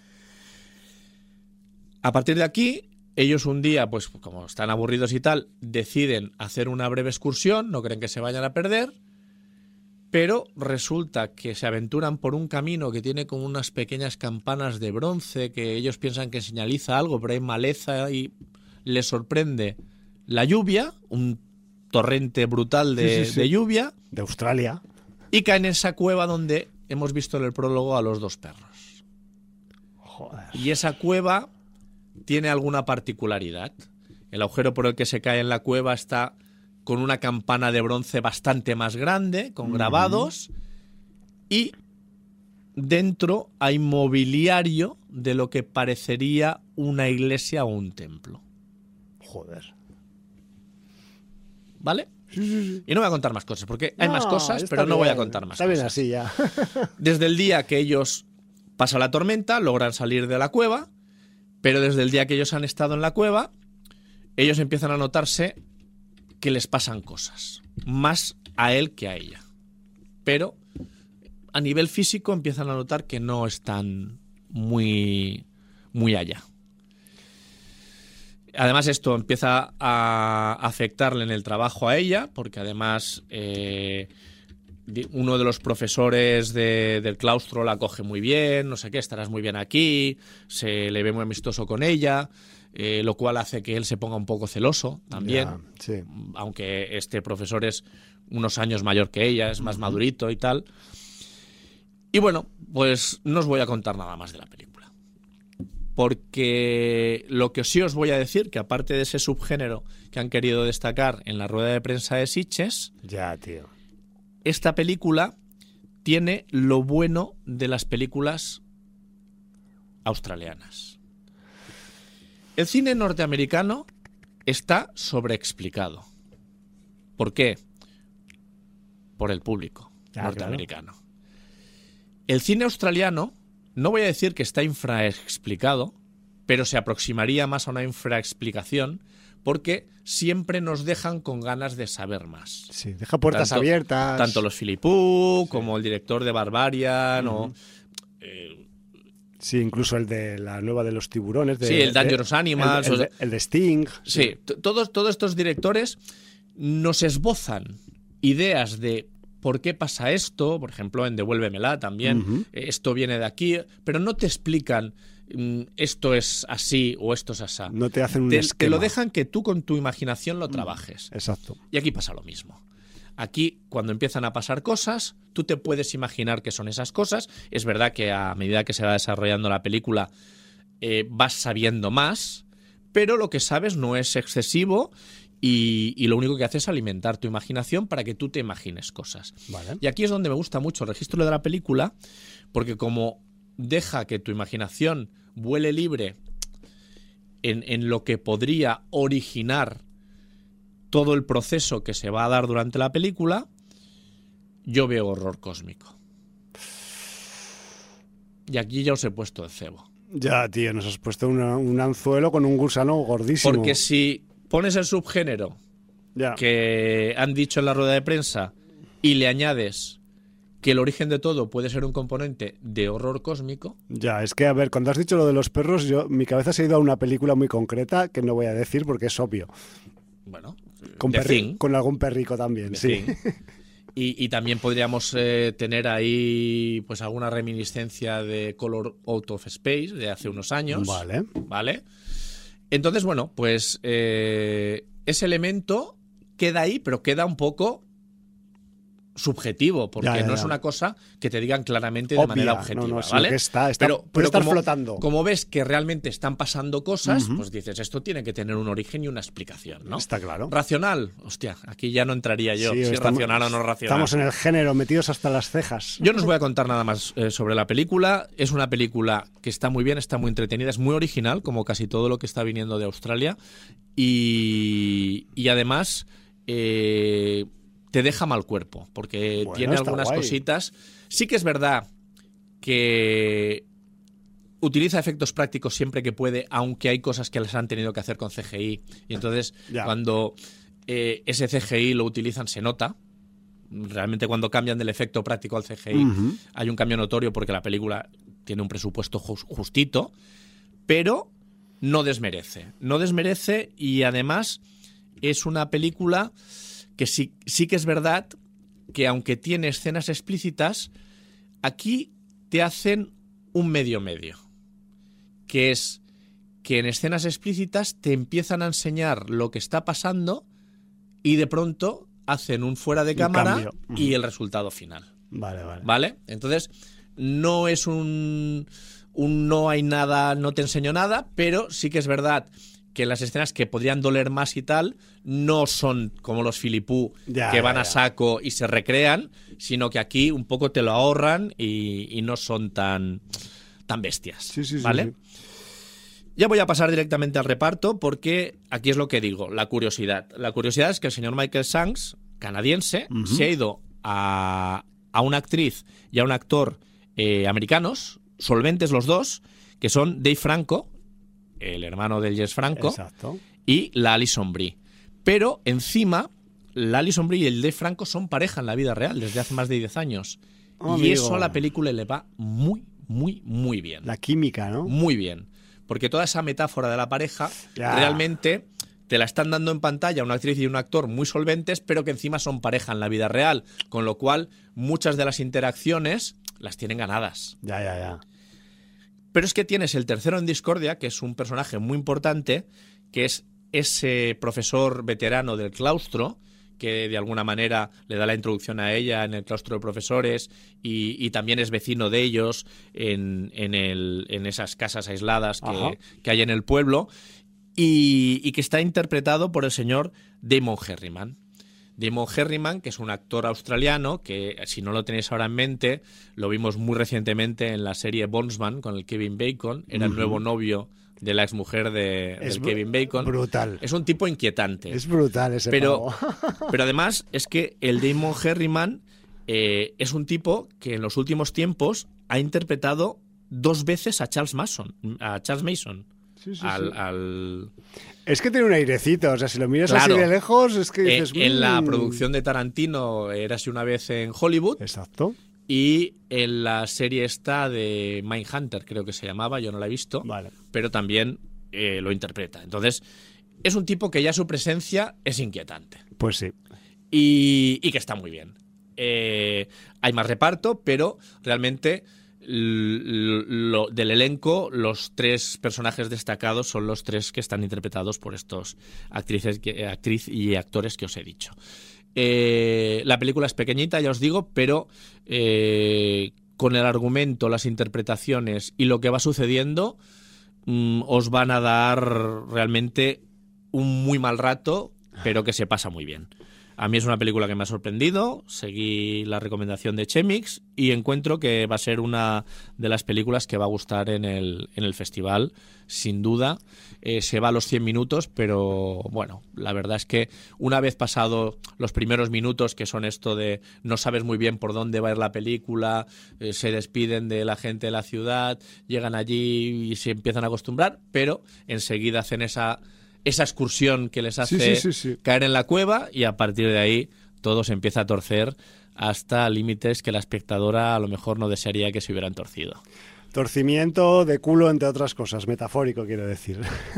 A partir de aquí, ellos un día, pues como están aburridos y tal, deciden hacer una breve excursión, no creen que se vayan a perder, pero resulta que se aventuran por un camino que tiene como unas pequeñas campanas de bronce que ellos piensan que señaliza algo, pero hay maleza y les sorprende la lluvia, un torrente brutal de, sí, sí, sí. de lluvia. De Australia. Y caen en esa cueva donde hemos visto en el prólogo a los dos perros. Joder. Y esa cueva tiene alguna particularidad. El agujero por el que se cae en la cueva está con una campana de bronce bastante más grande, con mm-hmm. grabados, y dentro hay mobiliario de lo que parecería una iglesia o un templo. Joder. ¿Vale? Sí, sí, sí. Y no voy a contar más cosas, porque hay no, más cosas, pero no bien, voy a contar más está cosas. Está bien así ya. Desde el día que ellos pasa la tormenta, logran salir de la cueva, pero desde el día que ellos han estado en la cueva, ellos empiezan a notarse que les pasan cosas, más a él que a ella. Pero a nivel físico empiezan a notar que no están muy, muy allá. Además esto empieza a afectarle en el trabajo a ella, porque además eh, uno de los profesores de, del claustro la coge muy bien, no sé qué, estarás muy bien aquí, se le ve muy amistoso con ella, eh, lo cual hace que él se ponga un poco celoso también, yeah, sí. aunque este profesor es unos años mayor que ella, es más uh-huh. madurito y tal. Y bueno, pues no os voy a contar nada más de la película, porque lo que sí os voy a decir, que aparte de ese subgénero que han querido destacar en la rueda de prensa de Sitges, ya, tío. Esta película tiene lo bueno de las películas australianas. El cine norteamericano está sobreexplicado. ¿Por qué? Por el público ah, norteamericano. Claro. El cine australiano, no voy a decir que está infraexplicado, pero se aproximaría más a una infraexplicación porque siempre nos dejan con ganas de saber más. Sí, deja puertas tanto, abiertas. Tanto los Philippou sí. como el director de Barbarian uh-huh. o... Eh, sí, incluso el de la nueva de los tiburones. De, sí, el Dangerous de, Animals. El, el, el de Sting. Sí, sí. Todos, todos estos directores nos esbozan ideas de por qué pasa esto, por ejemplo, en Devuélvemela también, uh-huh. esto viene de aquí, pero no te explican esto es así o esto es así. No te hacen un te, esquema. Te lo dejan que tú con tu imaginación lo trabajes. Exacto. Y aquí pasa lo mismo. Aquí, cuando empiezan a pasar cosas, tú te puedes imaginar que son esas cosas. Es verdad que a medida que se va desarrollando la película eh, vas sabiendo más, pero lo que sabes no es excesivo y, y lo único que hace es alimentar tu imaginación para que tú te imagines cosas. Vale. Y aquí es donde me gusta mucho el registro de la película, porque como deja que tu imaginación vuele libre en, en lo que podría originar todo el proceso que se va a dar durante la película, yo veo horror cósmico. Y aquí ya os he puesto el cebo. Ya, tío, nos has puesto una, un anzuelo con un gusano gordísimo. Porque si pones el subgénero ya. que han dicho en la rueda de prensa y le añades que el origen de todo puede ser un componente de horror cósmico. Ya, es que, a ver, cuando has dicho lo de los perros, yo mi cabeza se ha ido a una película muy concreta que no voy a decir porque es obvio. Bueno, con, perri- con algún perrico también, The sí. Y, y también podríamos eh, tener ahí pues alguna reminiscencia de Color Out of Space de hace unos años. Vale. Vale. Entonces, bueno, pues eh, ese elemento queda ahí, pero queda un poco subjetivo, porque ya, ya, no ya. es una cosa que te digan claramente Obvia, de manera objetiva, no, no, ¿vale? Que está, está, pero puede pero estar como, flotando. Como ves que realmente están pasando cosas, uh-huh. pues dices, esto tiene que tener un origen y una explicación, ¿no? Está claro. Racional, hostia, aquí ya no entraría yo, sí, si estamos, es racional o no racional. Estamos en el género, metidos hasta las cejas. Yo no os voy a contar nada más eh, sobre la película. Es una película que está muy bien, está muy entretenida, es muy original, como casi todo lo que está viniendo de Australia. Y, y además... Eh, te deja mal cuerpo, porque bueno, tiene algunas guay. cositas. Sí que es verdad que utiliza efectos prácticos siempre que puede, aunque hay cosas que les han tenido que hacer con C G I. Y entonces, ya. cuando eh, ese C G I lo utilizan, se nota. Realmente cuando cambian del efecto práctico al C G I uh-huh. hay un cambio notorio porque la película tiene un presupuesto justito, pero no desmerece. No desmerece y además es una película... que sí, sí que es verdad que aunque tiene escenas explícitas, aquí te hacen un medio-medio, que es que en escenas explícitas te empiezan a enseñar lo que está pasando y de pronto hacen un fuera de cámara y el resultado final. Vale, vale. ¿Vale? Entonces, no es un, un no hay nada, no te enseño nada, pero sí que es verdad que las escenas que podrían doler más y tal no son como los Philippou ya, que van ya, a saco y se recrean, sino que aquí un poco te lo ahorran y, y no son tan, tan bestias. Sí, sí, ¿vale? Sí, sí. Ya voy a pasar directamente al reparto porque aquí es lo que digo, la curiosidad. La curiosidad es que el señor Michael Shanks, canadiense, uh-huh. se ha ido a, a una actriz y a un actor eh, americanos, solventes los dos, que son Dave Franco, el hermano del Jess Franco, exacto. y la Alison Brie. Pero encima, la Alison Brie y el Dave Franco son pareja en la vida real desde hace más de diez años. Oh, y amigo. eso a la película le va muy, muy, muy bien. La química, ¿no? Muy bien. Porque toda esa metáfora de la pareja ya. realmente te la están dando en pantalla una actriz y un actor muy solventes, pero que encima son pareja en la vida real. Con lo cual, muchas de las interacciones las tienen ganadas. Ya, ya, ya. Pero es que tienes el tercero en discordia, que es un personaje muy importante, que es ese profesor veterano del claustro, que de alguna manera le da la introducción a ella en el claustro de profesores y, y también es vecino de ellos en, en, el, en esas casas aisladas que, que hay en el pueblo y, y que está interpretado por el señor Damon Herriman. Damon Herriman, que es un actor australiano que, si no lo tenéis ahora en mente, lo vimos muy recientemente en la serie Bondsman con el Kevin Bacon, era uh-huh. el nuevo novio de la exmujer de del Kevin Bacon. Brutal. Es un tipo inquietante. Es brutal ese pero, pavo. pero además es que el Damon Herriman eh, es un tipo que en los últimos tiempos ha interpretado dos veces a Charles Mason. A Charles Mason. Sí, sí, al, sí. al... Es que tiene un airecito, o sea, si lo miras Claro. así de lejos, es que dices... Eh, en la mmm. producción de Tarantino, Érase una vez en Hollywood. Exacto. Y en la serie esta de Mindhunter, creo que se llamaba, yo no la he visto, Vale. pero también eh, lo interpreta. Entonces, es un tipo que ya su presencia es inquietante. Pues sí. Y, y que está muy bien. Eh, hay más reparto, pero realmente l- lo, del elenco, los tres personajes destacados son los tres que están interpretados por estos actrices, que- actriz y actores que os he dicho. Eh, la película es pequeñita, ya os digo, pero eh, con el argumento, las interpretaciones y lo que va sucediendo, mm, os van a dar realmente un muy mal rato, pero que se pasa muy bien. A mí es una película que me ha sorprendido, seguí la recomendación de Chemix y encuentro que va a ser una de las películas que va a gustar en el, en el festival, sin duda. Eh, se va a los cien minutos, pero bueno, la verdad es que una vez pasado los primeros minutos, que son esto de no sabes muy bien por dónde va a ir la película, eh, se despiden de la gente de la ciudad, llegan allí y se empiezan a acostumbrar, pero enseguida hacen esa... esa excursión que les hace Sí, sí, sí, sí. caer en la cueva y a partir de ahí todo se empieza a torcer hasta límites que la espectadora a lo mejor no desearía que se hubieran torcido. Torcimiento de culo, entre otras cosas, metafórico, quiero decir.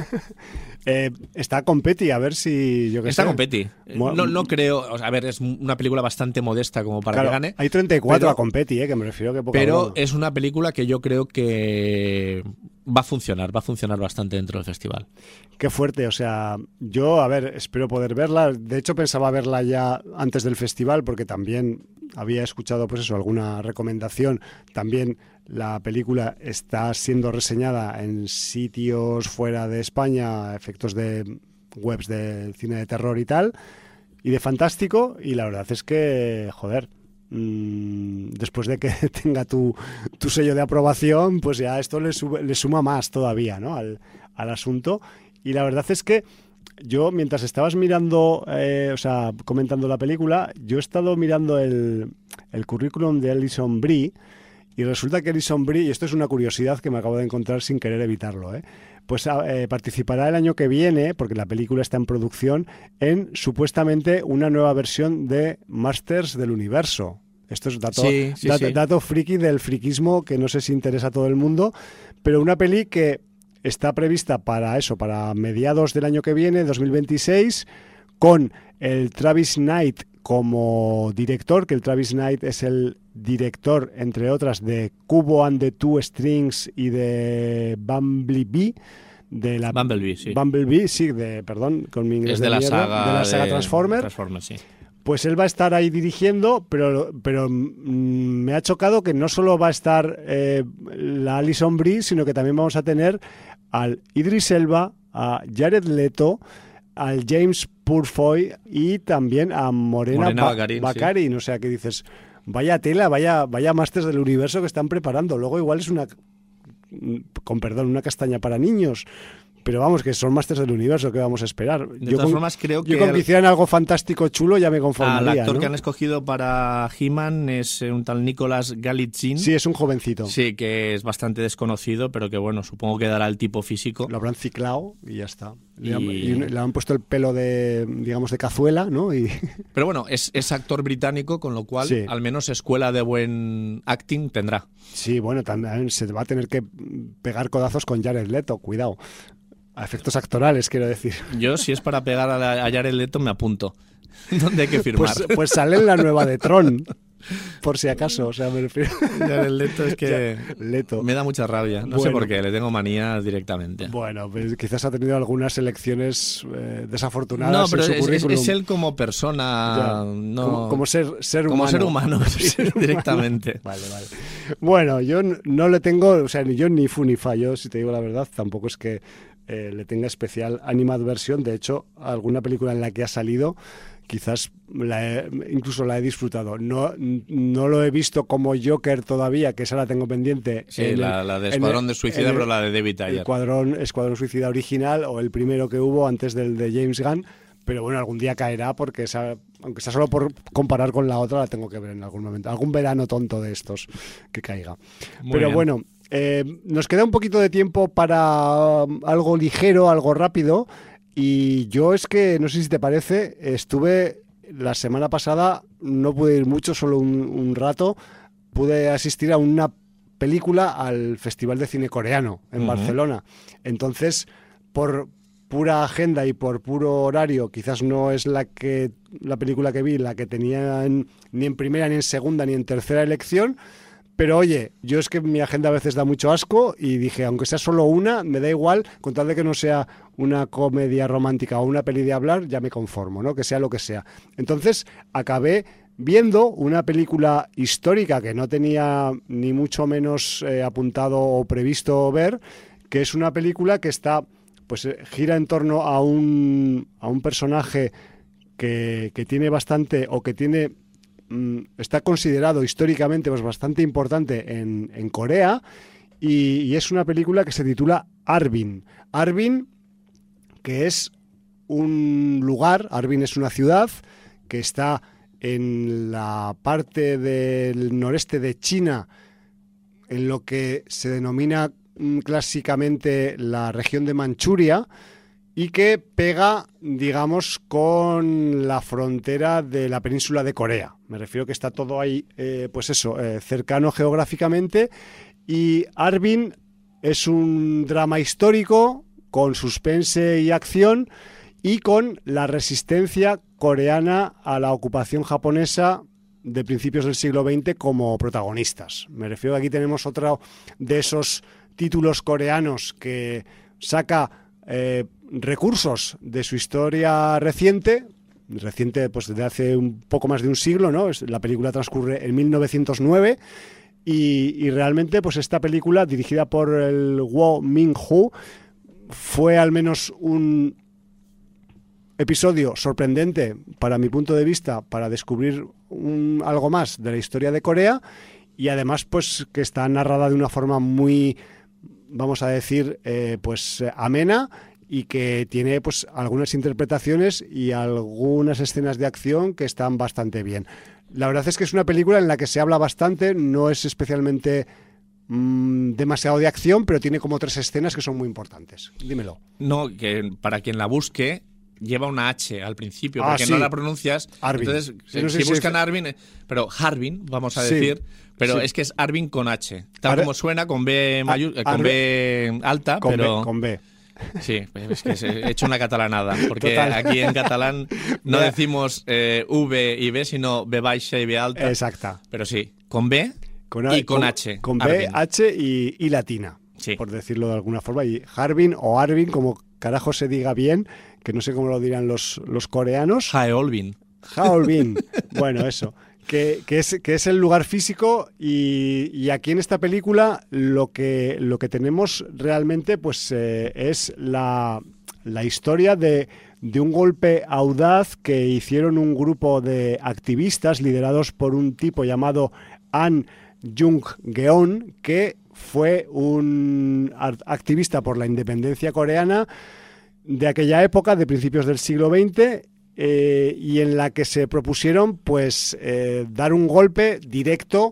eh, está con Petty, a ver si... yo qué Está sé. con Petty. Mo- No, no creo... O sea, a ver, es una película bastante modesta como para Claro, que gane. hay treinta y cuatro pero- a con Petty, eh, que me refiero que poca Pero broma. es una película que yo creo que va a funcionar, va a funcionar bastante dentro del festival. Qué fuerte, o sea, yo, a ver, espero poder verla. De hecho, pensaba verla ya antes del festival, porque también había escuchado, pues eso, alguna recomendación. También la película está siendo reseñada en sitios fuera de España, a efectos de webs de cine de terror y tal, y de fantástico, y la verdad es que, joder, mmm, después de que tenga tu, tu sello de aprobación, pues ya esto le, sube, le suma más todavía, ¿no? al, al asunto. Y la verdad es que yo, mientras estabas mirando, eh, o sea, comentando la película, yo he estado mirando el, el currículum de Alison Brie, y resulta que Alison Brie, y esto es una curiosidad que me acabo de encontrar sin querer evitarlo, ¿eh? pues eh, participará el año que viene, porque la película está en producción, en supuestamente una nueva versión de Masters del Universo. Esto es dato, Sí, sí, dato, sí. dato friki del friquismo que no sé si interesa a todo el mundo, pero una peli que está prevista para eso, para mediados del año que viene, dos mil veintiséis, con el Travis Knight como director, que el Travis Knight es el director, entre otras, de Kubo and the Two Strings y de Bumblebee, de la Bumblebee, sí. Bumblebee, sí, de, perdón, con mi inglés Es de la mierda, saga, de la saga de Transformer. Transformers, sí. Pues él va a estar ahí dirigiendo, pero, pero mm, me ha chocado que no solo va a estar eh, la Alison Brie, sino que también vamos a tener al Idris Elba, a Jared Leto, al James Purfoy y también a Morena, Morena Ba- Baccarin, sí. Baccarin. O sea, que dices, vaya tela, vaya, vaya Masters del Universo que están preparando. Luego igual es una, con perdón, una castaña para niños. Pero vamos, que son Masters del Universo, ¿qué vamos a esperar? De yo todas con, formas, creo yo que con que el- hicieran algo fantástico chulo ya me al conformaría, actor ¿no? que han escogido para He-Man es eh, un tal Nicolas Galitzin. Sí, es un jovencito. Sí, que es bastante desconocido, pero que bueno, supongo que dará el tipo físico. Lo habrán ciclado y ya está. Le, Y- han, y le han puesto el pelo de, digamos, de cazuela, ¿no? Y Pero bueno, es, es actor británico, con lo cual Sí. al menos escuela de buen acting tendrá. sí, bueno, también se va a tener que pegar codazos con Jared Leto, cuidado. A efectos actorales, quiero decir. Yo, si es para pegar a, la- a Jared Leto, me apunto. ¿Dónde hay que firmar? Pues, pues sale en la nueva de Tron, por si acaso, o sea, me refiero. Jared Leto es que Leto. me da mucha rabia. No sé Bueno. por qué, le tengo manía directamente. Bueno, pues quizás ha tenido algunas elecciones eh, desafortunadas No, pero en su es, es- currículum. es él como persona, Ya. no, como, como ser, ser como humano. ser humano, Sí, ser humano. directamente. Vale, vale. Bueno, yo n- no le tengo, o sea, ni yo ni fu ni fa, yo si te digo la verdad, tampoco es que eh, le tenga especial animadversión. De hecho, alguna película en la que ha salido, quizás la he- incluso la he disfrutado. No, no lo he visto como Joker todavía, que esa la tengo pendiente. Sí, en la, el- la de en Escuadrón el- de Suicida, en el- pero la de David el Ayer. Escuadrón, Escuadrón Suicida original o el primero que hubo antes del de James Gunn. Pero bueno, algún día caerá porque esa, aunque sea solo por comparar con la otra, la tengo que ver en algún momento. Algún verano tonto de estos que caiga. Muy Pero bien. bueno, Eh, nos queda un poquito de tiempo para um, algo ligero, algo rápido, y yo es que, no sé si te parece, estuve la semana pasada, no pude ir mucho, solo un, un rato, pude asistir a una película al Festival de Cine Coreano en uh-huh. Barcelona. Entonces, por pura agenda y por puro horario, quizás no es la que la película que vi, la que tenía en, ni en primera, ni en segunda, ni en tercera elección. Pero oye, yo es que mi agenda a veces da mucho asco y dije, aunque sea solo una, me da igual, con tal de que no sea una comedia romántica o una peli de hablar, ya me conformo, ¿no? Que sea lo que sea. Entonces acabé viendo una película histórica que no tenía ni mucho menos eh, apuntado o previsto ver, que es una película que está, pues gira en torno a un, a un personaje que, que tiene bastante, o que tiene... está considerado históricamente pues bastante importante en, en Corea y, y es una película que se titula Harbin. Harbin, que es un lugar, Harbin es una ciudad que está en la parte del noreste de China, en lo que se denomina clásicamente la región de Manchuria, y que pega, digamos, con la frontera de la península de Corea. Me refiero que está todo ahí, eh, pues eso, eh, cercano geográficamente. Y Harbin es un drama histórico con suspense y acción y con la resistencia coreana a la ocupación japonesa de principios del siglo veinte como protagonistas. Me refiero que aquí tenemos otro de esos títulos coreanos que saca Eh, recursos de su historia reciente, reciente pues desde hace un poco más de un siglo, ¿no? La película transcurre en mil novecientos nueve y, y realmente pues esta película, dirigida por el Woo Min-ho, fue al menos un episodio sorprendente para mi punto de vista para descubrir un, algo más de la historia de Corea, y además pues que está narrada de una forma muy, vamos a decir, eh, pues amena, y que tiene pues algunas interpretaciones y algunas escenas de acción que están bastante bien. La verdad es que es una película en la que se habla bastante, no es especialmente mmm, demasiado de acción, pero tiene como tres escenas que son muy importantes. Dímelo. No, que para quien la busque lleva una H al principio, ah, porque sí. no la pronuncias. Harbin. Entonces, sí, no si, sé si buscan si... Harbin, pero Harbin, vamos a sí. decir, pero sí. es que es Harbin con H, tal Ar... como suena, con B, mayu... Ar... con B alta, con pero... B, con B. Sí, es que he hecho una catalanada, porque Total. Aquí en catalán no decimos eh, V y B, sino B baixa y B alta. Exacta. Pero sí, con B con y con, con H. Con B, Harbin. H y, y latina, sí. Por decirlo de alguna forma. Y Harbin o Harbin, como carajo se diga bien, que no sé cómo lo dirán los, los coreanos. Haeolbin. Haeolbin. Bueno, eso. Que, que, es, que es el lugar físico y, y aquí en esta película lo que, lo que tenemos realmente pues eh, es la, la historia de, de un golpe audaz que hicieron un grupo de activistas liderados por un tipo llamado An Jung-geon, que fue un activista por la independencia coreana de aquella época, de principios del siglo veinte, Eh, y en la que se propusieron pues eh, dar un golpe directo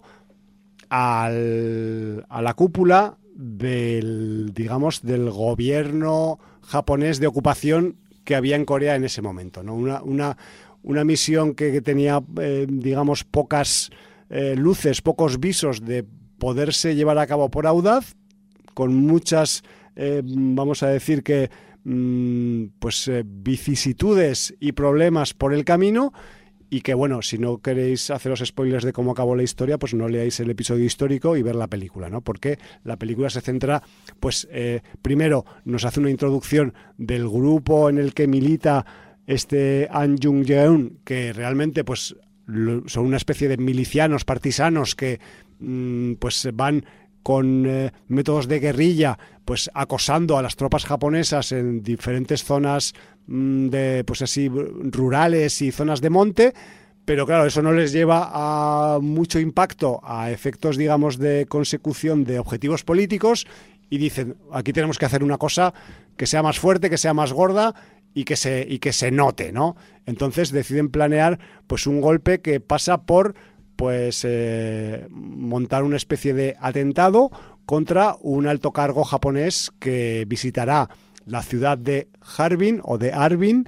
al, a la cúpula del, digamos, del gobierno japonés de ocupación que había en Corea en ese momento, ¿no? Una, una, una misión que, que tenía, eh, digamos, pocas eh, luces, pocos visos de poderse llevar a cabo por audaz, con muchas, eh, vamos a decir que pues eh, vicisitudes y problemas por el camino, y que bueno, si no queréis haceros spoilers de cómo acabó la historia, pues no leáis el episodio histórico y ver la película, ¿no? Porque la película se centra, pues eh, primero nos hace una introducción del grupo en el que milita este An Jung-geon, que realmente pues son una especie de milicianos partisanos que mmm, pues van con eh, métodos de guerrilla, pues acosando a las tropas japonesas en diferentes zonas mmm, de, pues así, rurales y zonas de monte, pero claro, eso no les lleva a mucho impacto, a efectos, digamos, de consecución de objetivos políticos, y dicen, aquí tenemos que hacer una cosa que sea más fuerte, que sea más gorda y que se, y que se note, ¿no? Entonces deciden planear pues un golpe que pasa por pues eh, montar una especie de atentado contra un alto cargo japonés que visitará la ciudad de Harbin o de Harbin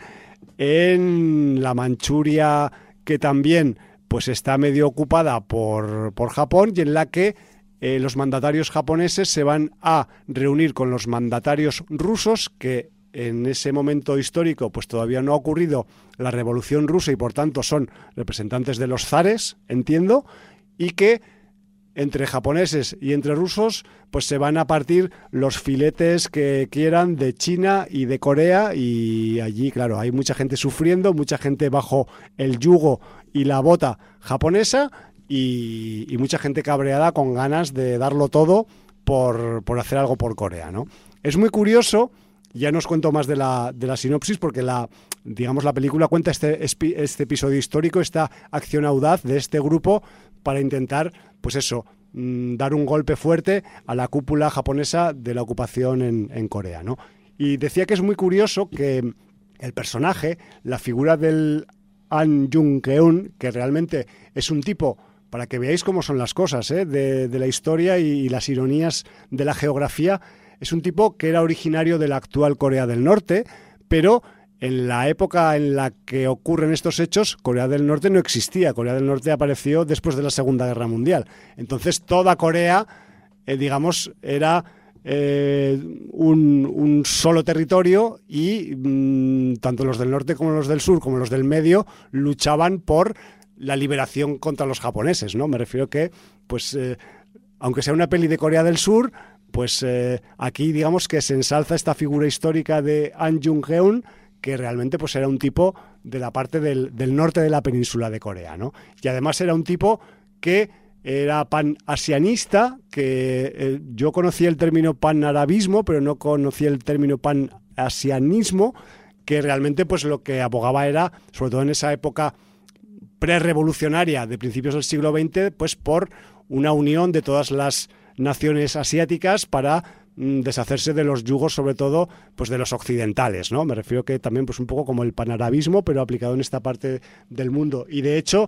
en la Manchuria, que también pues está medio ocupada por, por Japón, y en la que eh, los mandatarios japoneses se van a reunir con los mandatarios rusos, que en ese momento histórico pues todavía no ha ocurrido la Revolución Rusa y por tanto son representantes de los zares, entiendo, y que entre japoneses y entre rusos pues se van a partir los filetes que quieran de China y de Corea, y allí, claro, hay mucha gente sufriendo, mucha gente bajo el yugo y la bota japonesa y, y mucha gente cabreada con ganas de darlo todo por, por hacer algo por Corea, ¿no? Es muy curioso. Ya no os cuento más de la, de la sinopsis porque la, digamos, la película cuenta este, este episodio histórico, esta acción audaz de este grupo para intentar, pues eso, mmm, dar un golpe fuerte a la cúpula japonesa de la ocupación en, en Corea, ¿no? Y decía que es muy curioso que el personaje, la figura del An Jung-keun, que realmente es un tipo, para que veáis cómo son las cosas, ¿eh? de, de la historia y, y las ironías de la geografía. Es un tipo que era originario de la actual Corea del Norte, pero en la época en la que ocurren estos hechos, Corea del Norte no existía. Corea del Norte apareció después de la Segunda Guerra Mundial. Entonces toda Corea, eh, digamos, era eh, un, un solo territorio y mmm, tanto los del norte como los del sur, como los del medio, luchaban por la liberación contra los japoneses, ¿no? Me refiero que, pues, eh, aunque sea una peli de Corea del Sur, pues eh, aquí digamos que se ensalza esta figura histórica de An Jung-keun, que realmente pues era un tipo de la parte del, del norte de la península de Corea, ¿no? Y además era un tipo que era pan-asianista, que eh, yo conocía el término pan-arabismo, pero no conocía el término pan-asianismo, que realmente pues lo que abogaba era, sobre todo en esa época prerevolucionaria de principios del siglo veinte, pues por una unión de todas las naciones asiáticas para mm, deshacerse de los yugos, sobre todo pues de los occidentales, ¿no? Me refiero que también pues un poco como el panarabismo, pero aplicado en esta parte del mundo. Y de hecho,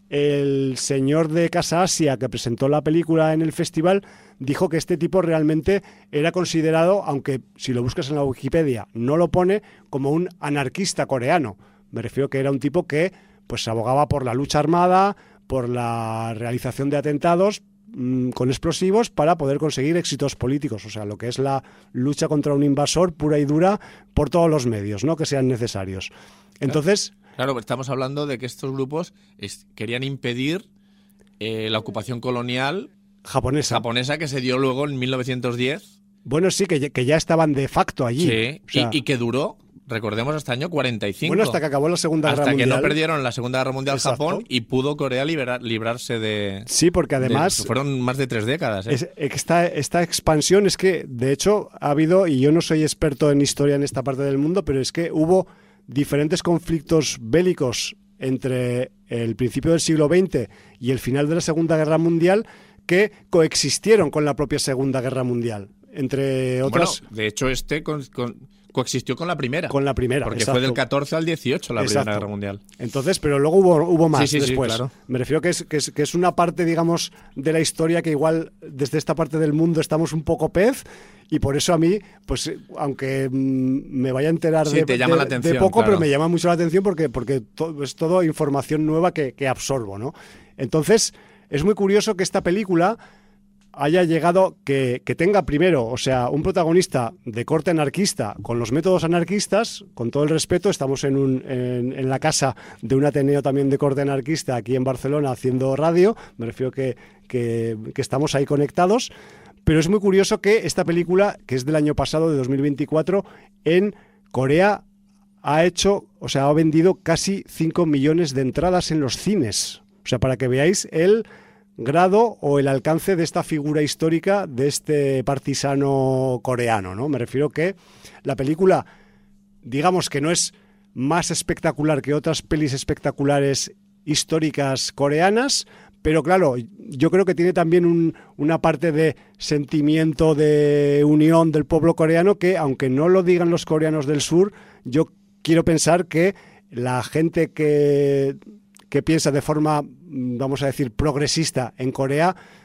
el señor de Casa Asia que presentó la película en el festival dijo que este tipo realmente era considerado, aunque si lo buscas en la Wikipedia no lo pone, como un anarquista coreano. Me refiero que era un tipo que pues abogaba por la lucha armada, por la realización de atentados con explosivos para poder conseguir éxitos políticos, o sea, lo que es la lucha contra un invasor pura y dura por todos los medios, ¿no?, que sean necesarios. Entonces, claro, claro, estamos hablando de que estos grupos es, querían impedir eh, la ocupación colonial japonesa. japonesa que se dio luego en mil novecientos diez. Bueno, sí, que, que ya estaban de facto allí. Sí, o sea, y, y que duró, recordemos, hasta el año cuarenta y cinco. Bueno, hasta que acabó la Segunda Guerra Mundial. Hasta que no perdieron la Segunda Guerra Mundial. Exacto. Japón, y pudo Corea liberar, librarse de... Sí, porque además... De, fueron más de tres décadas. ¿eh? Es, esta, esta expansión es que, de hecho, ha habido, y yo no soy experto en historia en esta parte del mundo, pero es que hubo diferentes conflictos bélicos entre el principio del siglo veinte y el final de la Segunda Guerra Mundial que coexistieron con la propia Segunda Guerra Mundial. Entre otras... Bueno, de hecho, este con, con, coexistió con la primera. Con la primera, Porque exacto. fue del catorce al dieciocho la Exacto. Primera Guerra Mundial. Entonces, pero luego hubo, hubo más sí, sí, después. Sí, claro. Me refiero que es, que, es, que es una parte, digamos, de la historia que igual desde esta parte del mundo estamos un poco pez, y por eso a mí, pues aunque mmm, me vaya a enterar sí, de, te llama de, la atención, de poco, claro. Pero me llama mucho la atención porque, porque to, es todo información nueva que, que absorbo, ¿no? Entonces, es muy curioso que esta película haya llegado, que, que tenga primero, o sea, un protagonista de corte anarquista, con los métodos anarquistas, con todo el respeto, estamos en, un, en, en la casa de un Ateneo también de corte anarquista aquí en Barcelona haciendo radio, me refiero que, que, que estamos ahí conectados, pero es muy curioso que esta película, que es del año pasado, de dos mil veinticuatro, en Corea ha hecho, o sea, ha vendido casi cinco millones de entradas en los cines, o sea, para que veáis el grado o el alcance de esta figura histórica de este partisano coreano, ¿no? Me refiero que la película, digamos que no es más espectacular que otras pelis espectaculares históricas coreanas, pero claro, yo creo que tiene también un, una parte de sentimiento de unión del pueblo coreano que, aunque no lo digan los coreanos del sur, yo quiero pensar que la gente que... que piensa de forma, vamos a decir, progresista en Corea,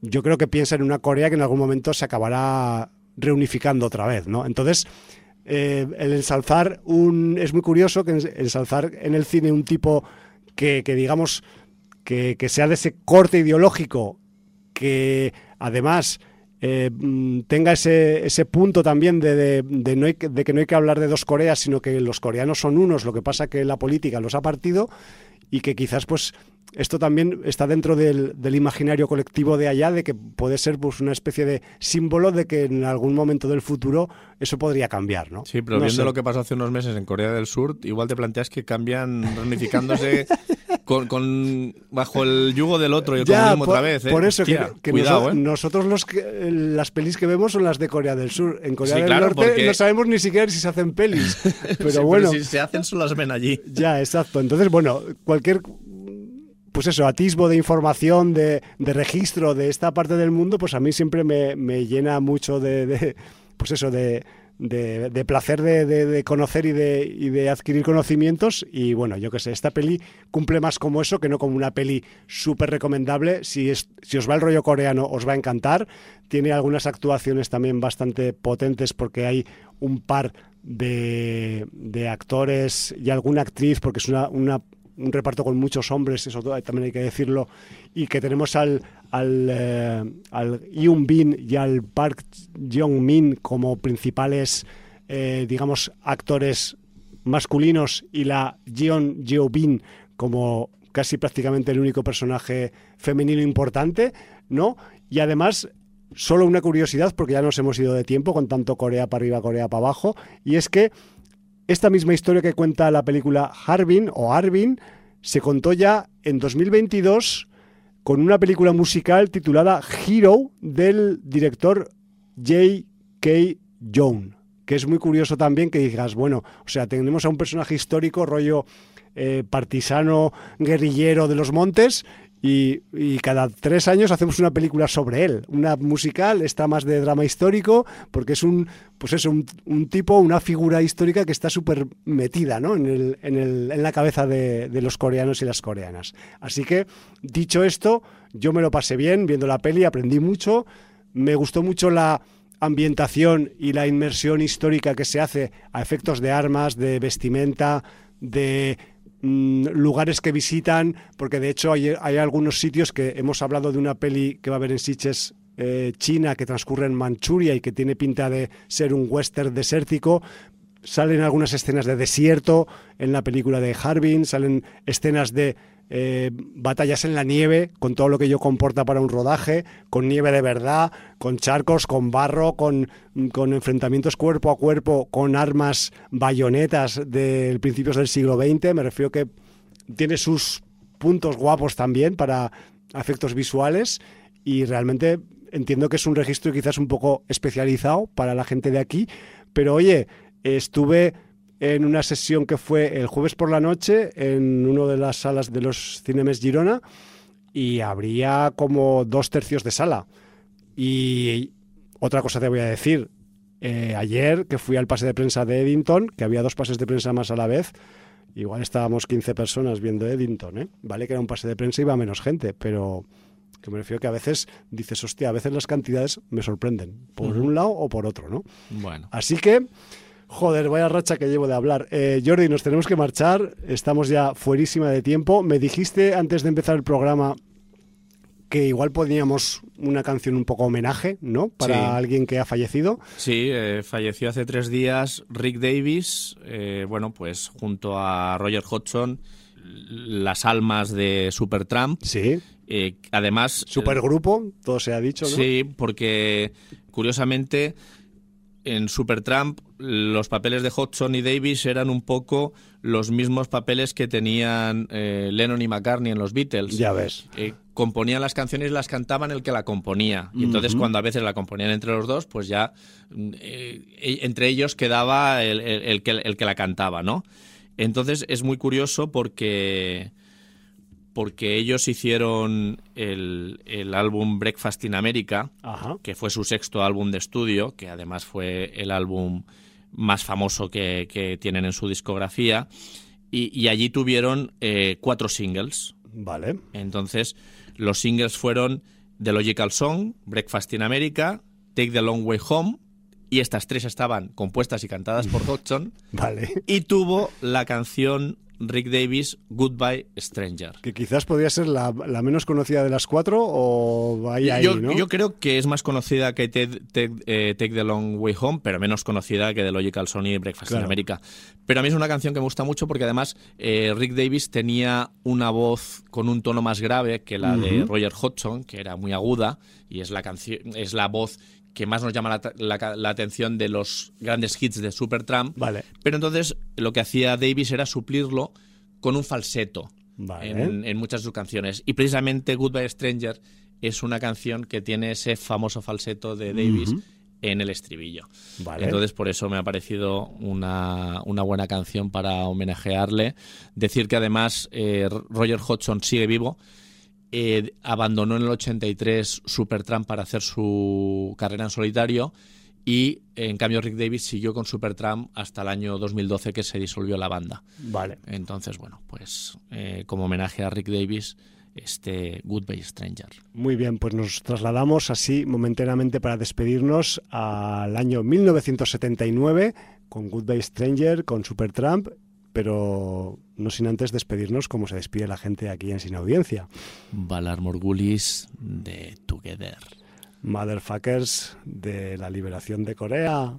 yo creo que piensa en una Corea que en algún momento se acabará reunificando otra vez, ¿no? Entonces, eh, el ensalzar un... es muy curioso que ensalzar en el cine un tipo que, que digamos, que, que sea de ese corte ideológico, que además eh, tenga ese, ese punto también de, de, de, no hay, de que no hay que hablar de dos Coreas, sino que los coreanos son unos, lo que pasa que la política los ha partido, y que quizás pues esto también está dentro del, del imaginario colectivo de allá, de que puede ser pues una especie de símbolo de que en algún momento del futuro eso podría cambiar, ¿no? Sí, pero no viendo sé. lo que pasó hace unos meses en Corea del Sur, igual te planteas que cambian reunificándose con, con bajo el yugo del otro y el Ya, comunismo por, otra vez, ¿eh? por eso Hostia, que, que cuidado, noso- ¿eh? nosotros los que, las pelis que vemos son las de Corea del Sur. En Corea Sí, del claro, Norte porque- no sabemos ni siquiera si se hacen pelis. Pero Sí, bueno, si se hacen, solo las ven allí. ya, exacto. Entonces, bueno, cualquier, pues eso, atisbo de información, de, de registro de esta parte del mundo, pues a mí siempre me, me llena mucho de, de, pues eso, de, de, de placer de, de, de conocer y de, y de adquirir conocimientos. Y bueno, yo qué sé, esta peli cumple más como eso que no como una peli súper recomendable. Si, es, si os va el rollo coreano, os va a encantar. Tiene algunas actuaciones también bastante potentes, porque hay un par de, de actores y alguna actriz, porque es una, una un reparto con muchos hombres, eso también hay que decirlo, y que tenemos al al, eh, al Yoon Bin y al Park Jong Min como principales, eh, digamos, actores masculinos, y la Jeon Jeo Bin como casi prácticamente el único personaje femenino importante, ¿no? Y además, solo una curiosidad, porque ya nos hemos ido de tiempo con tanto Corea para arriba, Corea para abajo, y es que esta misma historia que cuenta la película Harbin o Harbin se contó ya en dos mil veintidós con una película musical titulada Hero del director J K. Young, que es muy curioso también que digas, bueno, o sea, tenemos a un personaje histórico, rollo eh, partisano, guerrillero de los montes, Y, y cada tres años hacemos una película sobre él, una musical, esta más de drama histórico, porque es un, pues eso, un, un tipo, una figura histórica que está súper metida, ¿no? en, el, en, el, en la cabeza de, de los coreanos y las coreanas. Así que, dicho esto, yo me lo pasé bien viendo la peli, aprendí mucho, me gustó mucho la ambientación y la inmersión histórica que se hace a efectos de armas, de vestimenta, de lugares que visitan, porque de hecho hay, hay algunos sitios que hemos hablado de una peli que va a haber en Sitges, eh, China, que transcurre en Manchuria y que tiene pinta de ser un western desértico. Salen algunas escenas de desierto en la película de Harbin, salen escenas de eh, batallas en la nieve, con todo lo que ello comporta para un rodaje, con nieve de verdad, con charcos, con barro, con, con enfrentamientos cuerpo a cuerpo, con armas, bayonetas de principios del siglo veinte. Me refiero que tiene sus puntos guapos también para efectos visuales, y realmente entiendo que es un registro quizás un poco especializado para la gente de aquí, pero oye, estuve en una sesión que fue el jueves por la noche en una de las salas de los Cinemes Girona, y habría como dos tercios de sala. Y otra cosa te voy a decir, eh, ayer que fui al pase de prensa de Eddington, que había dos pases de prensa más a la vez, igual estábamos quince personas viendo Eddington, ¿eh? Vale que era un pase de prensa y iba menos gente, pero que me refiero que a veces dices, hostia, a veces las cantidades me sorprenden, por uh-huh. un lado o por otro, ¿no? Bueno. Así que, joder, vaya racha que llevo de hablar. Eh, Jordi, nos tenemos que marchar, estamos ya fuerísima de tiempo. Me dijiste antes de empezar el programa que igual poníamos una canción un poco homenaje, ¿no? Para sí. alguien que ha fallecido. Sí, eh, falleció hace tres días Rick Davies, eh, bueno, pues junto a Roger Hodgson, las almas de Supertramp. Sí. Eh, además... Supergrupo, todo se ha dicho, ¿no? Sí, porque curiosamente en Supertramp los papeles de Hodgson y Davies eran un poco los mismos papeles que tenían eh, Lennon y McCartney en los Beatles. Ya ves. Eh, componían las canciones y las cantaban el que la componía. Y entonces uh-huh. cuando a veces la componían entre los dos, pues ya eh, entre ellos quedaba el, el, el, que, el que la cantaba, ¿no? Entonces es muy curioso porque... porque ellos hicieron el, el álbum Breakfast in America, Ajá. que fue su sexto álbum de estudio, que además fue el álbum más famoso que, que tienen en su discografía, y, y allí tuvieron eh, cuatro singles. Vale. Entonces, los singles fueron The Logical Song, Breakfast in America, Take the Long Way Home, y estas tres estaban compuestas y cantadas por Hodgson. Vale. Y tuvo la canción Rick Davies, Goodbye Stranger. Que quizás podría ser la, la menos conocida de las cuatro, o ahí, ahí, yo, ¿no? Yo creo que es más conocida que Take, Take, eh, Take the Long Way Home, pero menos conocida que The Logical Song y Breakfast claro. in America. Pero a mí es una canción que me gusta mucho porque además eh, Rick Davies tenía una voz con un tono más grave que la uh-huh. de Roger Hodgson, que era muy aguda, y es la, canción, es la voz que más nos llama la, la, la atención de los grandes hits de Supertramp. Vale. Pero entonces lo que hacía Davies era suplirlo con un falseto vale. en, en muchas de sus canciones. Y precisamente Goodbye Stranger es una canción que tiene ese famoso falseto de Davies uh-huh. en el estribillo. Vale. Entonces por eso me ha parecido una, una buena canción para homenajearle. Decir que además eh, Roger Hodgson sigue vivo. Eh, abandonó en el ochenta y tres Supertramp para hacer su carrera en solitario y en cambio Rick Davies siguió con Supertramp hasta el año dos mil doce, que se disolvió la banda. Vale. Entonces, bueno, pues eh, como homenaje a Rick Davies, este Goodbye Stranger. Muy bien, pues nos trasladamos así momentáneamente para despedirnos al año mil novecientos setenta y nueve con Goodbye Stranger, con Supertramp, pero no sin antes despedirnos como se despide la gente aquí en Sin Audiencia. Valar Morgulis de Together. Motherfuckers de la liberación de Corea.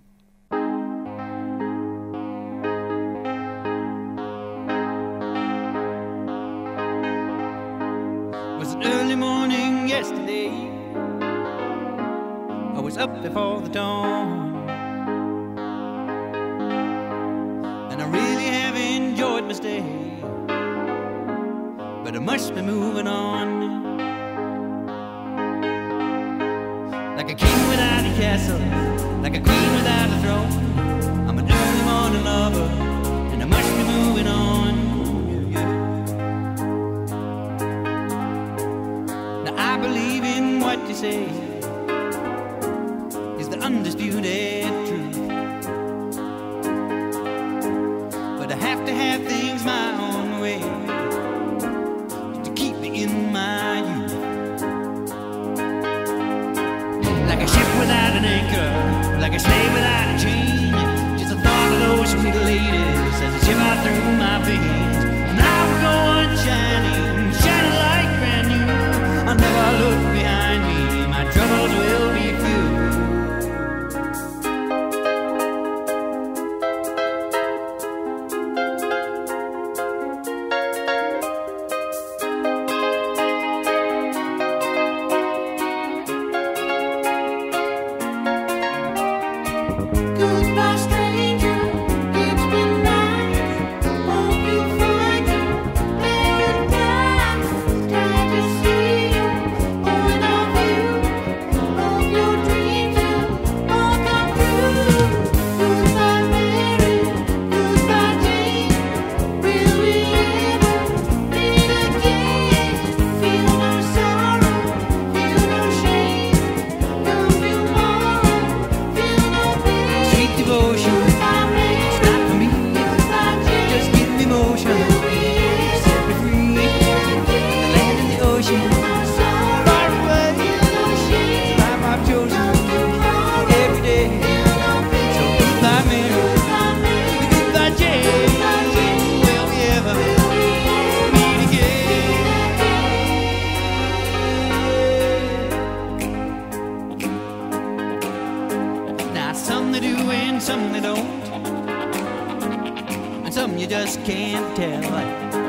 It was an early morning yesterday. I was up before the dawn, and I really have enjoyed my stay, but I must be moving on. Like a king without a castle, like a queen without a throne, I'm an early morning lover, and I must be moving on. Yeah, yeah. Now I believe in what you say is the undisputed truth, but I have to have things my own way to keep me in my youth. Like a ship without an anchor, like a slave without a chain, just the thought of those sweet ladies as they shiver through my veins. And I will go on shining, shining like brand new. I'll never look behind me, my troubles will be few. Some you just can't tell.